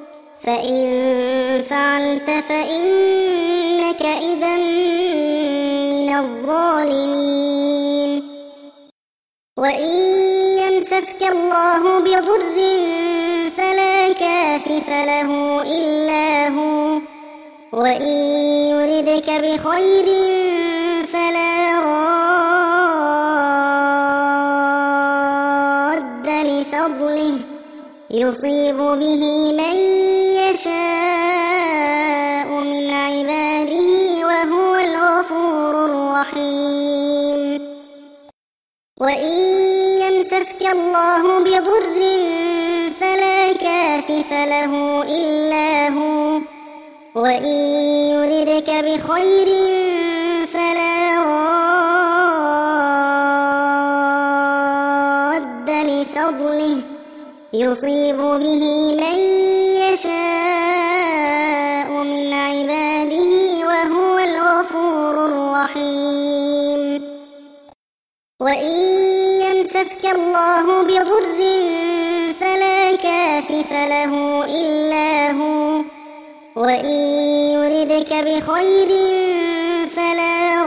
فإن فعلت فإنك إذا من الظالمين وإن يمسسك الله بضر فلا كاشف له إلا هو وإن يردك بخير فلا راد لفضله يصيب به من يشاء من عباده وهو الغفور الرحيم. وإن يمسسك الله بضر فلا كاشف له إلا هو، وإن يردك بخير فلا راد لفضله يصيب به من يشاء من عباده وهو الغفور الرحيم. وإن يمسسك الله بضر فلا كاشف له إلا هو، وإن يردك بخير فلا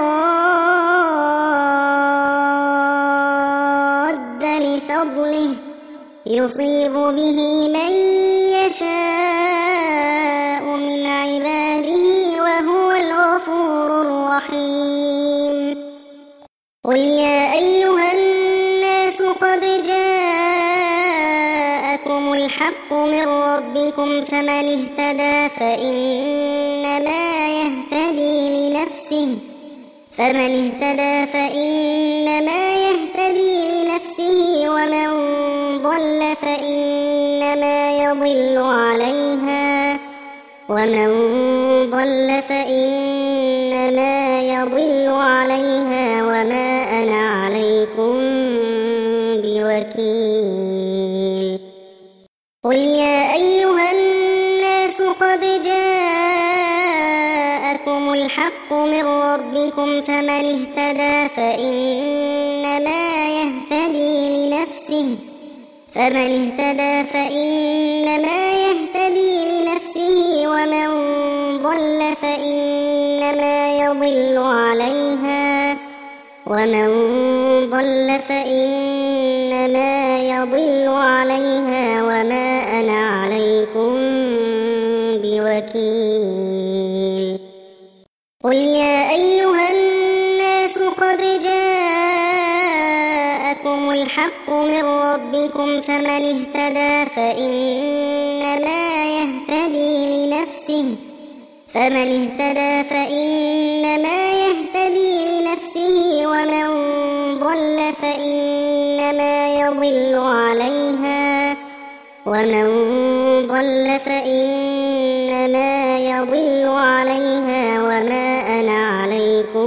راد لفضله يصيب به من يشاء من عباده وهو الغفور الرحيم. قل يا أيها الناس قد جاءكم الحق من ربكم فمن اهتدى فإنما يهتدي لنفسه فمن اهتدى فإنما يهتدي لنفسه ومن ضل فإنما يضل عليها ومن ضل فإنما يضل عليها وما أنا عليكم بوكيل. قل يا أيها الناس قد جاءكم الحق من ربكم فمن اهتدى فإنما يهتدي لنفسه فمن اهتدى فإنما يهتدي لنفسه ومن ضل فإنما يضل عليها ومن ضل فإنما يضل عليها وما أنا عليكم بوكيل. قل يا أيها الناس قد جاءكم الحق من ربكم فمن اهتدى فإنما يهتدي لنفسه فمن اهتدى فإنما يهتدي لنفسه ومن ضل فإنما يضل عليها ومن ضل فإنما يضل عليها وما أنا عليكم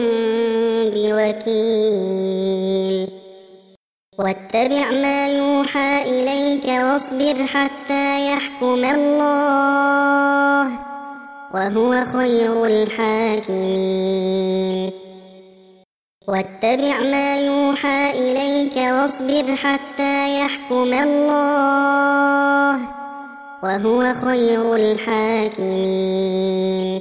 بوكيل. واتبع ما يوحى إليك واصبر حتى يحكم الله وهو خير الحاكمين. واتبع ما يوحى إليك واصبر حتى يحكم الله وهو خير الحاكمين.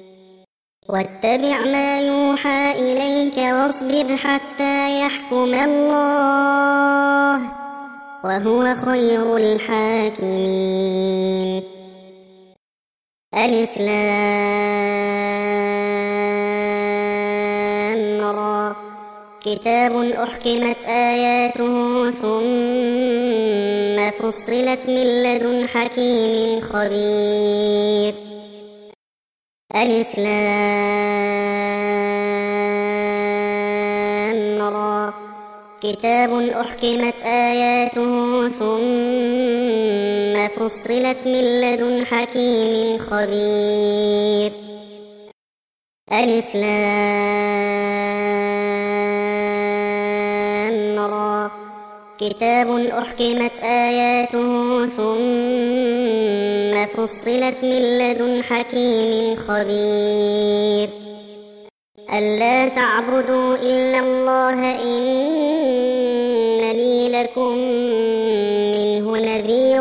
واتبع ما يوحى إليك واصبر حتى يحكم الله وهو خير الحاكمين. ألف لام را كتاب أحكمت آياته ثم فصلت من لدن حكيم خبير. ألف لام را كتاب أحكمت آياته ثم فصلت من لدن حكيم خبير. ألف لام را كتاب أحكمت آياته ثم فصلت من لدن حكيم خبير. ألا تعبدوا إلا الله إنني لكم منه نذير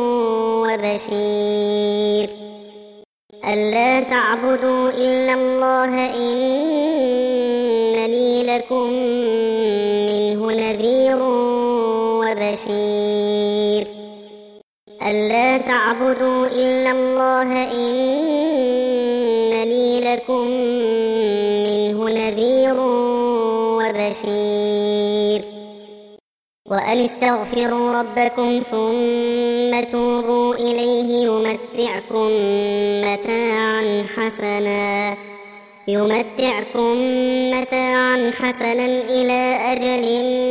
وبشير. ألا تعبدوا إلا الله إنني لكم منه نذير وبشير. ألا تعبدوا إلا الله إنني لكم منه نذير وبشير. وأن استغفروا ربكم ثم توبوا إليه يمتعكم متاعا حسنا يمتعكم متاعا حسنا إلى أجل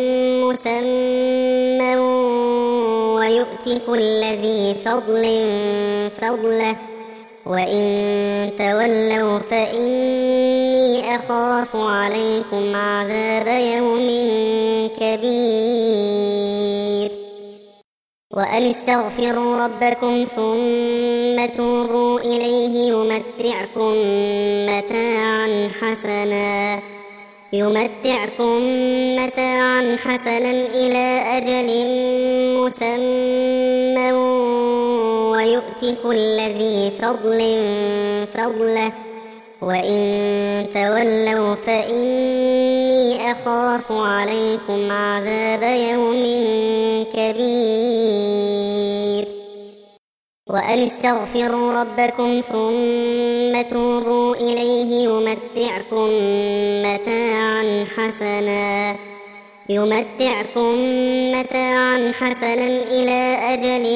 مسمى ويؤت كل ذي فضل فضله وإن تولوا فإني أخاف عليكم عذاب يوم كبير. وأن استغفروا ربكم ثم توبوا إليه يمتعكم متاعا حسنا يمتعكم متاعا حسنا إلى أجل مسمى ويؤت كل ذي فضل فضله وإن تولوا فإني أخاف عليكم عذاب يوم كبير. وأن استغفروا ربكم ثم توبوا إليه يمتعكم متاعا حسنا يمتعكم متاعا حسنا إلى أجل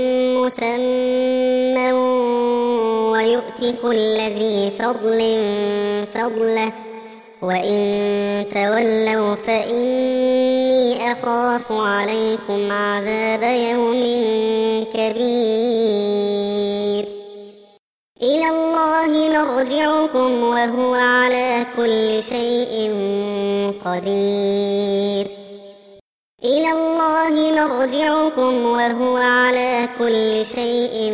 مسمى ويؤت كل ذي فضل فضله وإن تولوا فإني أخاف عليكم عذاب يوم كبير. إلى الله مرجعكم وهو على كل شيء قدير. إلى الله مرجعكم وهو على كل شيء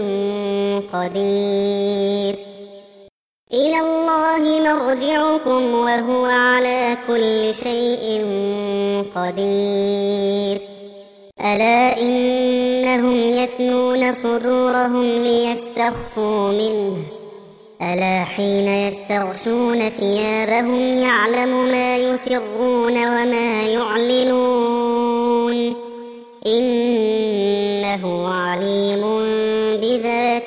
قدير. إلى الله مرجعكم وهو على كل شيء قدير. ألا إنهم يثنون صدورهم ليستخفوا منه ألا حين يستغشون ثيابهم يعلم ما يسرون وما يعلنون إنه عليم بذات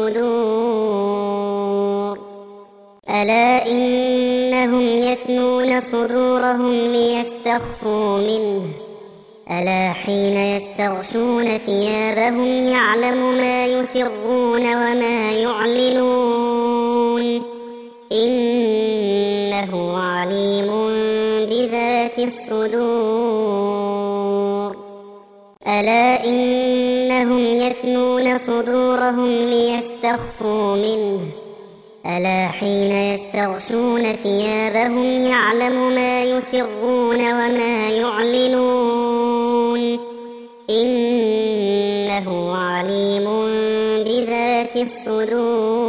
الصدور. ألا إنهم يثنون صدورهم ليستخفوا منه ألا حين يستغشون ثيابهم يعلم ما يسرون وما يعلنون إنه عليم بذات الصدور. ألا إنهم يثنون صدورهم ليستخفوا منه ألا حين يستغشون ثيابهم يعلم ما يسرون وما يعلنون إنه عليم بذات الصدور.